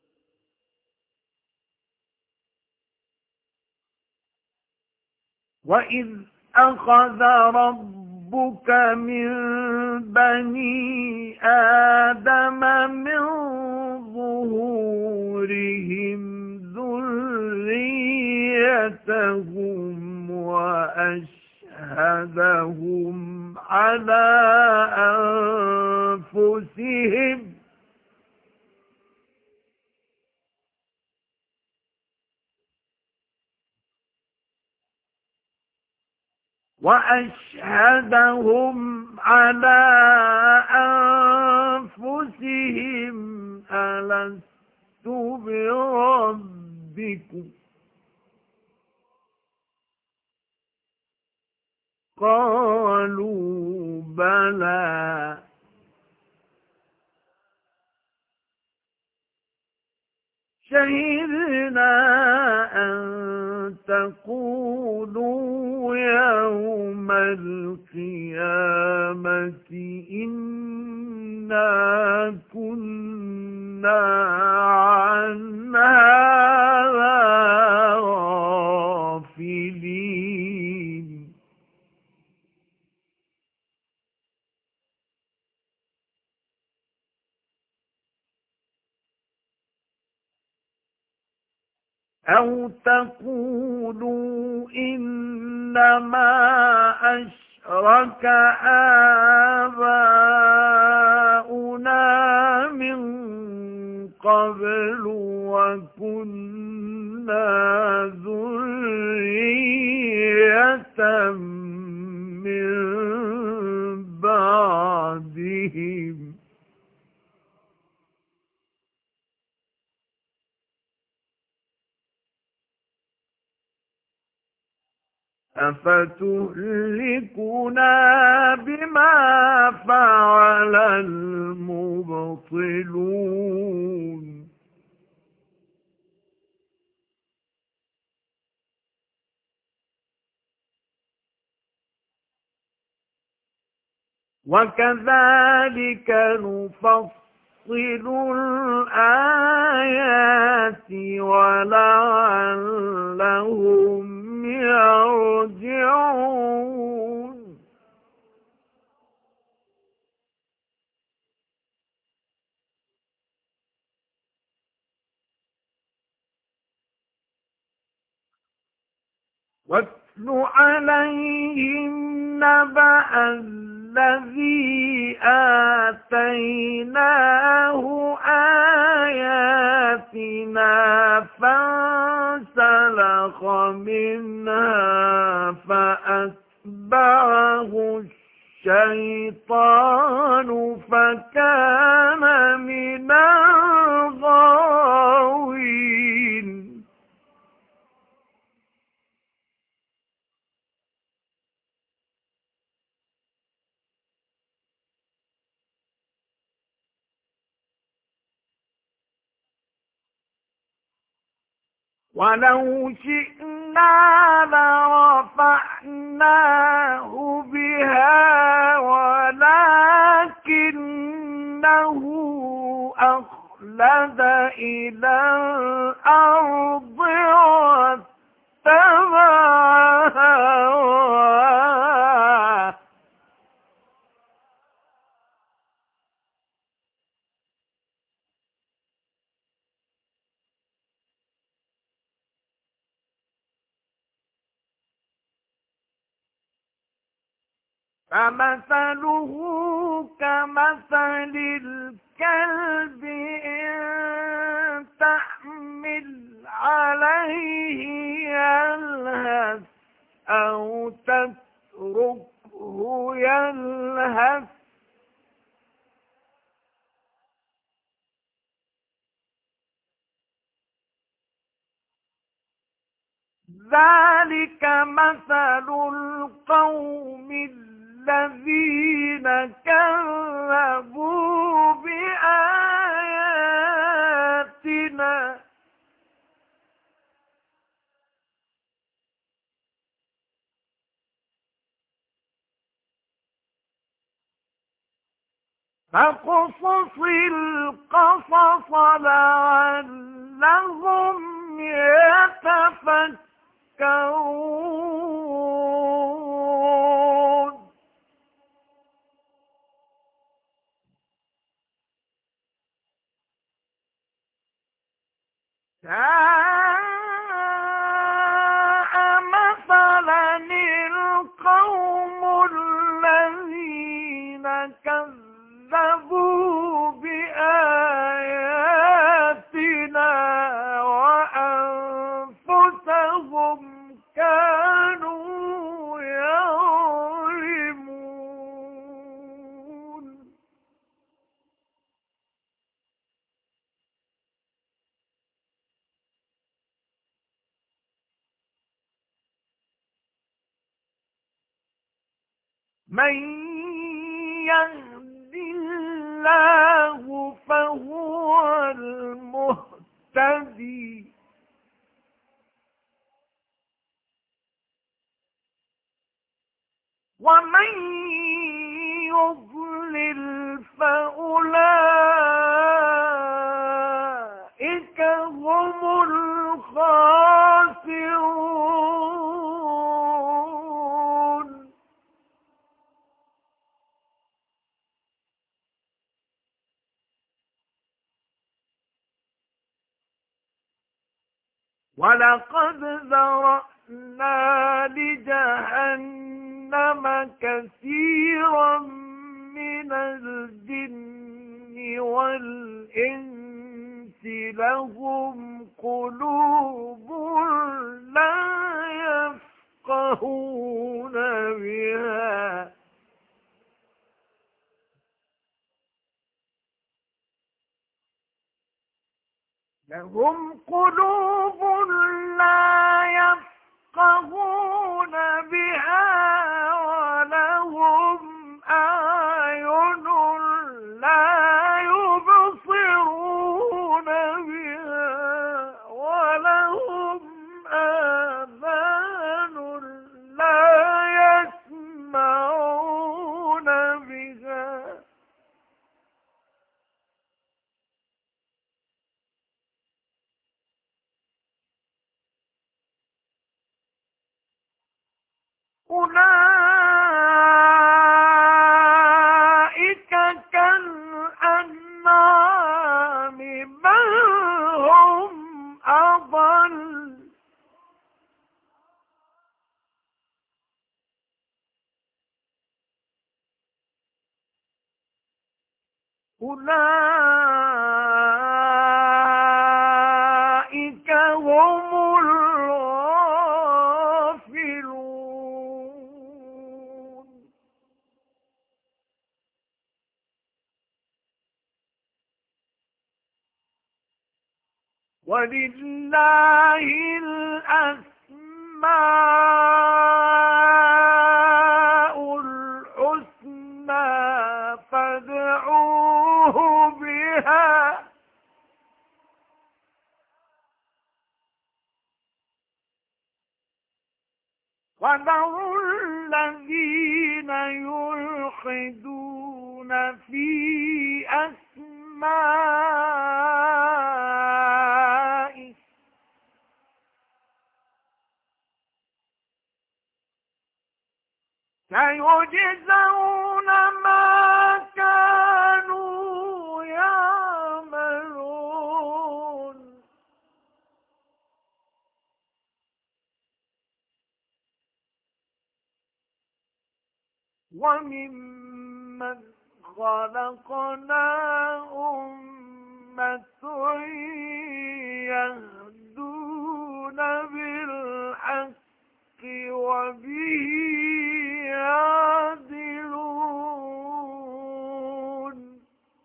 وإذ أخذ ربك من بني آدم من ظهورهم ذريتهم وأشهدهم على أنفسهم ألست بربكم قالوا بلى شهدنا أن تقولوا يوم القيامة إنا كنا عن هذا غافلين أو تقولوا إنما أشرك آباؤنا من قبل وكنا ذرية من بعدهم أفتهلكنا بما فعل المبطلون وكذلك نفصل الآيات ولعلهم يرجعون واتل عليهم نبأ الذي آتيناه آياتنا فانسلخ منها فأتبعه الشيطان فكان من الغاوين ولو شئنا لرفعناه بها ولكنه أخلد إلى الأرض واتبع فمثله كمثل الكلب إن تحمل عليه يلهث أو تتركه يلهث ذلك مثل القوم الذين كذبوا بآياتنا فاقصص القصص لعلهم يتفكرون ساء مثلا القوم الذين كذبوا بآياتنا وأنفسهم كانوا يظلمون من يهد الله فهو المهتدي ومن يضلل فأولئك هم الخاسرون ولقد ذرأنا لجهنم كثيرا من الجن والإنس لهم قلوب لا يفقهون بها لهم قلوب لا يفقهون بها ولهم أعين لا يبصرون بها ولهم آذان لا يسمعون بها أولئك كالأنعام بل هم أضل أولئك هم الغافلون ولله الأسماء الحسنى فادعوه بها وذروا الذين يلحدون في أسمائه سيجزون ما كانوا يعملون وممن خلقنا أمة يهدون بالحق وبه يعدلون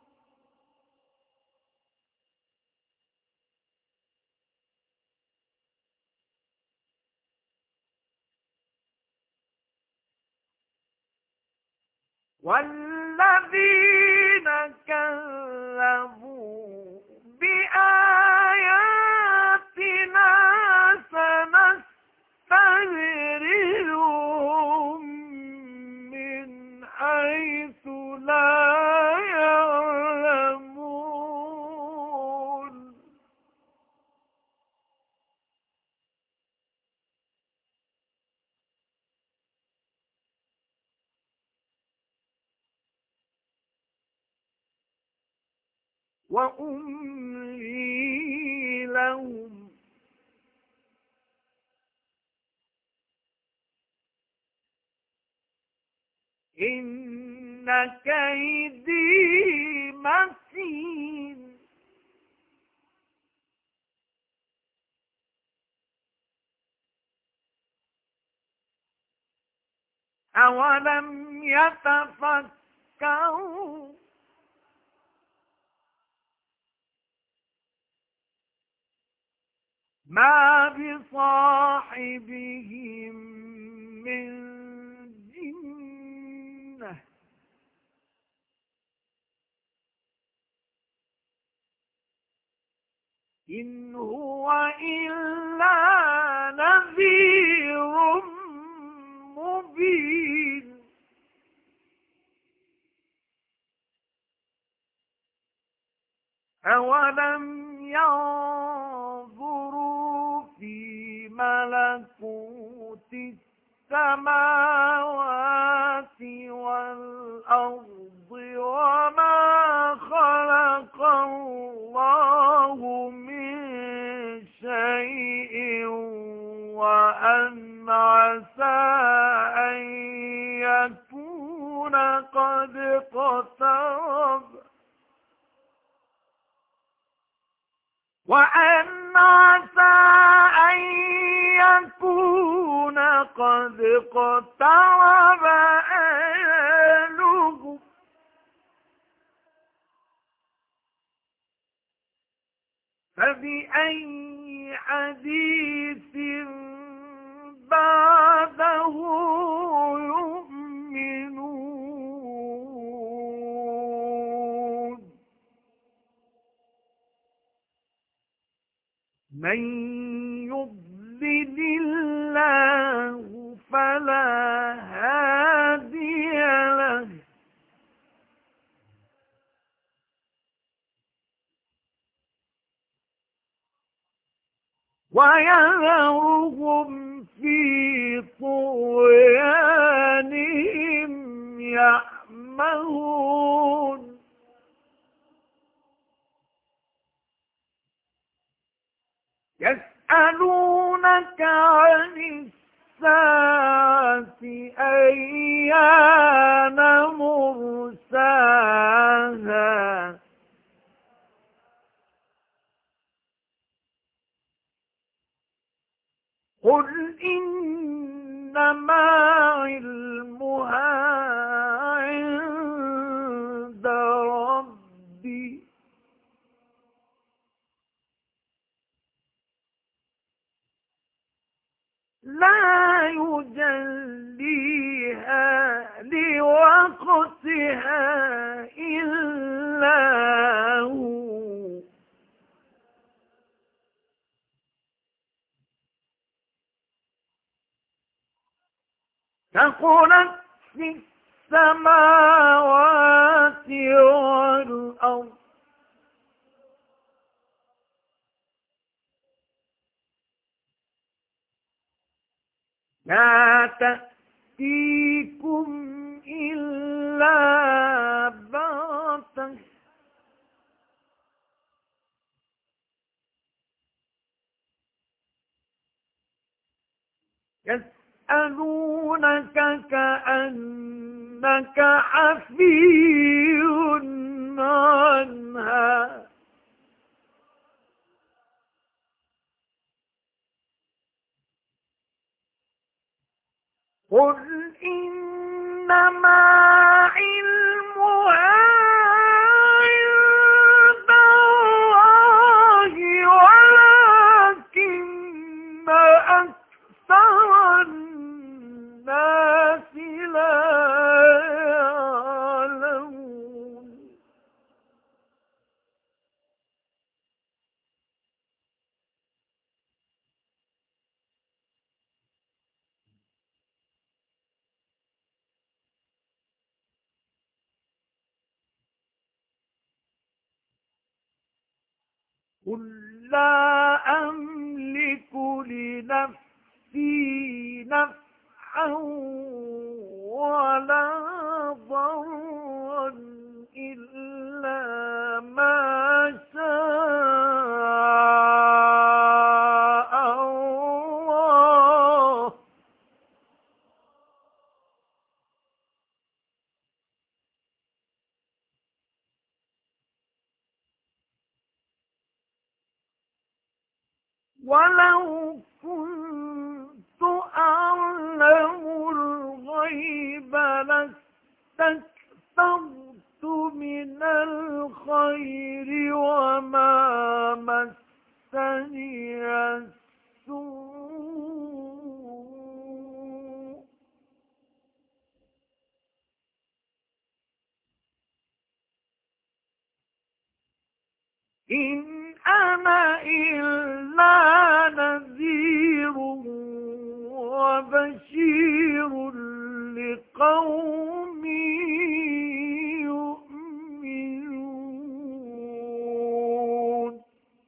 والذين كذبوا بآياتنا سنستدرجهم من حيث لا يعلمون وأملي لهم إن كيدي متين أولم يتفكروا ما بصاحبهم من جنة إن هو إلا نذير مبين أولم ينظروا في ملكوت السماوات والأرض وما خلق الله من شيء وأن عسى أن يكون قد اقترب وأن عسى أن يكون قد اقترب أجلهم فبأي حديث بعده يؤمنون من يضلل الله فلا هادي له ويذرهم في طغيانهم يعمهون يسألونك عن الساعة أيان مرساها قل إنما علمها عند ربي لا يجليها لوقتها إلا هو ثقلت في السماوات والأرض لا تأتيكم إلا بغتة يسألونك كأنك إنك حفي عنها قل إنما علمها عند الله ولكن أكثر الناس لا يعلمون قل لا أملك لنفسي نفعا ولا ضرا إلا ما شاء الله ولو كنت أعلم الغيب لاستكثرت من الخير وما مسني السوء إن أنا إلا نذير وبشير لقوم يؤمنون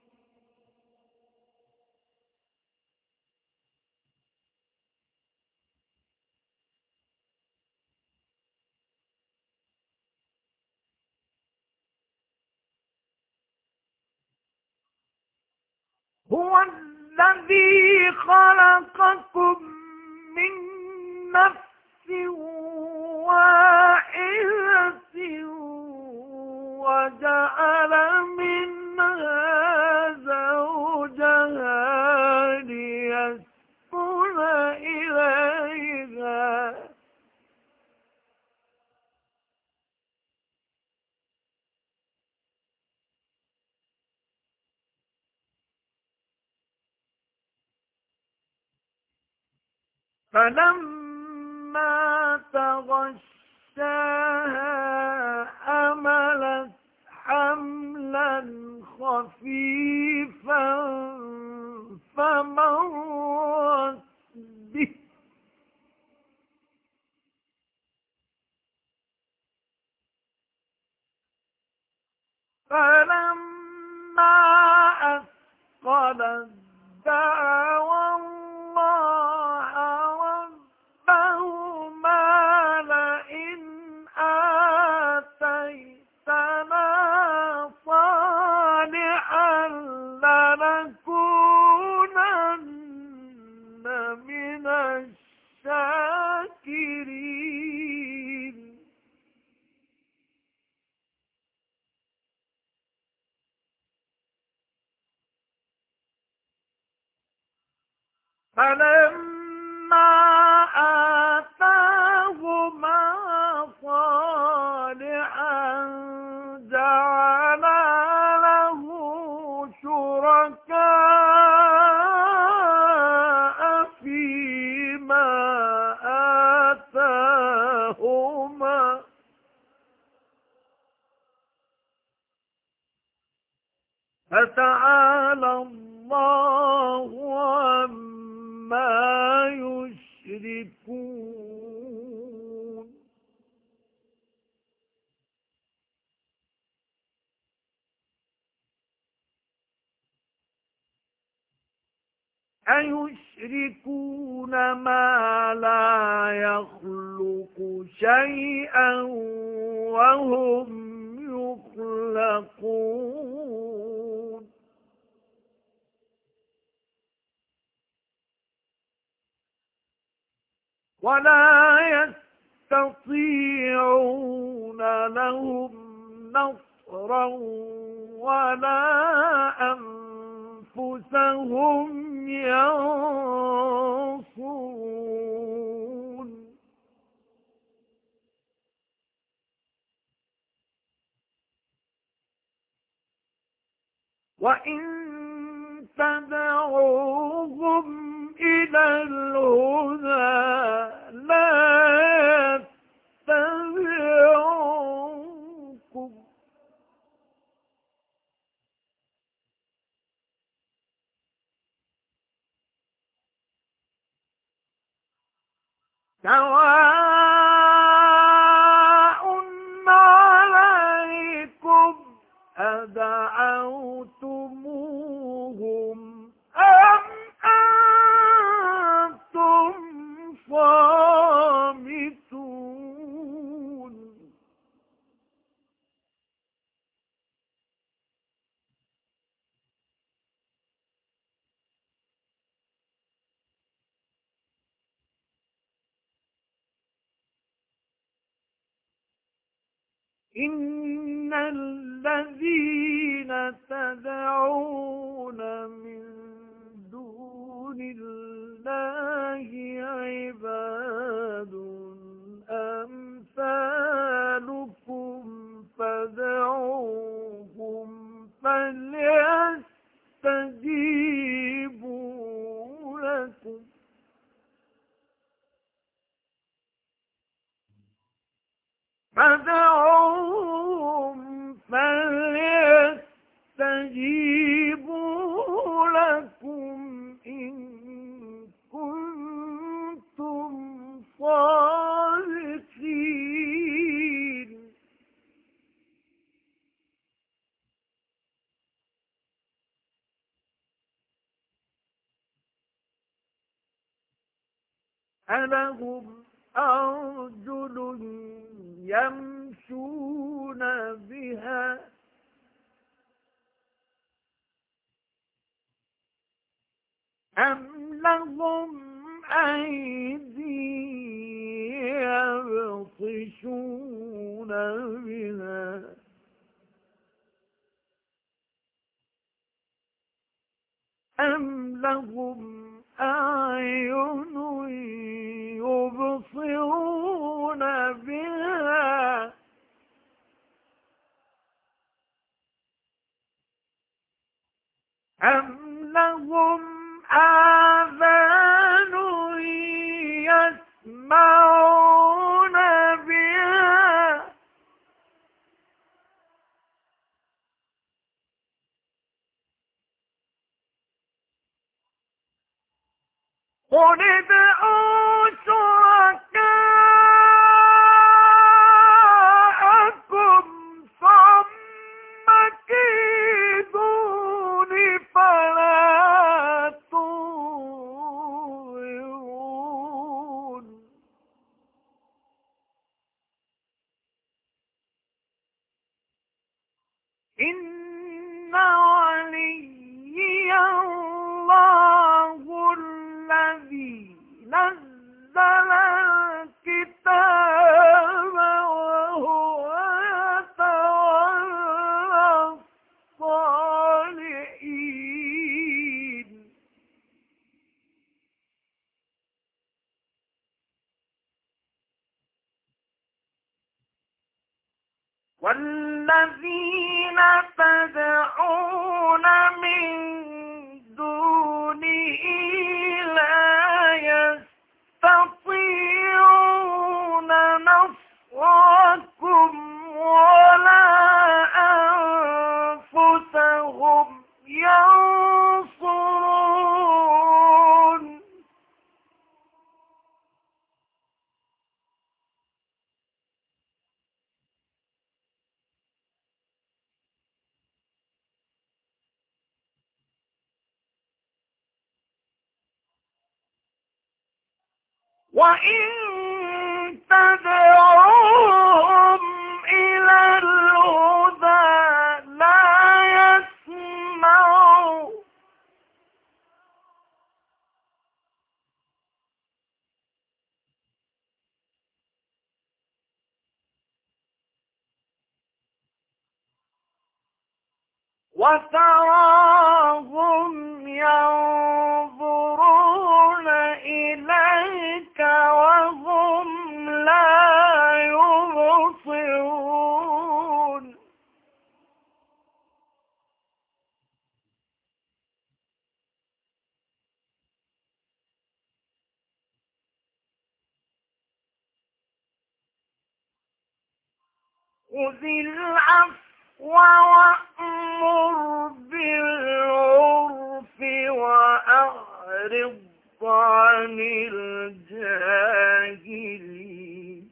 هو الذي خلقكم من نفس واحدة وجعل منها زوجها ليسكن إليها فلما تغشاها حملت حملا خفيفا فمرت به فلما أثقلت دعوا الله ربهما لئن آتيتنا صالحا لنكونن من الشاكرين فلما آتاهما صالحا جعلا له شركاء فيما آتاهما فتعالى الله عما يشركون أيشركون ما لا يخلق شيئا وهم يخلقون ولا يستطيعون لهم نصرا ولا أنفسهم ينصرون وإن تدعوهم إلى الهدى لا يتبعوكم سواء عليكم أدعوتموهم أم أنتم صامتون إن الذين تدعون من دون الله عباد أمثالكم فادعوهم فليستجيبوا لكم فادعوهم فليستجيبوا لكم إن كنتم صادقين ألهم أرجل يمشون بها أم لهم أيدي يبطشون بها أم لهم أعين يبصرون بها أم لهم آذان يسمعون بها قل ادعوا شركاءكم ثم كيدوني فلا تنظرون إن وليي الله الذي نزل الكتاب وهو يتولى الصالحين والذين تدعون من دونه لا يستطيعون نصركم ولا أنفسهم ينصرون وإن تدعوهم إلى الهدى لا يسمعوا وتراهم ينظرون إليك وهم لا يبصرون خذ العفو وأمر بالعرف وأعرض عن الجاهلين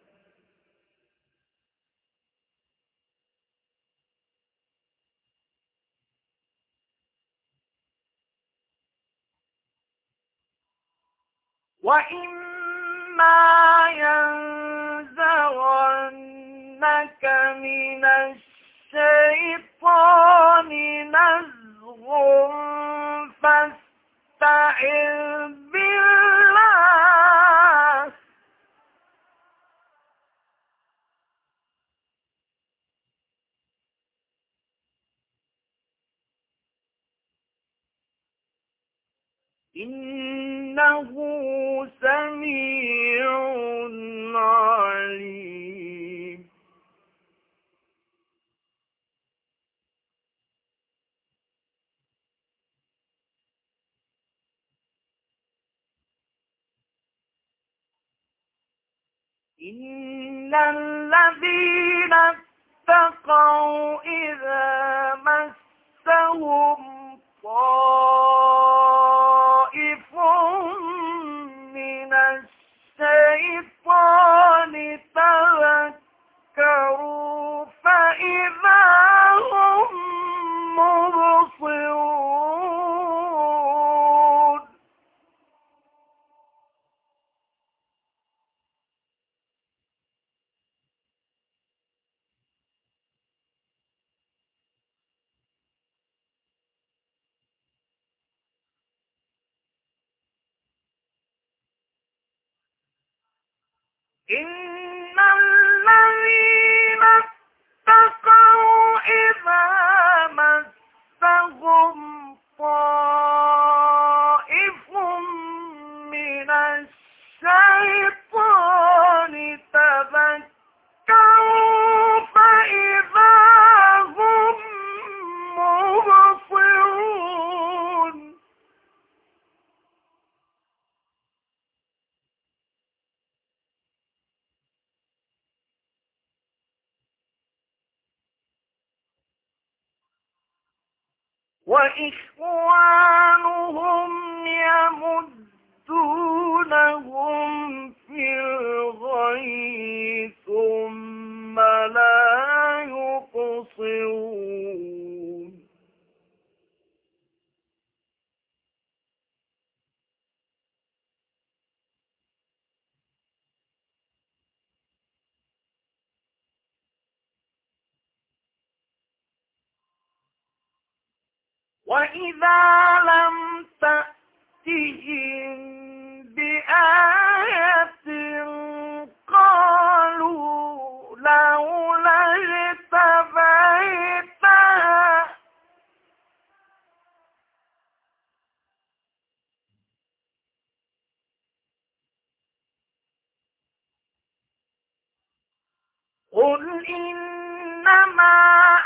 وإما ينزغنك من الشيطان نزغ فاستعذ بالله إنه سميع عليم إن الذين اتقوا إذا مسهم طائف من الشيطان تذكروا فإذا هم مبصرون إن الذين اتقوا إذا مسهم طائف من الشيطان تذكروا فإذا هم مبصرون وإخوانهم يمدونهم في الغي ثم لا يقصرون وإذا لم تأتهم بآية قالوا لولا اجتبيتها قل إنما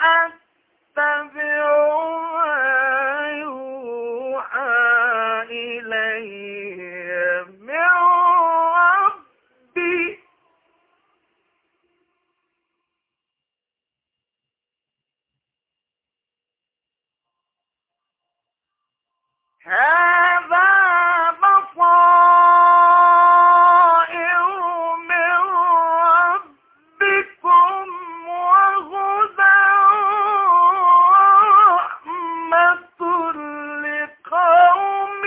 أتبع ما يوحى إلي من ربي هذا بصائر من ربكم وهدى ورحمة لقوم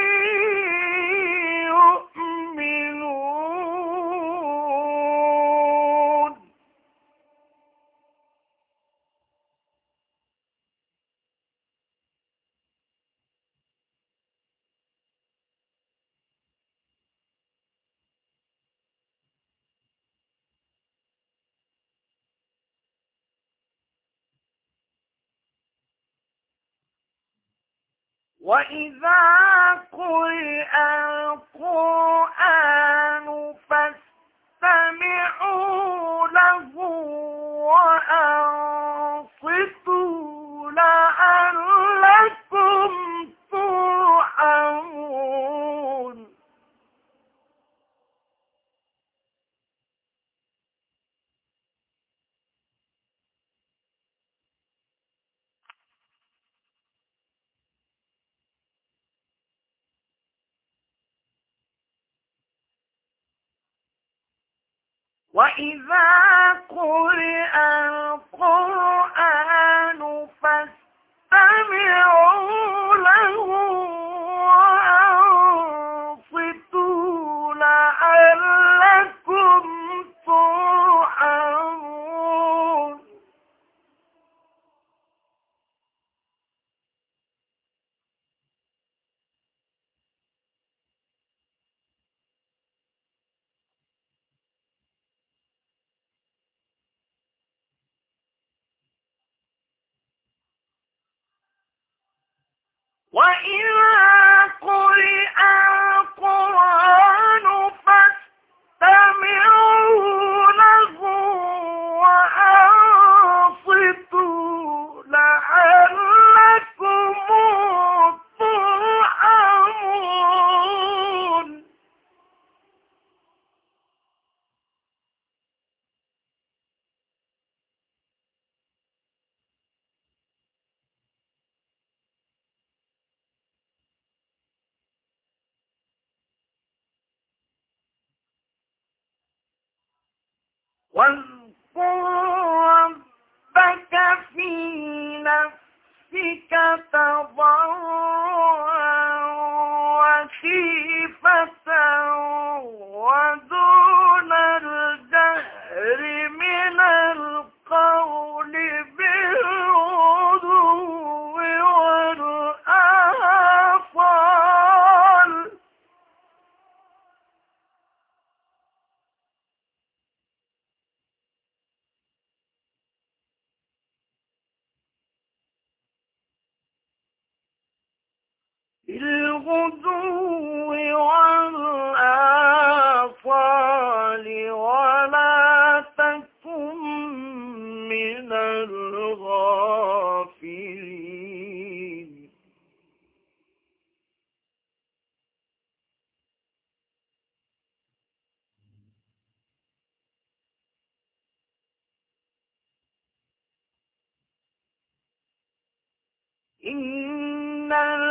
يؤمنون وإذا قرئ القرآن فاستمعوا له وأنصتوا لعلكم ترحمون. وإذا قرئ القرآن فاستمعوا له وأنصتوا لعلكم ترحمون. وإذا قرئ القرآن فاستمعوا له وأنصتوا لعلكم ترحمون. واذكر ربك في نفسك تضرعا وخيفة ودون الجهر من القول بالغدو والآصال. بالغدو والآصال ولا تكن من الغافلين. إن